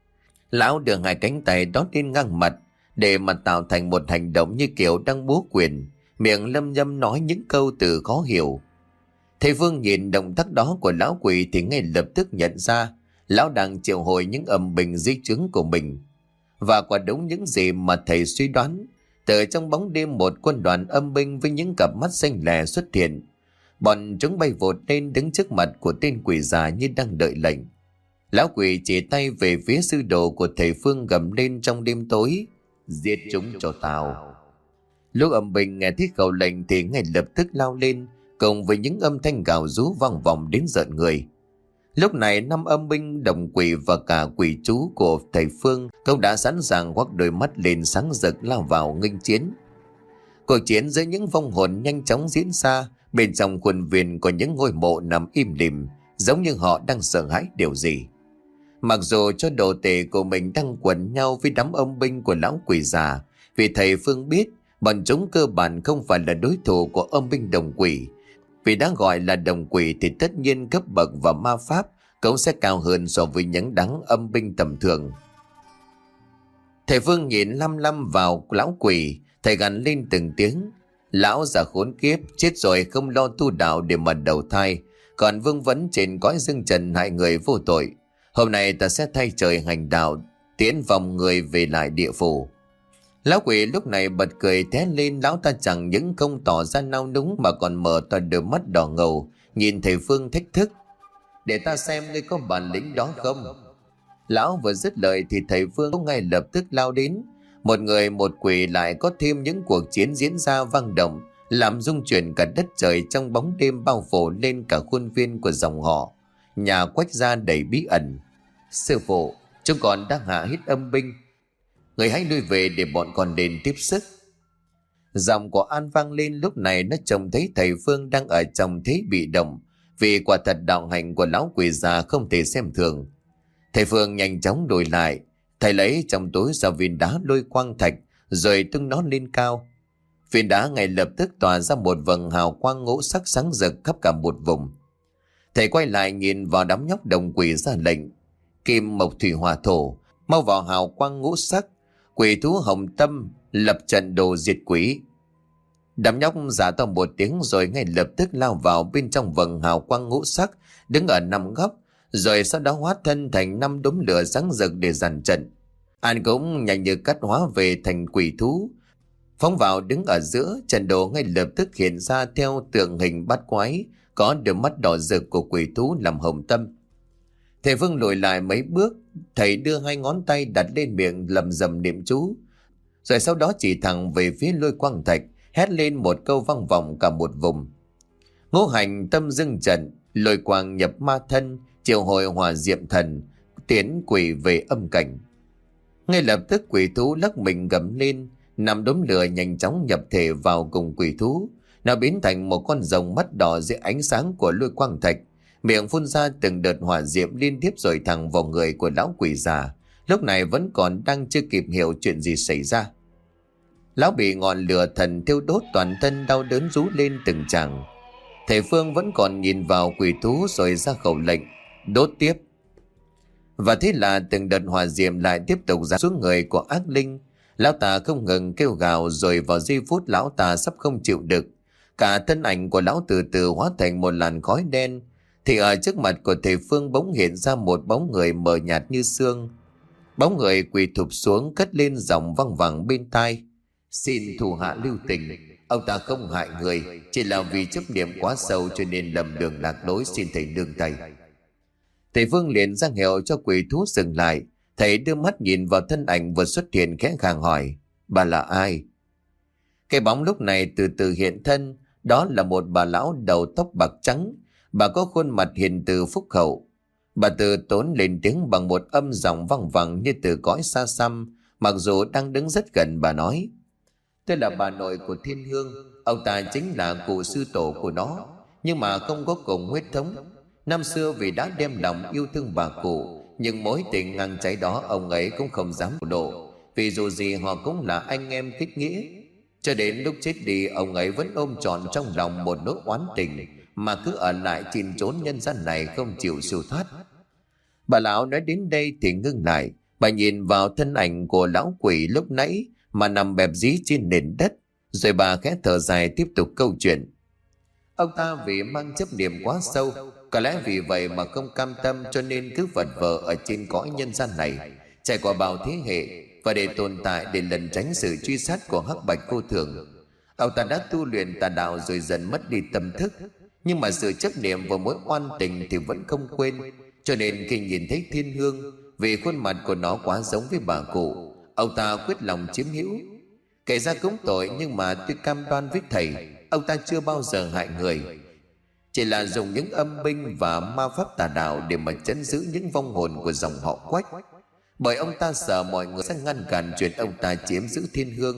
Lão đưa hai cánh tay đó lên ngang mặt để mà tạo thành một hành động như kiểu đang múa quyền, miệng lâm nhâm nói những câu từ khó hiểu. Thầy Phương nhìn động tác đó của lão quỷ thì ngay lập tức nhận ra lão đang triệu hồi những âm binh dưới trướng của mình. Và quả đúng những gì mà thầy suy đoán, từ trong bóng đêm một quân đoàn âm binh với những cặp mắt xanh lè xuất hiện. Bọn chúng bay vụt lên đứng trước mặt của tên quỷ già như đang đợi lệnh. Lão quỷ chỉ tay về phía sư đồ của thầy Phương gầm lên trong đêm tối. Giết chúng cho tao. Lúc âm binh nghe thấy khẩu lệnh thì ngay lập tức lao lên, cùng với những âm thanh gào rú vang vọng đến rợn người. Lúc này năm âm binh đồng quỷ và cả quỷ chú của thầy Phương cũng đã sẵn sàng quắc đôi mắt lên sáng rực lao vào nghênh chiến. Cuộc chiến giữa những vong hồn nhanh chóng diễn ra. Bên trong khuôn viên có những ngôi mộ nằm im lìm, giống như họ đang sợ hãi điều gì. Mặc dù cho đồ tể của mình đang quẩn nhau với đám âm binh của lão quỷ già, vì thầy Phương biết bọn chúng cơ bản không phải là đối thủ của âm binh đồng quỷ. Vì đã gọi là đồng quỷ thì tất nhiên cấp bậc và ma pháp cũng sẽ cao hơn so với những đám âm binh tầm thường. Thầy Phương nhìn lăm lăm vào lão quỷ, thầy gằn lên từng tiếng. Lão già khốn kiếp, chết rồi không lo tu đạo để mà đầu thai, còn vương vấn trên cõi dương trần hại người vô tội. Hôm nay ta sẽ thay trời hành đạo, tiễn vòng người về lại địa phủ. Lão quỷ lúc này bật cười thét lên. Lão ta chẳng những không tỏ ra nao núng mà còn mở to đôi mắt đỏ ngầu nhìn thầy Phương thách thức. Để ta xem ngươi có bản lĩnh đó không. Lão vừa dứt lời thì thầy Phương cũng ngay lập tức lao đến. Một người một quỷ lại có thêm những cuộc chiến diễn ra vang động, làm rung chuyển cả đất trời trong bóng đêm bao phủ lên cả khuôn viên của dòng họ. Nhà Quách gia đầy bí ẩn. Sư phụ, chúng con đang hạ hít âm binh, người hãy lui về để bọn con đến tiếp sức. Giọng của An vang lên lúc này. Nó trông thấy thầy Phương đang ở trong thế bị động, vì quả thật đạo hạnh của lão quỷ già không thể xem thường. Thầy Phương nhanh chóng đổi lại, thầy lấy trong túi ra viên đá lôi quang thạch rồi tung nó lên cao. Viên đá ngay lập tức tỏa ra một vầng hào quang ngũ sắc sáng rực khắp cả một vùng. Thầy quay lại nhìn vào đám nhóc đồng quỷ ra lệnh: kim mộc thủy hỏa thổ, mau vào hào quang ngũ sắc. Quỷ thú hồng tâm lập trận đồ diệt quỷ. Đám nhóc giả to một tiếng rồi ngay lập tức lao vào bên trong vầng hào quang ngũ sắc, đứng ở năm góc, rồi sau đó hóa thân thành năm đốm lửa sáng rực để dàn trận. An cũng nhanh như cắt hóa về thành quỷ thú, phóng vào đứng ở giữa. Trận đồ ngay lập tức hiện ra theo tượng hình bát quái, có đôi mắt đỏ rực của quỷ thú làm hồng tâm. Thầy Phương lùi lại mấy bước, thầy đưa hai ngón tay đặt lên miệng lầm rầm niệm chú, rồi sau đó chỉ thẳng về phía lôi quang thạch, hét lên một câu vang vọng cả một vùng: ngũ hành tâm dưng trận, lôi quang nhập ma thân, triệu hồi hỏa diệm thần, tiến quỷ về âm cảnh. Ngay lập tức quỷ thú lắc mình gầm lên, năm đốm lửa nhanh chóng nhập thể vào cùng quỷ thú. Nó biến thành một con rồng mắt đỏ dưới ánh sáng của lôi quang thạch, miệng phun ra từng đợt hỏa diệm liên tiếp rồi thẳng vào người của lão quỷ già. Lúc này vẫn còn đang chưa kịp hiểu chuyện gì xảy ra. Lão bị ngọn lửa thần thiêu đốt, toàn thân đau đớn rú lên từng tràng. Thầy Phương vẫn còn nhìn vào quỷ thú rồi ra khẩu lệnh: đốt tiếp. Và thế là từng đợt hỏa diệm lại tiếp tục ra xuống người của ác linh. Lão ta không ngừng kêu gào, rồi vào giây phút lão ta sắp không chịu được, cả thân ảnh của lão từ từ hóa thành một làn khói đen, thì ở trước mặt của thầy Phương bỗng hiện ra một bóng người mờ nhạt như sương. Bóng người quỳ thụp xuống, cất lên giọng văng vẳng bên tai: xin thủ hạ lưu tình, ông ta không hại người, chỉ là vì chấp niệm quá sâu cho nên lầm đường lạc lối, xin thầy nương tay. Thầy Phương liền ra hiệu cho quỷ thú dừng lại. Thầy đưa mắt nhìn vào thân ảnh vừa xuất hiện, khẽ khàng hỏi: bà là ai? Cái bóng lúc này từ từ hiện thân. Đó là một bà lão đầu tóc bạc trắng. Bà có khuôn mặt hiền từ phúc hậu. Bà từ tốn lên tiếng bằng một âm giọng văng vẳng như từ cõi xa xăm. Mặc dù đang đứng rất gần, bà nói: tôi là bà nội của Thiên Hương. Ông ta chính là cụ sư tổ của nó, nhưng mà không có cùng huyết thống. Năm xưa vì đã đem lòng yêu thương bà cụ, nhưng mối tình ngang cháy đó ông ấy cũng không dám lộ, vì dù gì họ cũng là anh em kết nghĩa. Cho đến lúc chết đi, ông ấy vẫn ôm trọn trong lòng một nỗi oán tình, mà cứ ở lại chìm trốn nhân gian này không chịu siêu thoát. Bà lão nói đến đây thì ngưng lại. Bà nhìn vào thân ảnh của lão quỷ lúc nãy mà nằm bẹp dí trên nền đất, rồi bà khẽ thở dài tiếp tục câu chuyện. Ông ta vì mang chấp niệm quá sâu, có lẽ vì vậy mà không cam tâm, cho nên cứ vật vờ ở trên cõi nhân gian này, trải qua bao thế hệ, và để tồn tại, để lẩn tránh sự truy sát của hắc bạch vô thường. Ông ta đã tu luyện tà đạo rồi dần mất đi tâm thức, nhưng mà sự chấp niệm vào mối oan tình thì vẫn không quên. Cho nên khi nhìn thấy Thiên Hương, vì khuôn mặt của nó quá giống với bà cụ, ông ta quyết lòng chiếm hữu. Kể ra cũng tội, nhưng mà tôi cam đoan với thầy, ông ta chưa bao giờ hại người, chỉ là dùng những âm binh và ma pháp tà đạo để mà trấn giữ những vong hồn của dòng họ Quách, bởi ông ta sợ mọi người sẽ ngăn cản chuyện ông ta chiếm giữ Thiên Hương.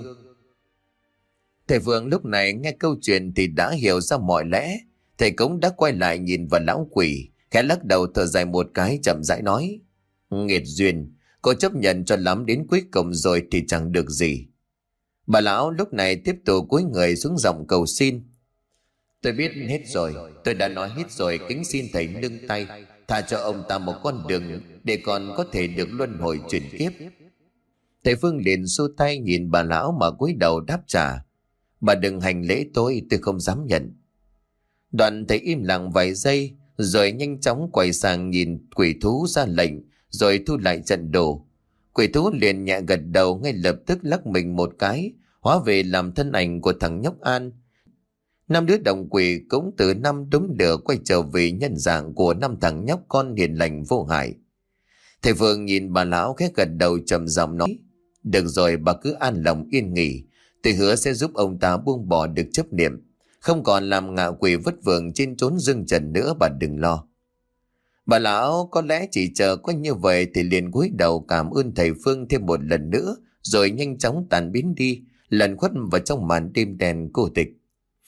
Thầy Vương lúc này nghe câu chuyện thì đã hiểu ra mọi lẽ. Thầy cũng đã quay lại nhìn vào lão quỷ, khẽ lắc đầu thở dài một cái, chậm rãi nói: nghiệt duyên, cô chấp nhận cho lắm đến cuối cùng rồi thì chẳng được gì. Bà lão lúc này tiếp tục cúi người xuống giọng cầu xin: tôi biết hết rồi, tôi đã nói hết rồi, kính xin thầy nương tay, tha cho ông ta một con đường để còn có thể được luân hồi chuyển kiếp. Thầy Phương liền xua tay nhìn bà lão mà cúi đầu đáp trả: bà đừng hành lễ tôi, tôi không dám nhận. Đoạn thầy im lặng vài giây, rồi nhanh chóng quay sang nhìn quỷ thú ra lệnh, rồi thu lại trận đồ. Quỷ thú liền nhẹ gật đầu, ngay lập tức lắc mình một cái, hóa về làm thân ảnh của thằng nhóc An. Năm đứa đồng quỷ cũng từ năm đốm lửa quay trở về nhân dạng của năm thằng nhóc con hiền lành vô hại. Thầy Phương nhìn bà lão khẽ gật đầu trầm giọng nói: được rồi, bà cứ an lòng yên nghỉ, tôi hứa sẽ giúp ông ta buông bỏ được chấp niệm, không còn làm ngạ quỷ vất vưởng trên chốn dương trần nữa, bà đừng lo. Bà lão có lẽ chỉ chờ có như vậy thì liền cúi đầu cảm ơn thầy Phương thêm một lần nữa, rồi nhanh chóng tàn biến đi, lẩn khuất vào trong màn đêm đen cô tịch.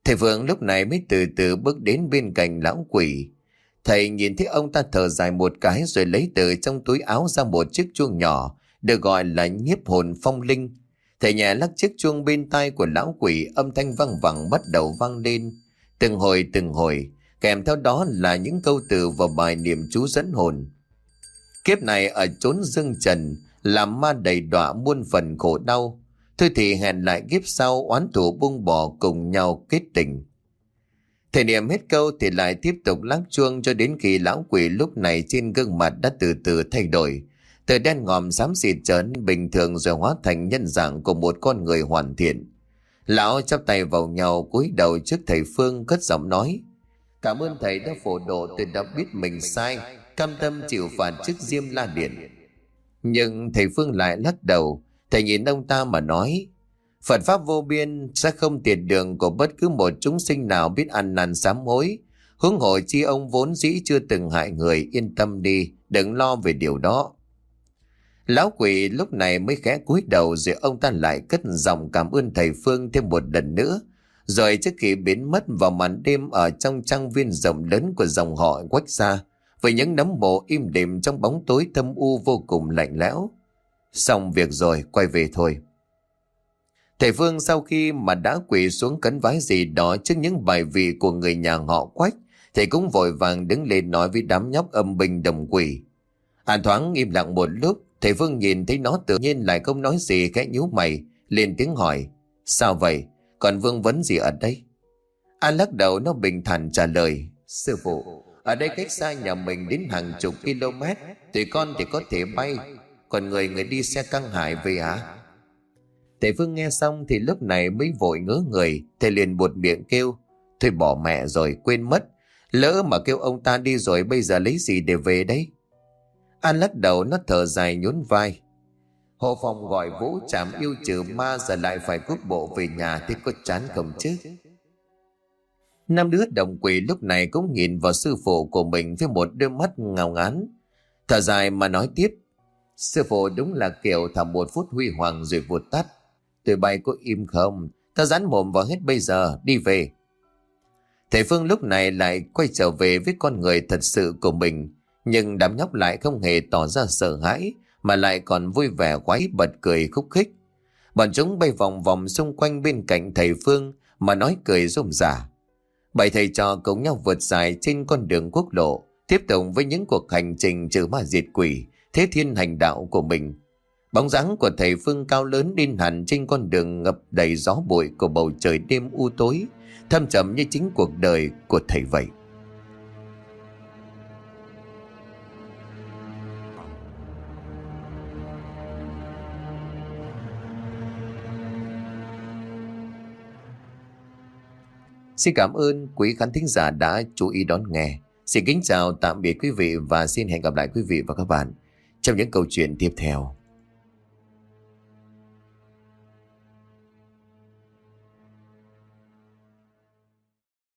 Thầy Phương lúc này mới từ từ bước đến bên cạnh lão quỷ. Thầy nhìn thấy ông ta thở dài một cái rồi lấy từ trong túi áo ra một chiếc chuông nhỏ, được gọi là nhiếp hồn phong linh. Thầy nhẹ lắc chiếc chuông bên tai của lão quỷ, âm thanh vang vẳng bắt đầu vang lên. Từng hồi từng hồi, kèm theo đó là những câu từ và bài niệm chú dẫn hồn. Kiếp này ở chốn dương trần, làm ma đầy đọa muôn phần khổ đau. Thôi thì hẹn lại kiếp sau, oán thù buông bỏ cùng nhau kết tình. Thầy niệm hết câu thì lại tiếp tục lắc chuông cho đến khi lão quỷ lúc này trên gương mặt đã từ từ thay đổi. Từ đen ngòm xám xịt trở nên bình thường rồi hóa thành nhân dạng của một con người hoàn thiện. Lão chắp tay vào nhau cúi đầu trước thầy Phương cất giọng nói: Cảm ơn thầy đã phổ độ, tôi đã biết mình sai, cam tâm chịu phạt trước Diêm La Điện. Nhưng thầy Phương lại lắc đầu. Thầy nhìn ông ta mà nói: Phật pháp vô biên sẽ không tiệt đường của bất cứ một chúng sinh nào biết ăn năn sám hối. Huống hồ chi ông vốn dĩ chưa từng hại người, yên tâm đi, đừng lo về điều đó. Lão quỷ lúc này mới khẽ cúi đầu rồi ông ta lại cất giọng cảm ơn thầy Phương thêm một lần nữa. Rồi trước khi biến mất vào màn đêm ở trong trang viên rộng lớn của dòng họ Quách gia, với những nấm mộ im đềm trong bóng tối thâm u vô cùng lạnh lẽo. Xong việc rồi, quay về thôi. Thầy Phương sau khi mà đã quỳ xuống cấn vái gì đó trước những bài vị của người nhà họ Quách, thầy cũng vội vàng đứng lên nói với đám nhóc âm binh đồng quỷ. An thoáng im lặng một lúc, thầy Phương nhìn thấy nó tự nhiên lại không nói gì, khẽ nhíu mày, lên tiếng hỏi: Sao vậy? Còn vương vấn gì ở đây? An lắc đầu, nó bình thản trả lời: Sư phụ, ở đây cách xa nhà mình đến hàng chục km, tụi con thì có thể bay, còn người người đi xe căng hải về hả? Thầy Phương nghe xong thì lúc này mới vội ngớ người. Thầy liền buột miệng kêu: Thôi bỏ mẹ rồi, quên mất. Lỡ mà kêu ông ta đi rồi bây giờ lấy gì để về đấy? An lắc đầu, nó thở dài nhún vai: Hộ phòng gọi vũ trảm yêu trừ ma, giờ lại phải cút bộ về nhà, thì có chán không chứ? Năm đứa đồng quỷ lúc này cũng nhìn vào sư phụ của mình với một đôi mắt ngao ngán. Thở dài mà nói tiếp: Sư phụ đúng là kiểu thầm một phút huy hoàng rồi vụt tắt. Tụi bay có im không? Ta dán mồm vào hết bây giờ, đi về. Thầy Phương lúc này lại quay trở về với con người thật sự của mình. Nhưng đám nhóc lại không hề tỏ ra sợ hãi, mà lại còn vui vẻ quái bật cười khúc khích. Bọn chúng bay vòng vòng xung quanh bên cạnh thầy Phương mà nói cười rôm rả. Bảy thầy trò cùng nhau vượt dài trên con đường quốc lộ, tiếp tục với những cuộc hành trình trừ ma diệt quỷ, thế thiên hành đạo của mình. Bóng dáng của thầy Phương cao lớn in hẳn trên con đường ngập đầy gió bụi của bầu trời đêm u tối, thâm trầm như chính cuộc đời của thầy vậy. Xin cảm ơn quý khán thính giả đã chú ý đón nghe. Xin kính chào tạm biệt quý vị và xin hẹn gặp lại quý vị và các bạn trong những câu chuyện tiếp theo.